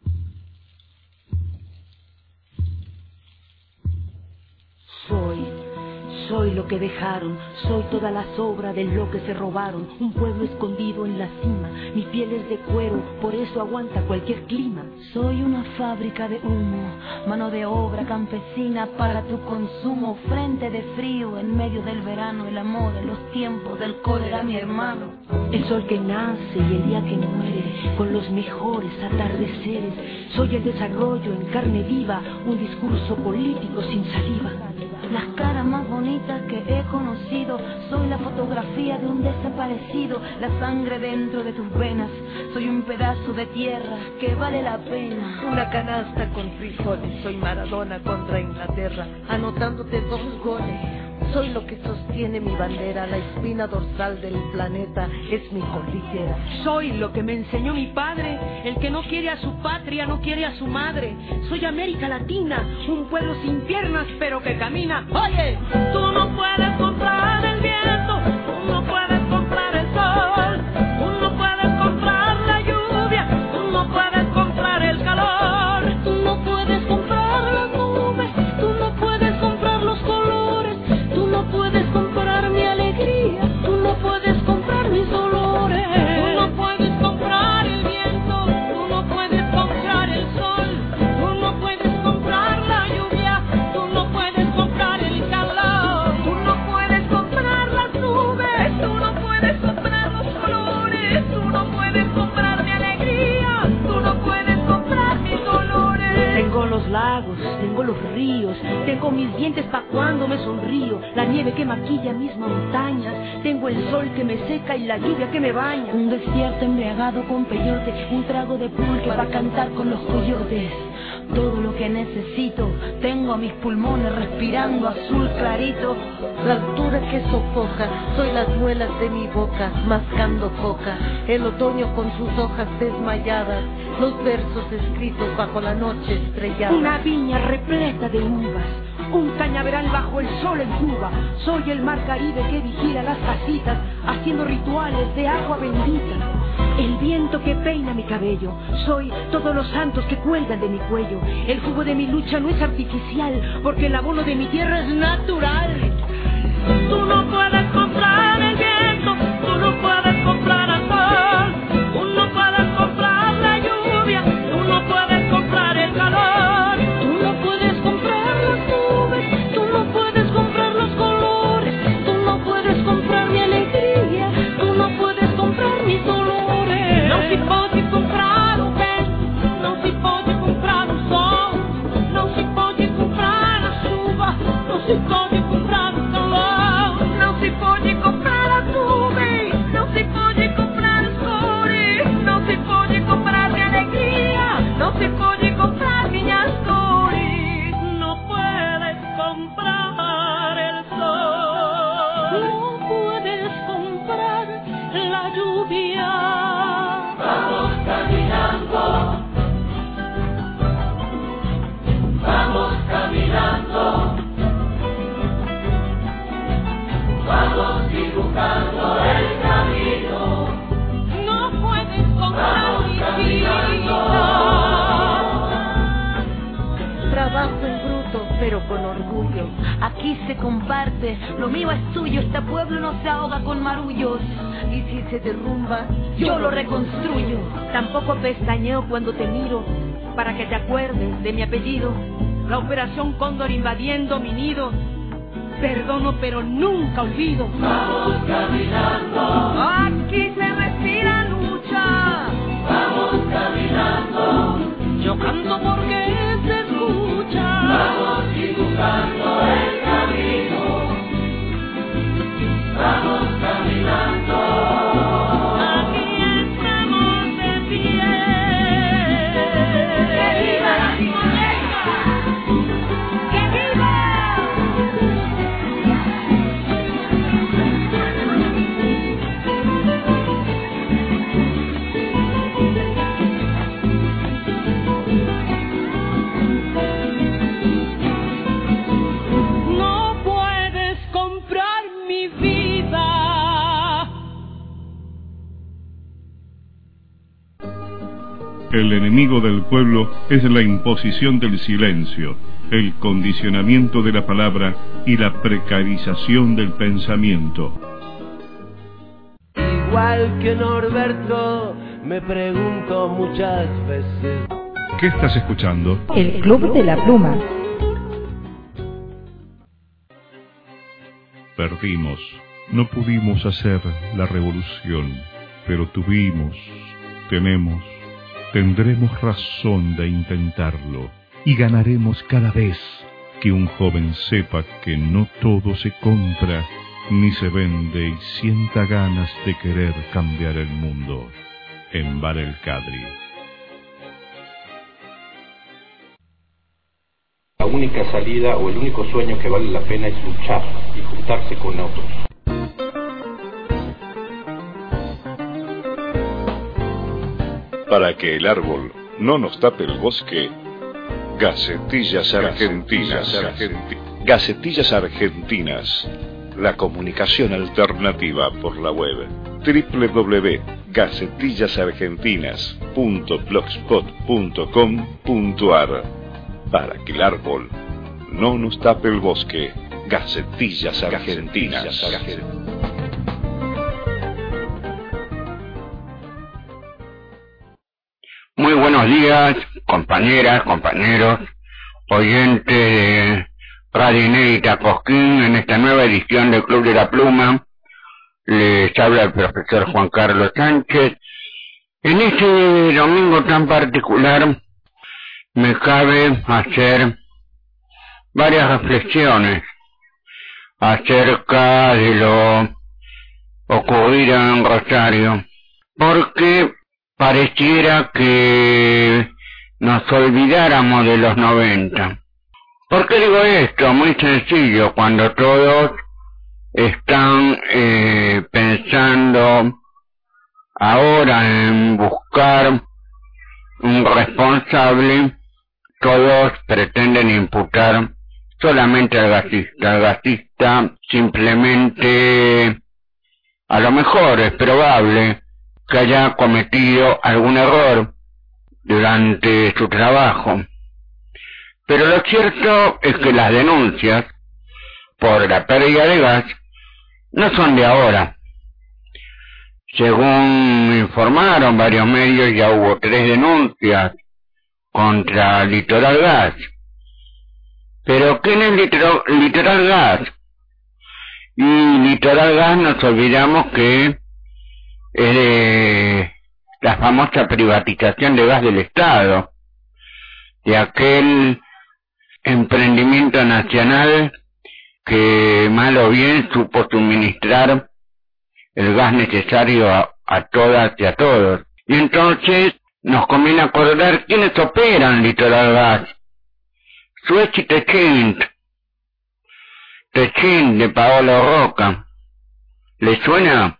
Soy lo que dejaron, soy toda la sobra de lo que se robaron. Un pueblo escondido en la cima, mi piel es de cuero, por eso aguanta cualquier clima. Soy una fábrica de humo, mano de obra campesina para tu consumo. Frente de frío en medio del verano, el amor en los tiempos del cólera, mi hermano. El sol que nace y el día que muere, con los mejores atardeceres. Soy el desarrollo en carne viva, un discurso político sin saliva. Las caras más bonitas que he conocido, soy la fotografía de un desaparecido, la sangre dentro de tus venas, soy un pedazo de tierra que vale la pena. Una canasta con frijoles, soy Maradona contra Inglaterra, anotándote 2 goles. Soy lo que sostiene mi bandera, la espina dorsal del planeta es mi cordillera. Soy lo que me enseñó mi padre, el que no quiere a su patria, no quiere a su madre. Soy América Latina, un pueblo sin piernas pero que camina. Oye, tú no puedes comprar el viento, tú no puedes comprar el sol, tú no puedes comprar la lluvia, tú no puedes comprar el calor, tú no puedes comprar las nubes, tú no puedes comprar los colores, tú no puedes comprar mi alegría, tú no puedes comprar mis dolores, tú no puedes comprar el viento, tú no puedes comprar el sol, tú no puedes comprar la lluvia, tú no puedes comprar el calor, tú no puedes comprar las nubes. lagos, tengo los ríos, tengo mis dientes pa' cuando me sonrío, la nieve que maquilla mis montañas, tengo el sol que me seca y la lluvia que me baña, un desierto embriagado con peyote, un trago de pulque para cantar con los coyotes. Todo lo que necesito, tengo a mis pulmones respirando azul clarito. La altura que sofoca, soy las muelas de mi boca, mascando coca. El otoño con sus hojas desmayadas, los versos escritos bajo la noche estrellada. Una viña repleta de uvas, un cañaveral bajo el sol en Cuba. Soy el mar Caribe que vigila las casitas, haciendo rituales de agua bendita. El viento que peina mi cabello, soy todos los santos que cuelgan de mi cuello. El jugo de mi lucha no es artificial, porque el abono de mi tierra es natural. Tú no puedes comprar el viento, tú no puedes comprar el sol, tú no puedes comprar la lluvia, tú no puedes comprar el calor, tú no puedes comprar las nubes, tú no puedes comprar los colores, tú no puedes comprar mi alegría, tú no puedes comprar mis dolores. No si puoi comprare un vento, non si può comprare un sol, non si può comprare la chuva, non si può comprare un calor, non si può comprare la nube, non si può comprare scuri, non si può comprare mi alegría, non si può comprare mi astori, no puedes comprar el sol, no puedes comprar la lluvia. Vamos caminando, vamos caminando, vamos dibujando el camino. No puedes comprar mi vida. Trabajo en bruto, pero con orgullo. Aquí se comparte, lo mío es tuyo. Este pueblo no se ahoga con marullos. Y si se derrumba, yo lo reconstruyo. Tampoco pestañeo cuando te miro, para que te acuerdes de mi apellido. La operación Cóndor invadiendo mi nido. Perdono pero nunca olvido. Vamos caminando, aquí se respira lucha. Vamos caminando, yo canto porque se escucha. Vamos dibujando el camino. Vamos caminando. El enemigo del pueblo es la imposición del silencio, el condicionamiento de la palabra y la precarización del pensamiento. Igual que Norberto, me pregunto muchas veces. ¿Qué estás escuchando? El Club de la Pluma. Perdimos. No pudimos hacer la revolución, pero tuvimos, tenemos, tendremos razón de intentarlo y ganaremos cada vez que un joven sepa que no todo se compra ni se vende y sienta ganas de querer cambiar el mundo. Envar el Cadri. La única salida o el único sueño que vale la pena es luchar y juntarse con otros. Para que el árbol no nos tape el bosque, Gacetillas Argentinas. Gacetillas Argentinas. La comunicación alternativa por la web. www.gacetillasargentinas.blogspot.com.ar. Para que el árbol no nos tape el bosque, Gacetillas Argentinas. Muy buenos días, compañeras, compañeros, oyentes de Radio Inédita Cosquín, en esta nueva edición del Club de la Pluma. Les habla el profesor Juan Carlos Sánchez. En este domingo tan particular, me cabe hacer varias reflexiones acerca de lo ocurrido en Rosario, porque pareciera que nos olvidáramos de los 90. ¿Por qué digo esto? Muy sencillo, cuando todos están pensando ahora en buscar un responsable, todos pretenden imputar solamente al gasista. El gasista simplemente, a lo mejor es probable que haya cometido algún error durante su trabajo. Pero lo cierto es que las denuncias por la pérdida de gas no son de ahora. Según informaron varios medios, ya hubo 3 denuncias contra Litoral Gas. Pero ¿quién es Litoral Gas? Y Litoral Gas nos olvidamos que es de la famosa privatización de gas del Estado, de aquel emprendimiento nacional que mal o bien supo suministrar el gas necesario a todas y a todos. Y entonces nos conviene acordar quiénes operan Litoral Gas. Suez y Techint. Techint de Paolo Roca. ¿Le suena?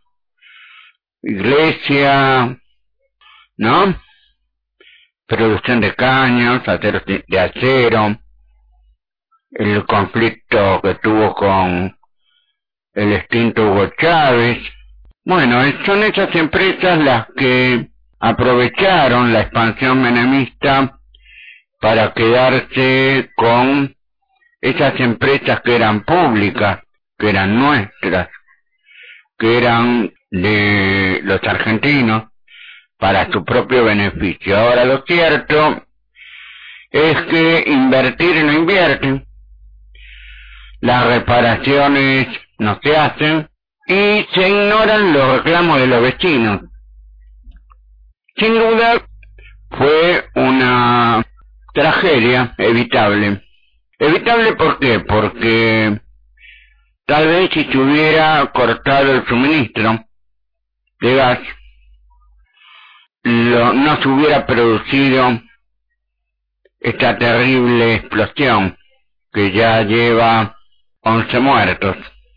Iglesia, ¿no? Producción de caños, aceros de acero, el conflicto que tuvo con el extinto Hugo Chávez. Bueno, son esas empresas las que aprovecharon la expansión menemista para quedarse con esas empresas que eran públicas, que eran nuestras, que eran de los argentinos, para su propio beneficio. Ahora, lo cierto es que invertir no invierten, las reparaciones no se hacen y se ignoran los reclamos de los vecinos. Sin duda fue una tragedia evitable. ¿Evitable por qué? Porque tal vez si se hubiera cortado el suministro de gas, no se hubiera producido esta terrible explosión que ya lleva 11 muertos.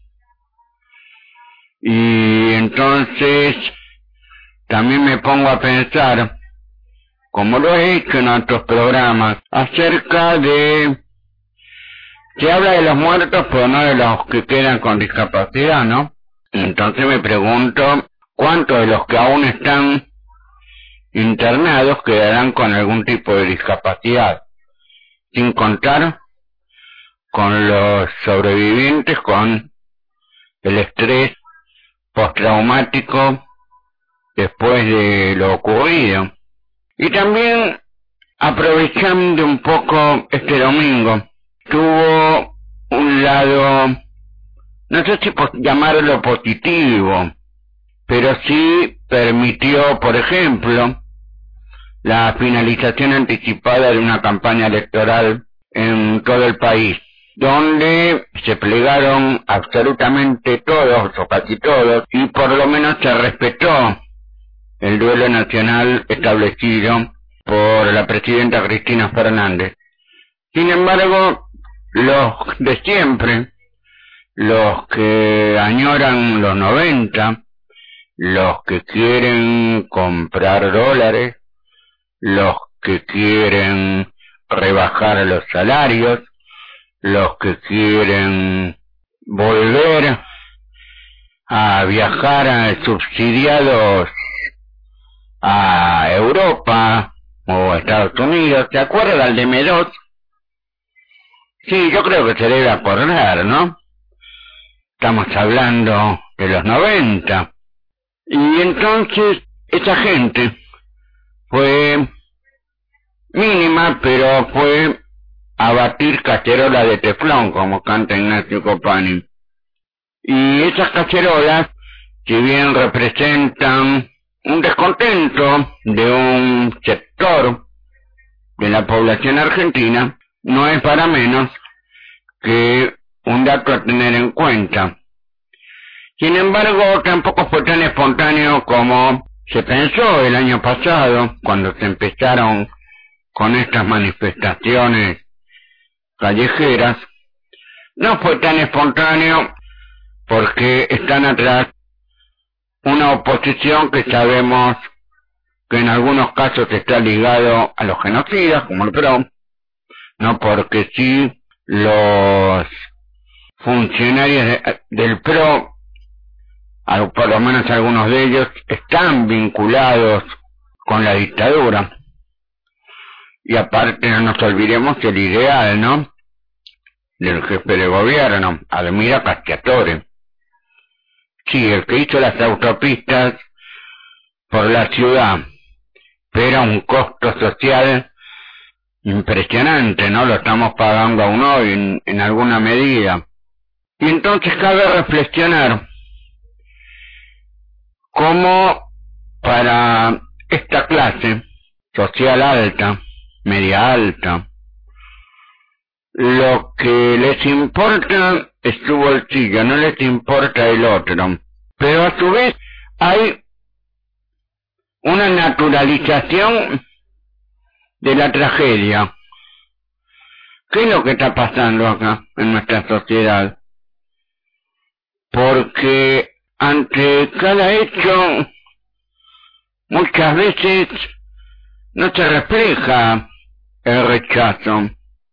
Y entonces también me pongo a pensar, como lo he hecho en otros programas, acerca de... Se habla de los muertos, pero no de los que quedan con discapacidad, ¿no? Entonces me pregunto, ¿cuántos de los que aún están internados quedarán con algún tipo de discapacidad? Sin contar con los sobrevivientes con el estrés postraumático después de lo ocurrido. Y también, aprovechando un poco este domingo, tuvo un lado, no sé si llamarlo positivo, pero sí permitió, por ejemplo, la finalización anticipada de una campaña electoral en todo el país, donde se plegaron absolutamente todos, o casi todos, y por lo menos se respetó el duelo nacional establecido por la presidenta Cristina Fernández. Sin embargo, los de siempre, los que añoran los 90, los que quieren comprar dólares, los que quieren rebajar los salarios, los que quieren volver a viajar subsidiados a Europa o a Estados Unidos. ¿Se acuerda del DM2? Sí, yo creo que se debe acordar, ¿no? Estamos hablando de los 90. Y entonces esa gente fue mínima, pero fue a batir cacerola de teflón, como canta Ignacio Copani. Y esas cacerolas, si bien representan un descontento de un sector de la población argentina no es para menos que un dato a tener en cuenta. Sin embargo, tampoco fue tan espontáneo como se pensó el año pasado, cuando se empezaron con estas manifestaciones callejeras. No fue tan espontáneo porque están atrás una oposición que sabemos que en algunos casos está ligado a los genocidas, como el PRO, no porque sí los funcionarios del PRO, por lo menos algunos de ellos, están vinculados con la dictadura. Y aparte no nos olvidemos que el ideal, ¿no?, del jefe de gobierno, Ademira Casciatore. Sí, el que hizo las autopistas por la ciudad, pero a un costo social impresionante, ¿no? Lo estamos pagando aún hoy en alguna medida. Y entonces cabe reflexionar cómo para esta clase social alta, media alta, lo que les importa es su bolsillo, no les importa el otro. Pero a su vez hay una naturalización de la tragedia. ¿Qué es lo que está pasando acá en nuestra sociedad? Porque ante cada hecho muchas veces no se refleja el rechazo,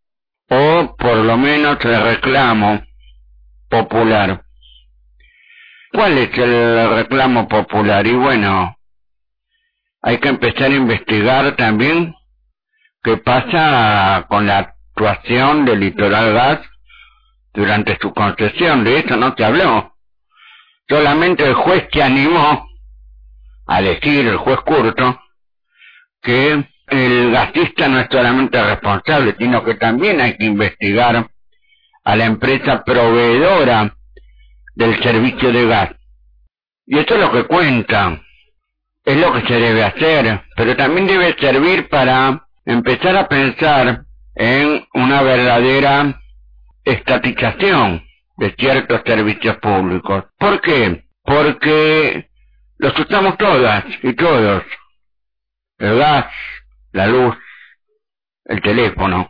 o por lo menos el reclamo popular. ¿Cuál es el reclamo popular? Y bueno, hay que empezar a investigar también qué pasa con la actuación del Litoral Gas durante su concesión. De eso no se habló. Solamente el juez se animó a decir, el juez Curto, que el gasista no es solamente responsable, sino que también hay que investigar a la empresa proveedora del servicio de gas. Y esto es lo que cuenta, es lo que se debe hacer, pero también debe servir para empezar a pensar en una verdadera estatización de ciertos servicios públicos. ¿Por qué? Porque los usamos todas y todos. El gas, la luz, el teléfono,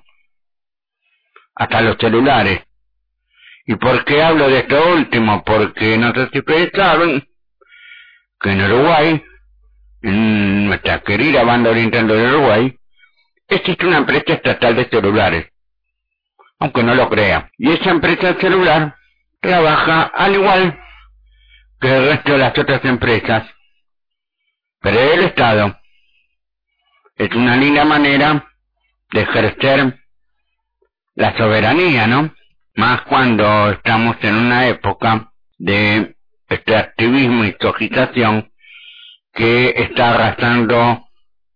hasta los celulares. ¿Y por qué hablo de esto último? Porque no sé si ustedes saben que en Uruguay, en nuestra querida banda oriental de Uruguay, existe una empresa estatal de celulares, aunque no lo crea. Y esa empresa celular trabaja al igual que el resto de las otras empresas, pero el Estado. Es una linda manera de ejercer la soberanía, ¿no? Más cuando estamos en una época de extractivismo y cogitación que está arrasando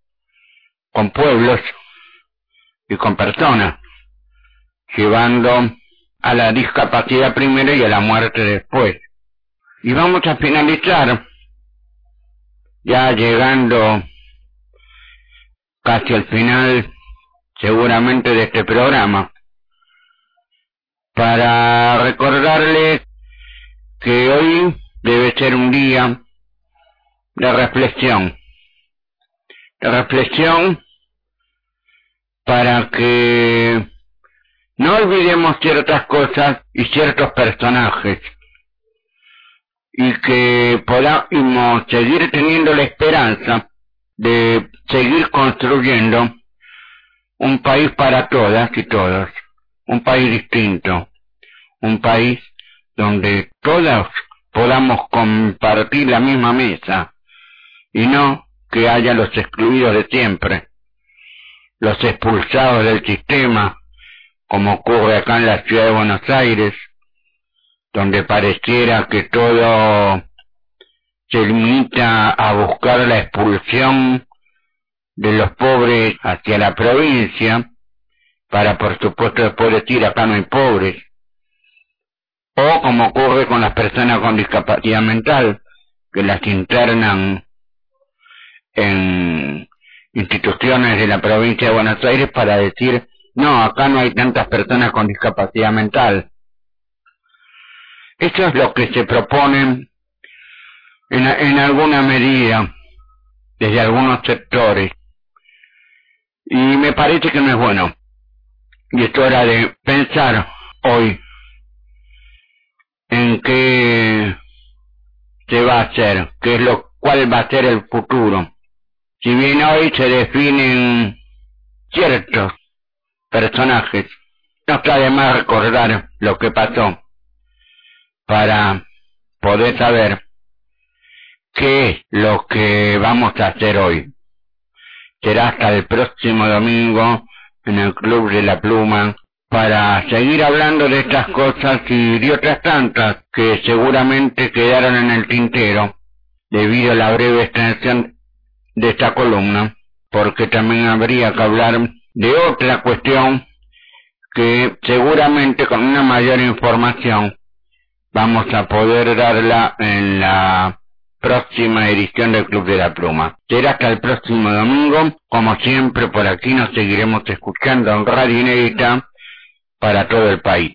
con pueblos y con personas, llevando a la discapacidad primero y a la muerte después. Y vamos a finalizar, ya llegando casi al final seguramente de este programa, para recordarles que hoy debe ser un día de reflexión para que no olvidemos ciertas cosas y ciertos personajes, y que podamos seguir teniendo la esperanza de seguir construyendo un país para todas y todos, un país distinto, un país donde todas podamos compartir la misma mesa, y no que haya los excluidos de siempre, los expulsados del sistema, como ocurre acá en la ciudad de Buenos Aires, donde pareciera que todo se limita a buscar la expulsión de los pobres hacia la provincia, para por supuesto después decir acá no hay pobres, o como ocurre con las personas con discapacidad mental, que las internan en instituciones de la provincia de Buenos Aires para decir, no, acá no hay tantas personas con discapacidad mental. Eso es lo que se propone en alguna medida desde algunos sectores. Y me parece que no es bueno. Y es hora de pensar hoy en qué se va a hacer, cuál va a ser el futuro. Si bien hoy se definen ciertos personajes, no está de más recordar lo que pasó para poder saber qué es lo que vamos a hacer hoy. Será hasta el próximo domingo en el Club de la Pluma para seguir hablando de estas cosas y de otras tantas que seguramente quedaron en el tintero debido a la breve extensión de esta columna, porque también habría que hablar de otra cuestión que seguramente con una mayor información vamos a poder darla en la próxima edición del Club de la Pluma. Será hasta el próximo domingo. Como siempre, por aquí nos seguiremos escuchando en Radio Inédita para todo el país.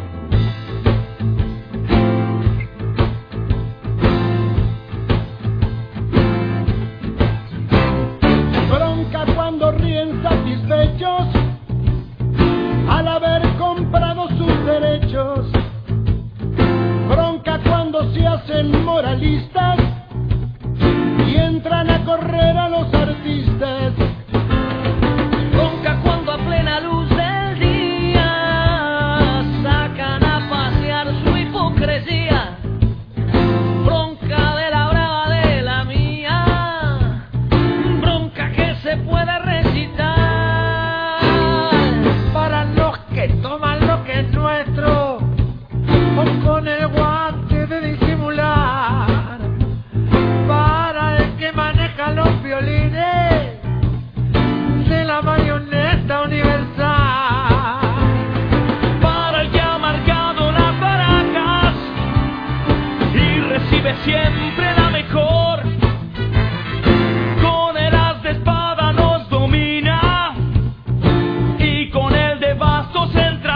Bronca cuando ríen satisfechos al haber comprado sus derechos. Bronca cuando se hacen moralistas y entran a correr a los artistas. Bronca cuando a plena luz del día sacan a pasear su hipocresía. Bronca de la brava de la mía, bronca que se puede recitar para los que toman lo que es nuestro con el guante de disimular, para el que maneja los violines de la marioneta universal, para el que ha marcado las barajas y recibe siempre la mejor, con el as de espada nos domina y con el de bastos entra.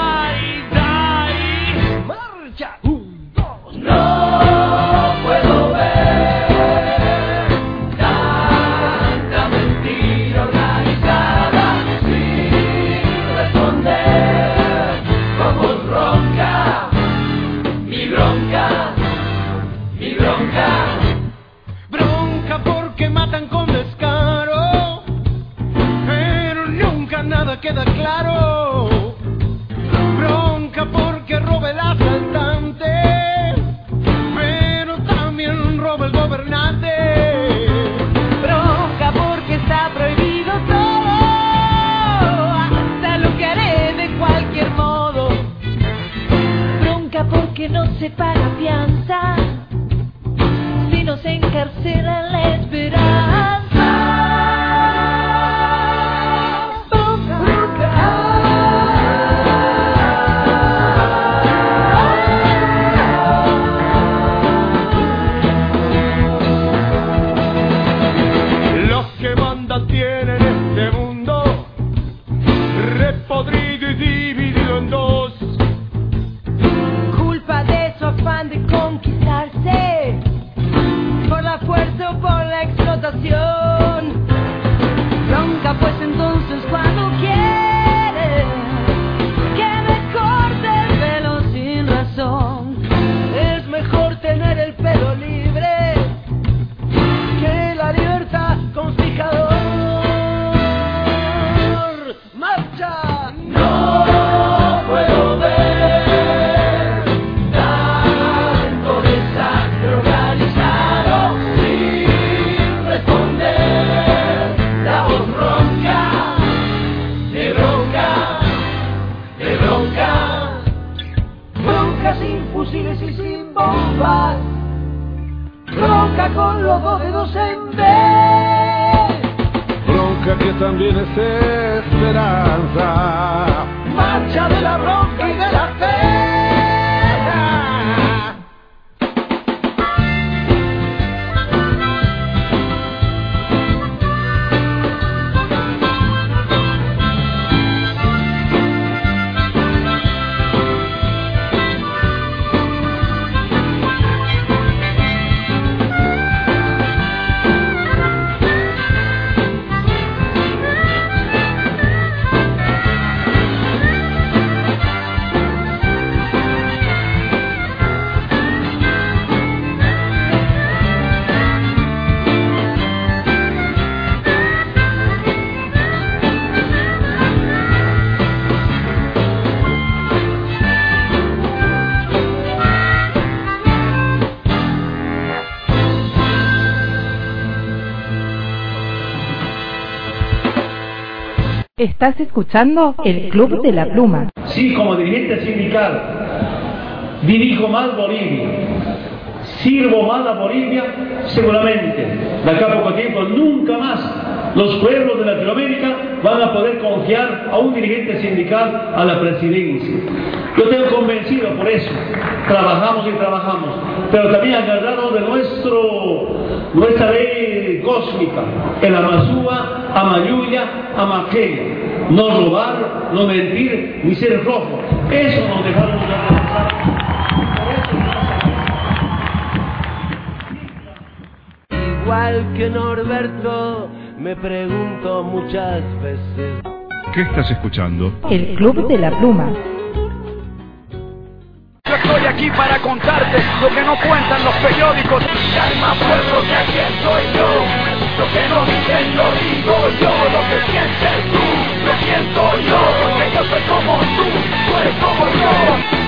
No puedo ver tanta mentira organizada sin responder. Como bronca, mi bronca, mi bronca. Bronca porque matan con descaro, pero nunca nada queda claro. Bronca porque roba el asaltante, el gobernante. Bronca porque está prohibido todo, hasta lo que haré de cualquier modo. Bronca porque no se paga fianza, si no se encarcela la esperanza. Tienen este mundo repodrido y dividido en dos. Culpa de su afán de conquistarse por la fuerza o por la explotación. Bronca pues entonces cuando quiere que me corte el pelo sin razón. Es mejor tener el pelo libre que la libertad con fijador. No puedo ver tanto desastre organizado sin responder. La voz ronca, de bronca, de bronca. Bronca sin fusiles y sin bombas, bronca con los dos dedos en B. Bronca que también es esperanza. Marcha de la bronca y de la fe. Estás escuchando el Club de la Pluma. Sí, como dirigente sindical, dirijo mal Bolivia, sirvo mal a Bolivia, seguramente, de acá a poco tiempo, nunca más los pueblos de Latinoamérica van a poder confiar a un dirigente sindical a la presidencia. Yo tengo convencido por eso, trabajamos y trabajamos, pero también agarrado de nuestra ley cósmica, el Amazúa, Amayuya, Amaqueya, no robar, no mentir, ni ser rojo. Eso nos dejaron de avanzar. Igual que Norberto, me pregunto muchas veces. ¿Qué estás escuchando? El Club de la Pluma. Yo estoy aquí para contarte lo que no cuentan los periódicos. Hay más pueblo que quien soy yo. Lo que no dicen lo digo yo. Lo que sientes tú, lo siento yo. Porque yo soy como tú eres como yo.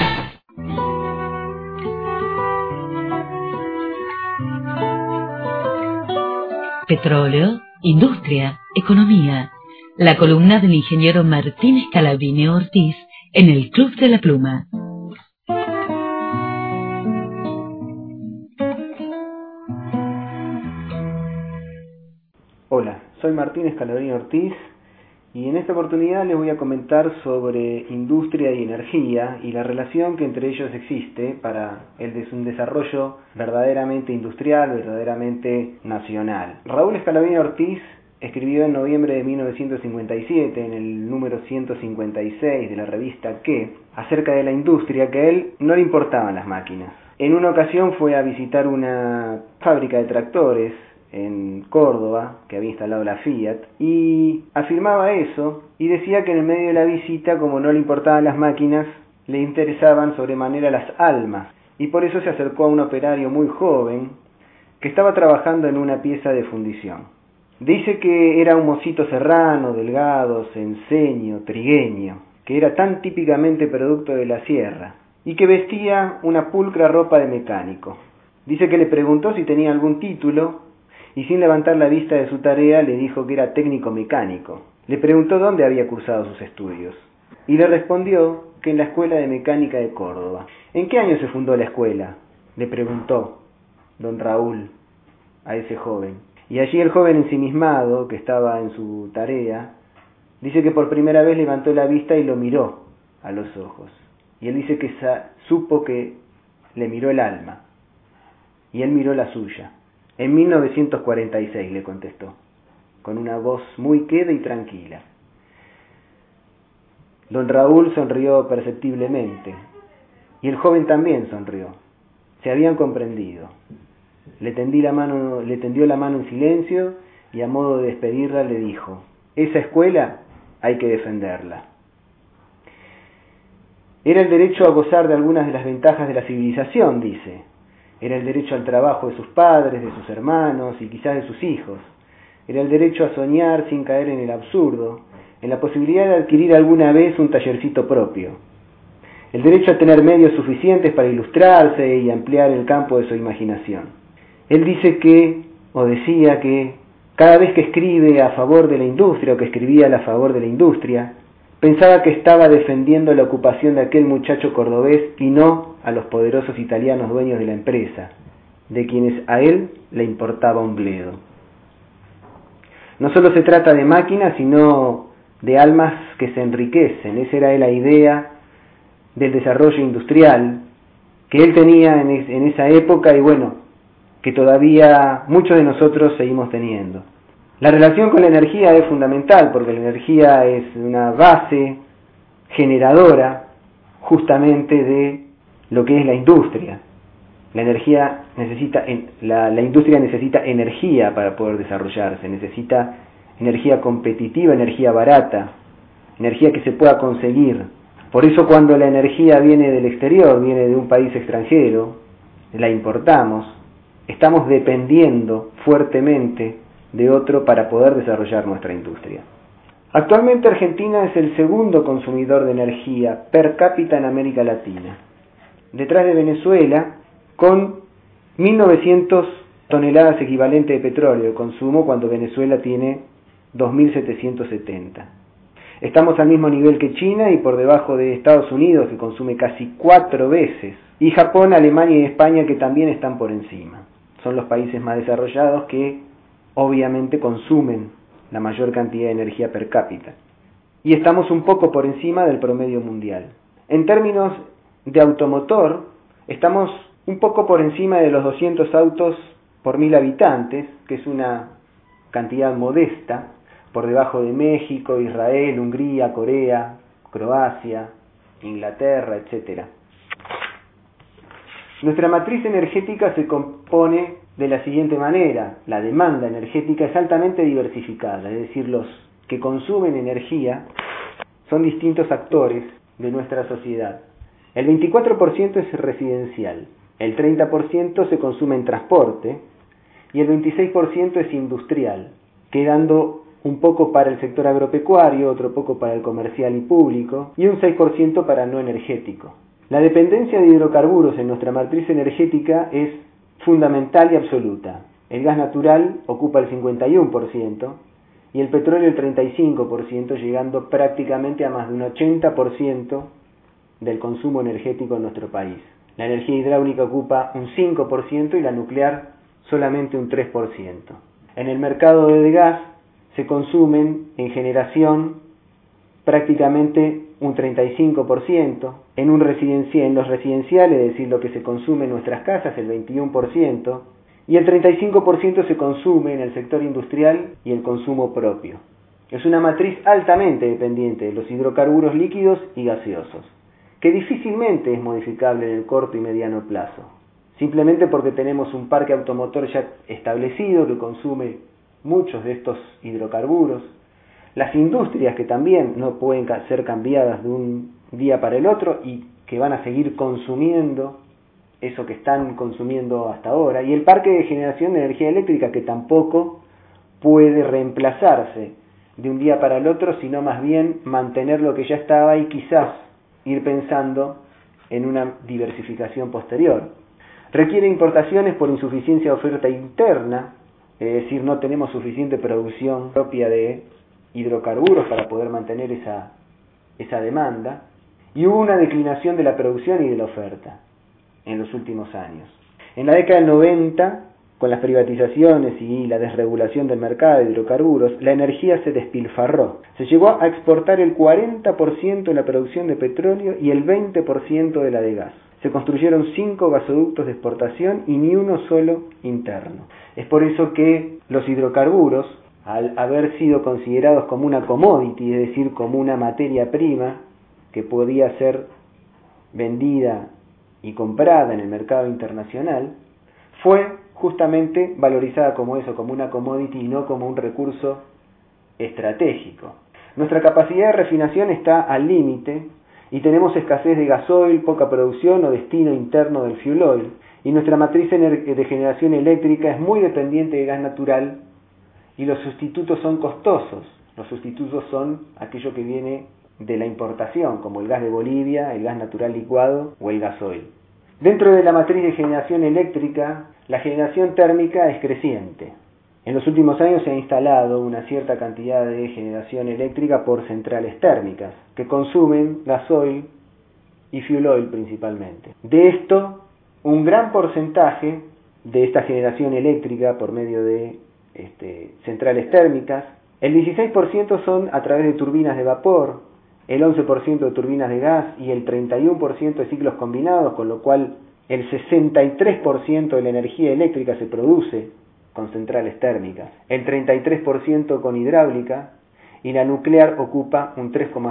Petróleo, industria, economía. La columna del ingeniero Martín Scalabrini Ortiz en el Club de la Pluma. Hola, soy Martín Scalabrini Ortiz y en esta oportunidad les voy a comentar sobre industria y energía y la relación que entre ellos existe para un desarrollo verdaderamente industrial, verdaderamente nacional. Raúl Scalabrini Ortiz escribió en noviembre de 1957 en el número 156 de la revista ¿Qué? Acerca de la industria, que a él no le importaban las máquinas. En una ocasión fue a visitar una fábrica de tractores en Córdoba, que había instalado la Fiat, y afirmaba eso, y decía que en el medio de la visita, como no le importaban las máquinas, le interesaban sobremanera las almas, y por eso se acercó a un operario muy joven, que estaba trabajando en una pieza de fundición. Dice que era un mocito serrano, delgado, cenceño, trigueño, que era tan típicamente producto de la sierra, y que vestía una pulcra ropa de mecánico. Dice que le preguntó si tenía algún título, y sin levantar la vista de su tarea le dijo que era técnico mecánico. Le preguntó dónde había cursado sus estudios, y le respondió que en la Escuela de Mecánica de Córdoba. ¿En qué año se fundó la escuela?, le preguntó don Raúl a ese joven. Y allí el joven ensimismado, que estaba en su tarea, dice que por primera vez levantó la vista y lo miró a los ojos. Y él dice que supo que le miró el alma, y él miró la suya. En 1946 le contestó, con una voz muy queda y tranquila. Don Raúl sonrió perceptiblemente, y el joven también sonrió. Se habían comprendido. Le tendió la mano en silencio, y a modo de despedirla le dijo: esa escuela hay que defenderla. Era el derecho a gozar de algunas de las ventajas de la civilización, dice. Era el derecho al trabajo de sus padres, de sus hermanos y quizás de sus hijos. Era el derecho a soñar sin caer en el absurdo, en la posibilidad de adquirir alguna vez un tallercito propio. El derecho a tener medios suficientes para ilustrarse y ampliar el campo de su imaginación. Él dice que, o decía que, cada vez que escribe a favor de la industria o que escribía a favor de la industria, pensaba que estaba defendiendo la ocupación de aquel muchacho cordobés y no a los poderosos italianos dueños de la empresa, de quienes a él le importaba un bledo. No solo se trata de máquinas, sino de almas que se enriquecen. Esa era la idea del desarrollo industrial que él tenía en esa época y bueno, que todavía muchos de nosotros seguimos teniendo. La relación con la energía es fundamental porque la energía es una base generadora justamente de lo que es la industria. La industria necesita energía para poder desarrollarse, necesita energía competitiva, energía barata, energía que se pueda conseguir. Por eso cuando la energía viene del exterior, viene de un país extranjero, la importamos, estamos dependiendo fuertemente de otro para poder desarrollar nuestra industria. Actualmente Argentina es el segundo consumidor de energía per cápita en América Latina, detrás de Venezuela, con 1.900 toneladas equivalentes de petróleo de consumo, cuando Venezuela tiene 2.770. Estamos al mismo nivel que China y por debajo de Estados Unidos, que consume casi 4 veces, y Japón, Alemania y España, que también están por encima. Son los países más desarrollados que obviamente consumen la mayor cantidad de energía per cápita. Y estamos un poco por encima del promedio mundial. En términos de automotor, estamos un poco por encima de los 200 autos por 1000 habitantes, que es una cantidad modesta, por debajo de México, Israel, Hungría, Corea, Croacia, Inglaterra, etc. Nuestra matriz energética se compone de la siguiente manera. La demanda energética es altamente diversificada, es decir, los que consumen energía son distintos actores de nuestra sociedad. El 24% es residencial, el 30% se consume en transporte y el 26% es industrial, quedando un poco para el sector agropecuario, otro poco para el comercial y público y un 6% para no energético. La dependencia de hidrocarburos en nuestra matriz energética es fundamental y absoluta. El gas natural ocupa el 51% y el petróleo el 35%, llegando prácticamente a más de un 80% del consumo energético en nuestro país. La energía hidráulica ocupa un 5% y la nuclear solamente un 3%. En el mercado de gas se consumen en generación prácticamente un 35%, en los residenciales, es decir, lo que se consume en nuestras casas, el 21%, y el 35% se consume en el sector industrial y el consumo propio. Es una matriz altamente dependiente de los hidrocarburos líquidos y gaseosos, que difícilmente es modificable en el corto y mediano plazo, simplemente porque tenemos un parque automotor ya establecido que consume muchos de estos hidrocarburos, las industrias que también no pueden ser cambiadas de un día para el otro y que van a seguir consumiendo eso que están consumiendo hasta ahora, y el parque de generación de energía eléctrica que tampoco puede reemplazarse de un día para el otro, sino más bien mantener lo que ya estaba y quizás ir pensando en una diversificación posterior. Requiere importaciones por insuficiencia de oferta interna, es decir, no tenemos suficiente producción propia de hidrocarburos para poder mantener esa demanda, y hubo una declinación de la producción y de la oferta en los últimos años. En la década del 90, con las privatizaciones y la desregulación del mercado de hidrocarburos, la energía se despilfarró. Se llegó a exportar el 40% de la producción de petróleo y el 20% de la de gas. Se construyeron 5 gasoductos de exportación y ni uno solo interno. Es por eso que los hidrocarburos, al haber sido considerados como una commodity, es decir, como una materia prima que podía ser vendida y comprada en el mercado internacional, fue justamente valorizada como eso, como una commodity y no como un recurso estratégico. Nuestra capacidad de refinación está al límite y tenemos escasez de gasoil, poca producción o destino interno del fuel oil, y nuestra matriz de generación eléctrica es muy dependiente de gas natural y los sustitutos son costosos. Los sustitutos son aquello que viene de la importación, como el gas de Bolivia, el gas natural licuado o el gasoil. Dentro de la matriz de generación eléctrica, la generación térmica es creciente. En los últimos años se ha instalado una cierta cantidad de generación eléctrica por centrales térmicas, que consumen gasoil y fuel oil principalmente. De esto, un gran porcentaje de esta generación eléctrica por medio de centrales térmicas, el 16% son a través de turbinas de vapor, el 11% de turbinas de gas y el 31% de ciclos combinados, con lo cual el 63% de la energía eléctrica se produce con centrales térmicas, el 33% con hidráulica y la nuclear ocupa un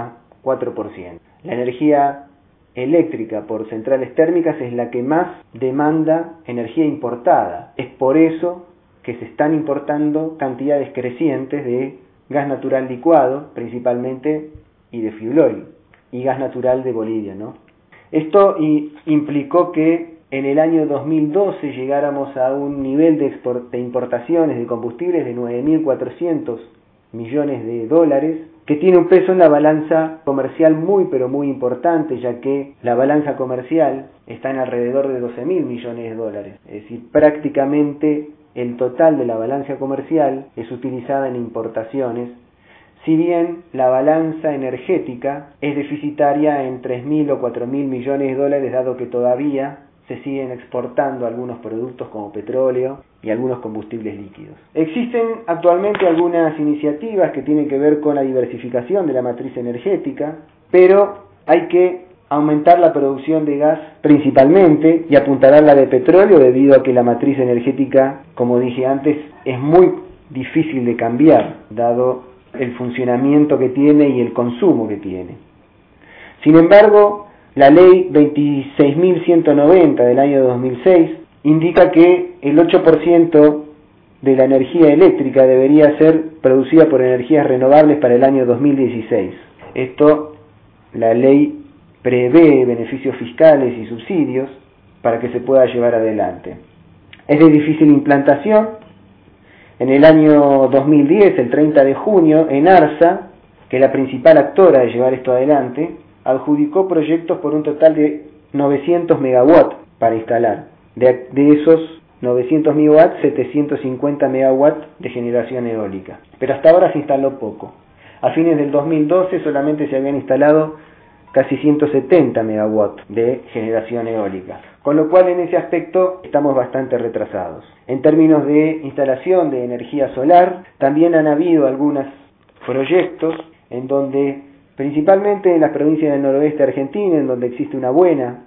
3,4%. La energía eléctrica por centrales térmicas es la que más demanda energía importada. Es por eso que se están importando cantidades crecientes de gas natural licuado, principalmente, y de fuel oil, y gas natural de Bolivia, ¿no? Esto implicó que en el año 2012 llegáramos a un nivel de importaciones de combustibles de 9.400 millones de dólares, que tiene un peso en la balanza comercial muy pero muy importante, ya que la balanza comercial está en alrededor de 12.000 millones de dólares, es decir, prácticamente el total de la balanza comercial es utilizada en importaciones, si bien la balanza energética es deficitaria en 3.000 o 4.000 millones de dólares, dado que todavía se siguen exportando algunos productos como petróleo y algunos combustibles líquidos. Existen actualmente algunas iniciativas que tienen que ver con la diversificación de la matriz energética, pero hay que aumentar la producción de gas principalmente y apuntalar la de petróleo, debido a que la matriz energética, como dije antes, es muy difícil de cambiar, dado el funcionamiento que tiene y el consumo que tiene. Sin embargo, la ley 26.190 del año 2006 indica que el 8% de la energía eléctrica debería ser producida por energías renovables para el año 2016. Esto, la ley prevé beneficios fiscales y subsidios para que se pueda llevar adelante. Es de difícil implantación. En el año 2010, el 30 de junio, Enarsa, que es la principal actora de llevar esto adelante, adjudicó proyectos por un total de 900 megawatts para instalar. De esos 900 megawatts, 750 megawatts de generación eólica. Pero hasta ahora se instaló poco. A fines del 2012 solamente se habían instalado casi 170 megawatts de generación eólica, con lo cual en ese aspecto estamos bastante retrasados. En términos de instalación de energía solar, también han habido algunos proyectos en donde, principalmente en las provincias del noroeste argentino, en donde existe una buena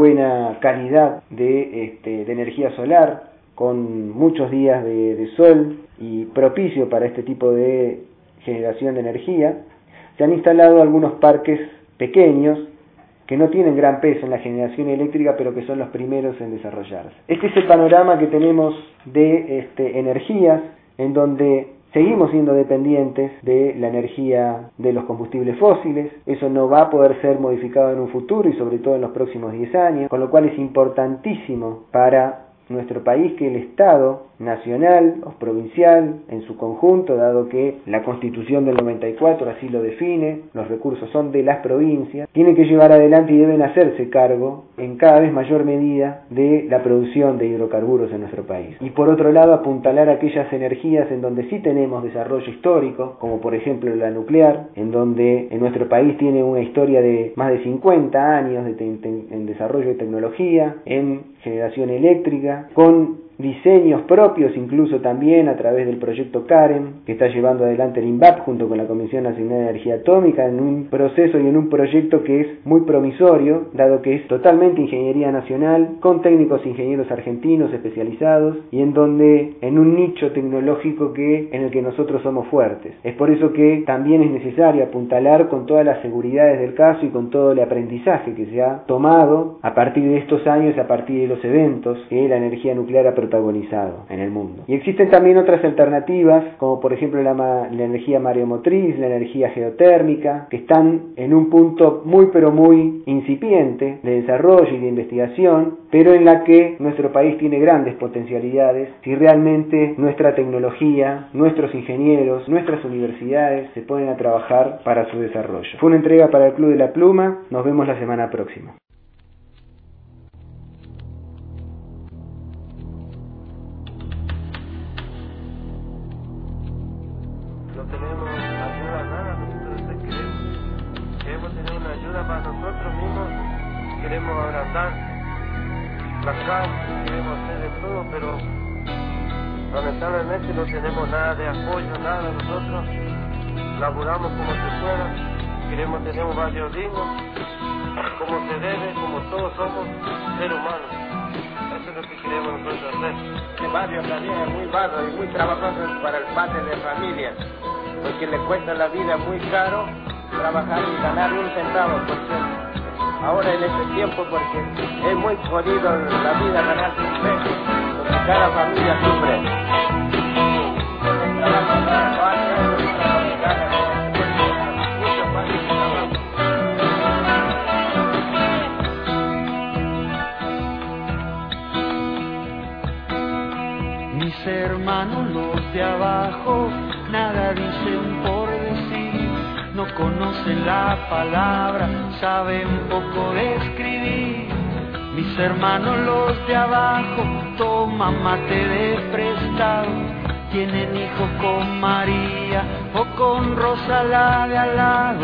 calidad de energía solar, con muchos días de sol y propicio para este tipo de generación de energía, se han instalado algunos parques pequeños que no tienen gran peso en la generación eléctrica, pero que son los primeros en desarrollarse. Este es el panorama que tenemos de energías, en donde seguimos siendo dependientes de la energía de los combustibles fósiles. Eso no va a poder ser modificado en un futuro y sobre todo en los próximos 10 años, con lo cual es importantísimo para nuestro país que el Estado nacional o provincial en su conjunto, dado que la Constitución del 94 así lo define, los recursos son de las provincias, tiene que llevar adelante y deben hacerse cargo en cada vez mayor medida de la producción de hidrocarburos en nuestro país. Y por otro lado, apuntalar aquellas energías en donde sí tenemos desarrollo histórico, como por ejemplo la nuclear, en donde en nuestro país tiene una historia de más de 50 años en desarrollo de tecnología, en generación eléctrica, con diseños propios, incluso también a través del proyecto CAREN, que está llevando adelante el INVAP junto con la Comisión Nacional de Energía Atómica, en un proceso y en un proyecto que es muy promisorio, dado que es totalmente ingeniería nacional, con técnicos ingenieros argentinos especializados, y en donde, en un nicho tecnológico en el que nosotros somos fuertes. Es por eso que también es necesario apuntalar con todas las seguridades del caso y con todo el aprendizaje que se ha tomado a partir de estos años, a partir de los eventos que la energía nuclear ha protagonizado en el mundo. Y existen también otras alternativas, como por ejemplo la energía mareomotriz, la energía geotérmica, que están en un punto muy pero muy incipiente de desarrollo y de investigación, pero en la que nuestro país tiene grandes potencialidades si realmente nuestra tecnología, nuestros ingenieros, nuestras universidades se ponen a trabajar para su desarrollo. Fue una entrega para el Club de la Pluma. Nos vemos la semana próxima. Queremos agrandar la casa, queremos hacer de todo, pero lamentablemente no tenemos nada de apoyo, nada. Nosotros laburamos como se pueda, queremos tener un barrio digno, como se debe, como todos somos seres humanos. Eso es lo que queremos nosotros hacer. Este barrio también es muy barro y muy trabajoso para el padre de familia, porque le cuesta la vida muy caro trabajar y ganar un centavo, porque ahora en este tiempo, porque es muy jodido la vida ganarse un peso, porque cada familia sufre. Mis hermanos los de abajo nada dicen por decir, no conocen la palabra, saben poco de escribir. Mis hermanos los de abajo toman mate de prestado tienen hijos con María o con Rosa la de al lado.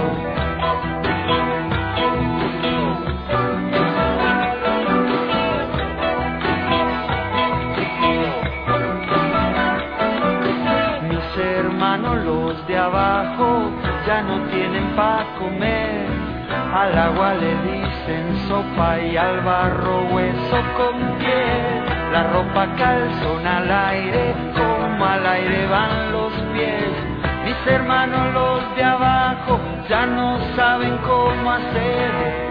Mis hermanos los de abajo ya no tienen pa' comer, al agua le dicen sopa y al barro hueso con piel. La ropa calzón al aire, como al aire van los pies. Mis hermanos los de abajo ya no saben cómo hacer.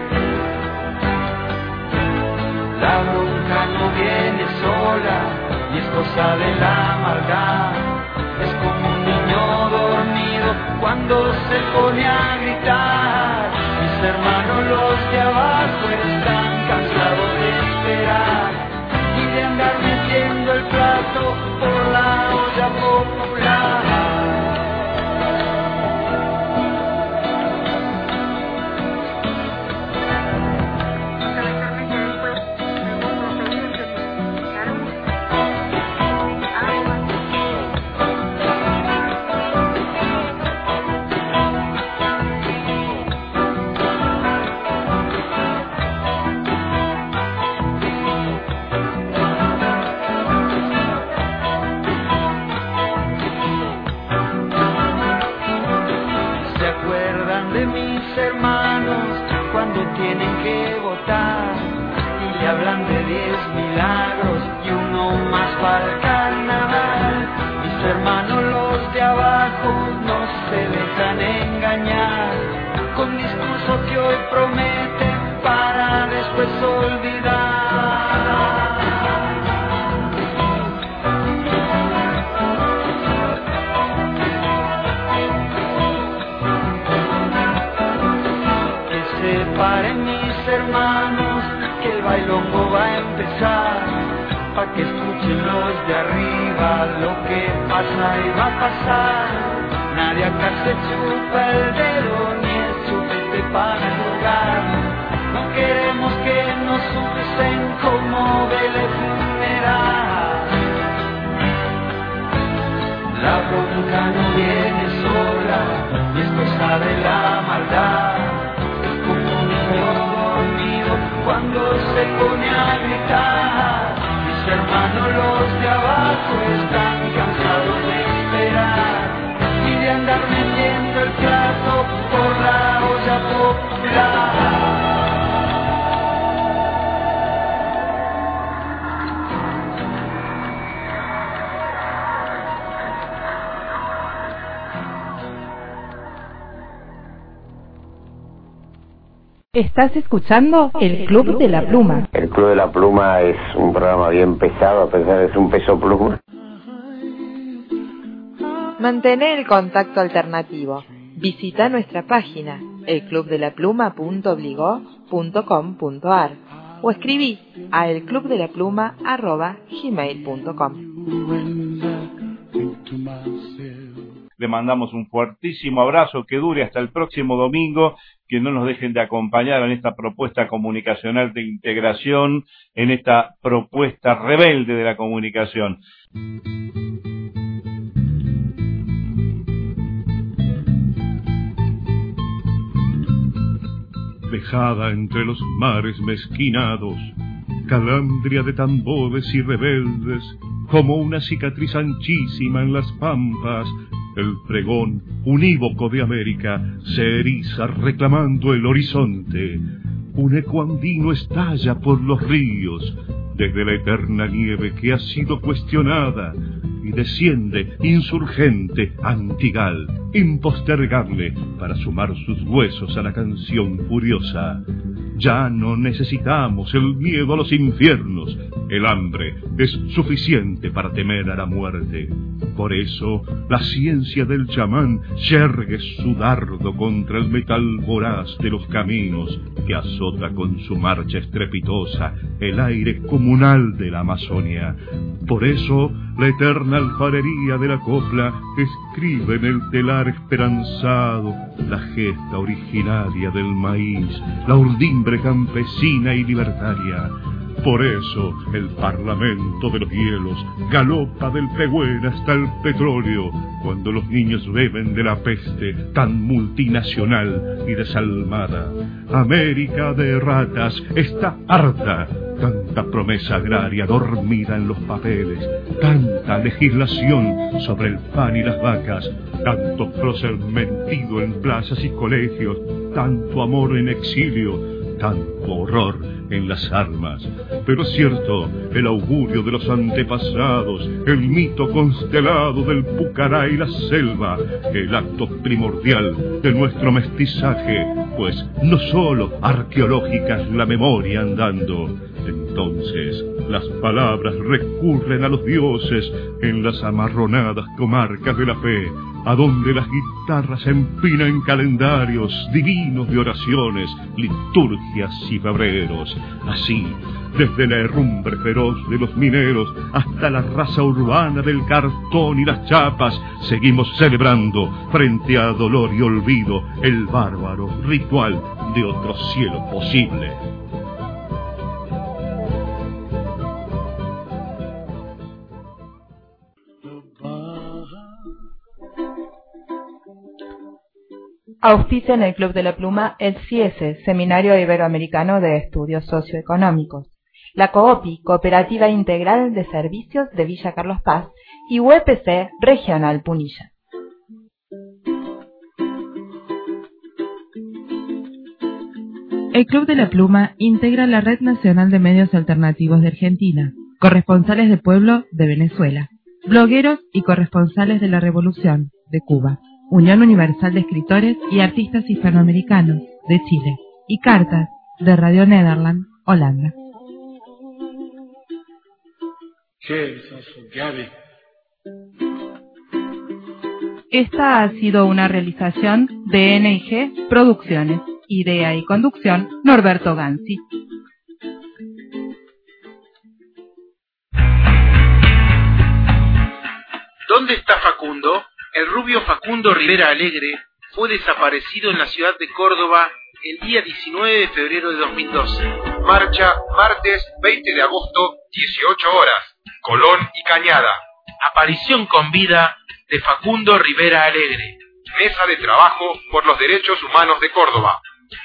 La bronca no viene sola y es cosa de la maldad. Es como un niño dormido cuando se pone a gritar. Mis hermanos los de abajo están cansados de esperar y de andar metiendo el plato por la olla popular. Tienen que votar y le hablan de 10 milagros y uno más para el carnaval. Mis hermanos los de abajo no se dejan engañar con discursos que hoy prometen para después olvidar. Paren mis hermanos, que el bailongo va a empezar, pa' que escuchen los de arriba lo que pasa y va a pasar. Nadie acá se chupa el dedo ni el chupete para jugar. No queremos que nos usen como vele funeral. La bronca no viene sola y es cosa de la maldad. Dormido cuando se pone a gritar. Mis hermanos los de abajo están cansados de esperar y de andar metiendo el plato por la olla popular. Estás escuchando El Club de la Pluma. El Club de la Pluma es un programa bien pesado, a pesar de ser un peso pluma. Mantén el contacto alternativo. Visita nuestra página elclubdelapluma.obligó.com.ar o escribí a elclubdelapluma@gmail.com. Le mandamos un fuertísimo abrazo, que dure hasta el próximo domingo, que no nos dejen de acompañar en esta propuesta comunicacional de integración, en esta propuesta rebelde de la comunicación. Dejada entre los mares mezquinados, calandria de tambores y rebeldes, como una cicatriz anchísima en las pampas, el pregón unívoco de América se eriza reclamando el horizonte. Un eco andino estalla por los ríos, desde la eterna nieve que ha sido cuestionada, y desciende insurgente, antigal, impostergable, para sumar sus huesos a la canción furiosa. Ya no necesitamos el miedo a los infiernos, el hambre es suficiente para temer a la muerte. Por eso, la ciencia del chamán yergue su dardo contra el metal voraz de los caminos, que azota con su marcha estrepitosa el aire comunal de la Amazonia. Por eso, la eterna alfarería de la copla escribe en el telar esperanzado la gesta originaria del maíz, la urdimbre campesina y libertaria. Por eso el Parlamento de los Hielos galopa del Pehuen hasta el petróleo, cuando los niños beben de la peste tan multinacional y desalmada. América de ratas está harta. Tanta promesa agraria dormida en los papeles, tanta legislación sobre el pan y las vacas, tanto prócer mentido en plazas y colegios, tanto amor en exilio, tanto horror en las armas. Pero es cierto, el augurio de los antepasados, el mito constelado del Pucará y la selva, el acto primordial de nuestro mestizaje, pues no solo arqueológica es la memoria andando. Entonces las palabras recurren a los dioses en las amarronadas comarcas de la fe, a donde las guitarras empinan calendarios divinos de oraciones, liturgias y febreros. Así, desde la herrumbre feroz de los mineros hasta la raza urbana del cartón y las chapas, seguimos celebrando, frente a dolor y olvido, el bárbaro ritual de otro cielo posible. Auspicia en el Club de la Pluma el CIESE, Seminario Iberoamericano de Estudios Socioeconómicos, la COOPI, Cooperativa Integral de Servicios de Villa Carlos Paz, y UPC Regional Punilla. El Club de la Pluma integra la Red Nacional de Medios Alternativos de Argentina, corresponsales de pueblo de Venezuela, blogueros y corresponsales de la Revolución de Cuba, Unión Universal de Escritores y Artistas Hispanoamericanos de Chile y Cartas de Radio Nederland, Holanda. Esta ha sido una realización de NIG Producciones. Idea y conducción, Norberto Gansi. ¿Dónde está Facundo? El rubio Facundo Rivera Alegre fue desaparecido en la ciudad de Córdoba el día 19 de febrero de 2012. Marcha, martes 20 de agosto, 18 horas. Colón y Cañada. Aparición con vida de Facundo Rivera Alegre. Mesa de Trabajo por los Derechos Humanos de Córdoba.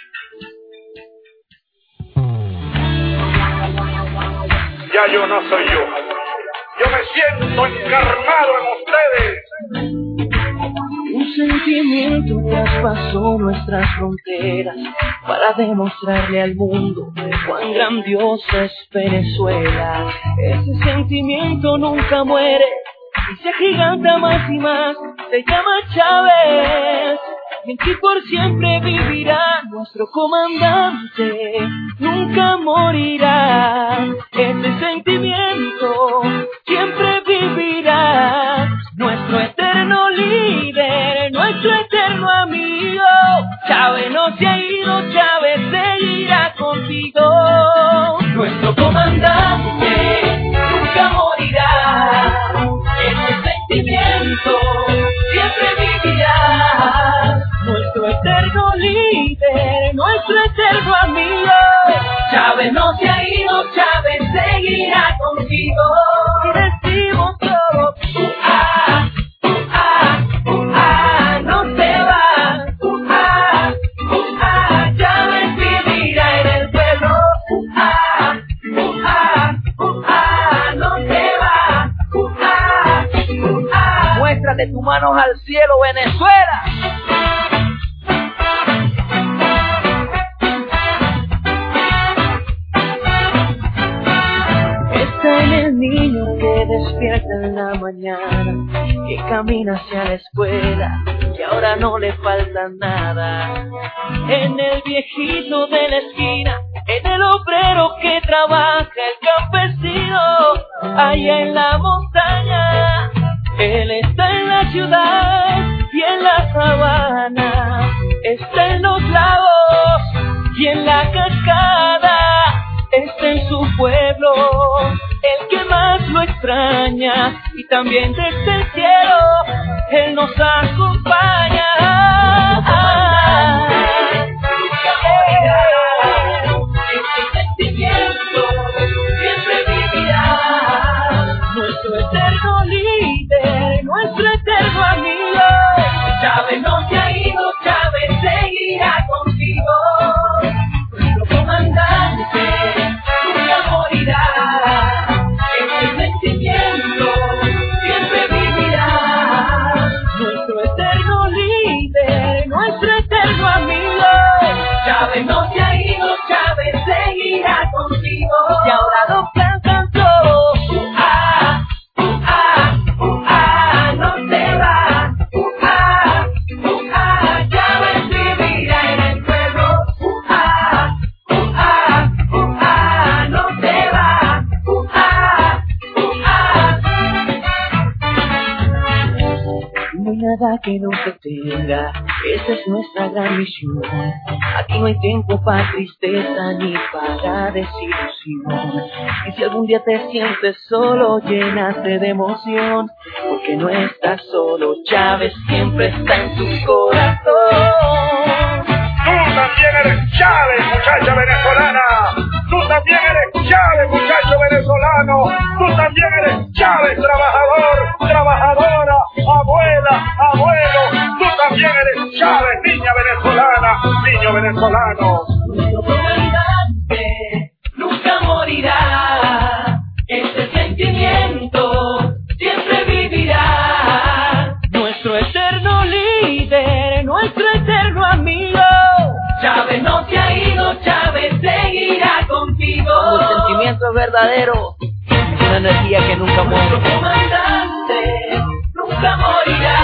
Ya yo no soy yo. Yo me siento encarnado en ustedes. Un sentimiento traspasó nuestras fronteras para demostrarle al mundo cuán grandiosa es Venezuela. Ese sentimiento nunca muere y se agiganta más y más. Se llama Chávez. Y en que por siempre vivirá nuestro comandante, nunca morirá. Ese sentimiento siempre vivirá. Nuestro eterno líder, nuestro eterno amigo. Chávez no se ha ido, Chávez seguirá contigo. Nuestro comandante nunca morirá. Ese sentimiento siempre vivirá. Nuestro eterno líder, nuestro eterno amigo. Chávez no se ha ido, Chávez seguirá contigo. Y decimos todos, no se va. Chávez vivirá en el pueblo. No se va. Muéstrate tus manos al cielo, Venezuela. El niño que despierta en la mañana, que camina hacia la escuela, que ahora no le falta nada. En el viejito de la esquina, en el obrero que trabaja, el campesino, allá en la montaña. Él está en la ciudad y en la sabana, está en los lagos y en la cascada. Está en su pueblo, el que más lo extraña, y también desde el cielo, él nos acompaña. Nunca morirá, este sentimiento seguirá contigo. Y ahora doblan tanto. No se va. Chávez vivirá en el pueblo. No se va. No hay nada que nos detenga, esa es nuestra gran misión. Aquí no hay tiempo para tristeza ni para desilusión. Y si algún día te sientes solo, llénate de emoción, porque no estás solo, Chávez siempre está en tu corazón. Tú también eres Chávez, muchacha venezolana. Tú también eres Chávez, muchacho venezolano. Tú también eres Chávez, trabajador, trabajadora, abuela, abuelo. Tú también eres Chávez, niña venezolana, niño venezolano. Nuestro comandante nunca morirá. Este sentimiento siempre vivirá. Nuestro eterno líder, nuestro eterno amigo. Chávez no se ha ido, Chávez seguirá contigo. Un sentimiento verdadero, una energía que nunca muere. Nuestro comandante nunca morirá.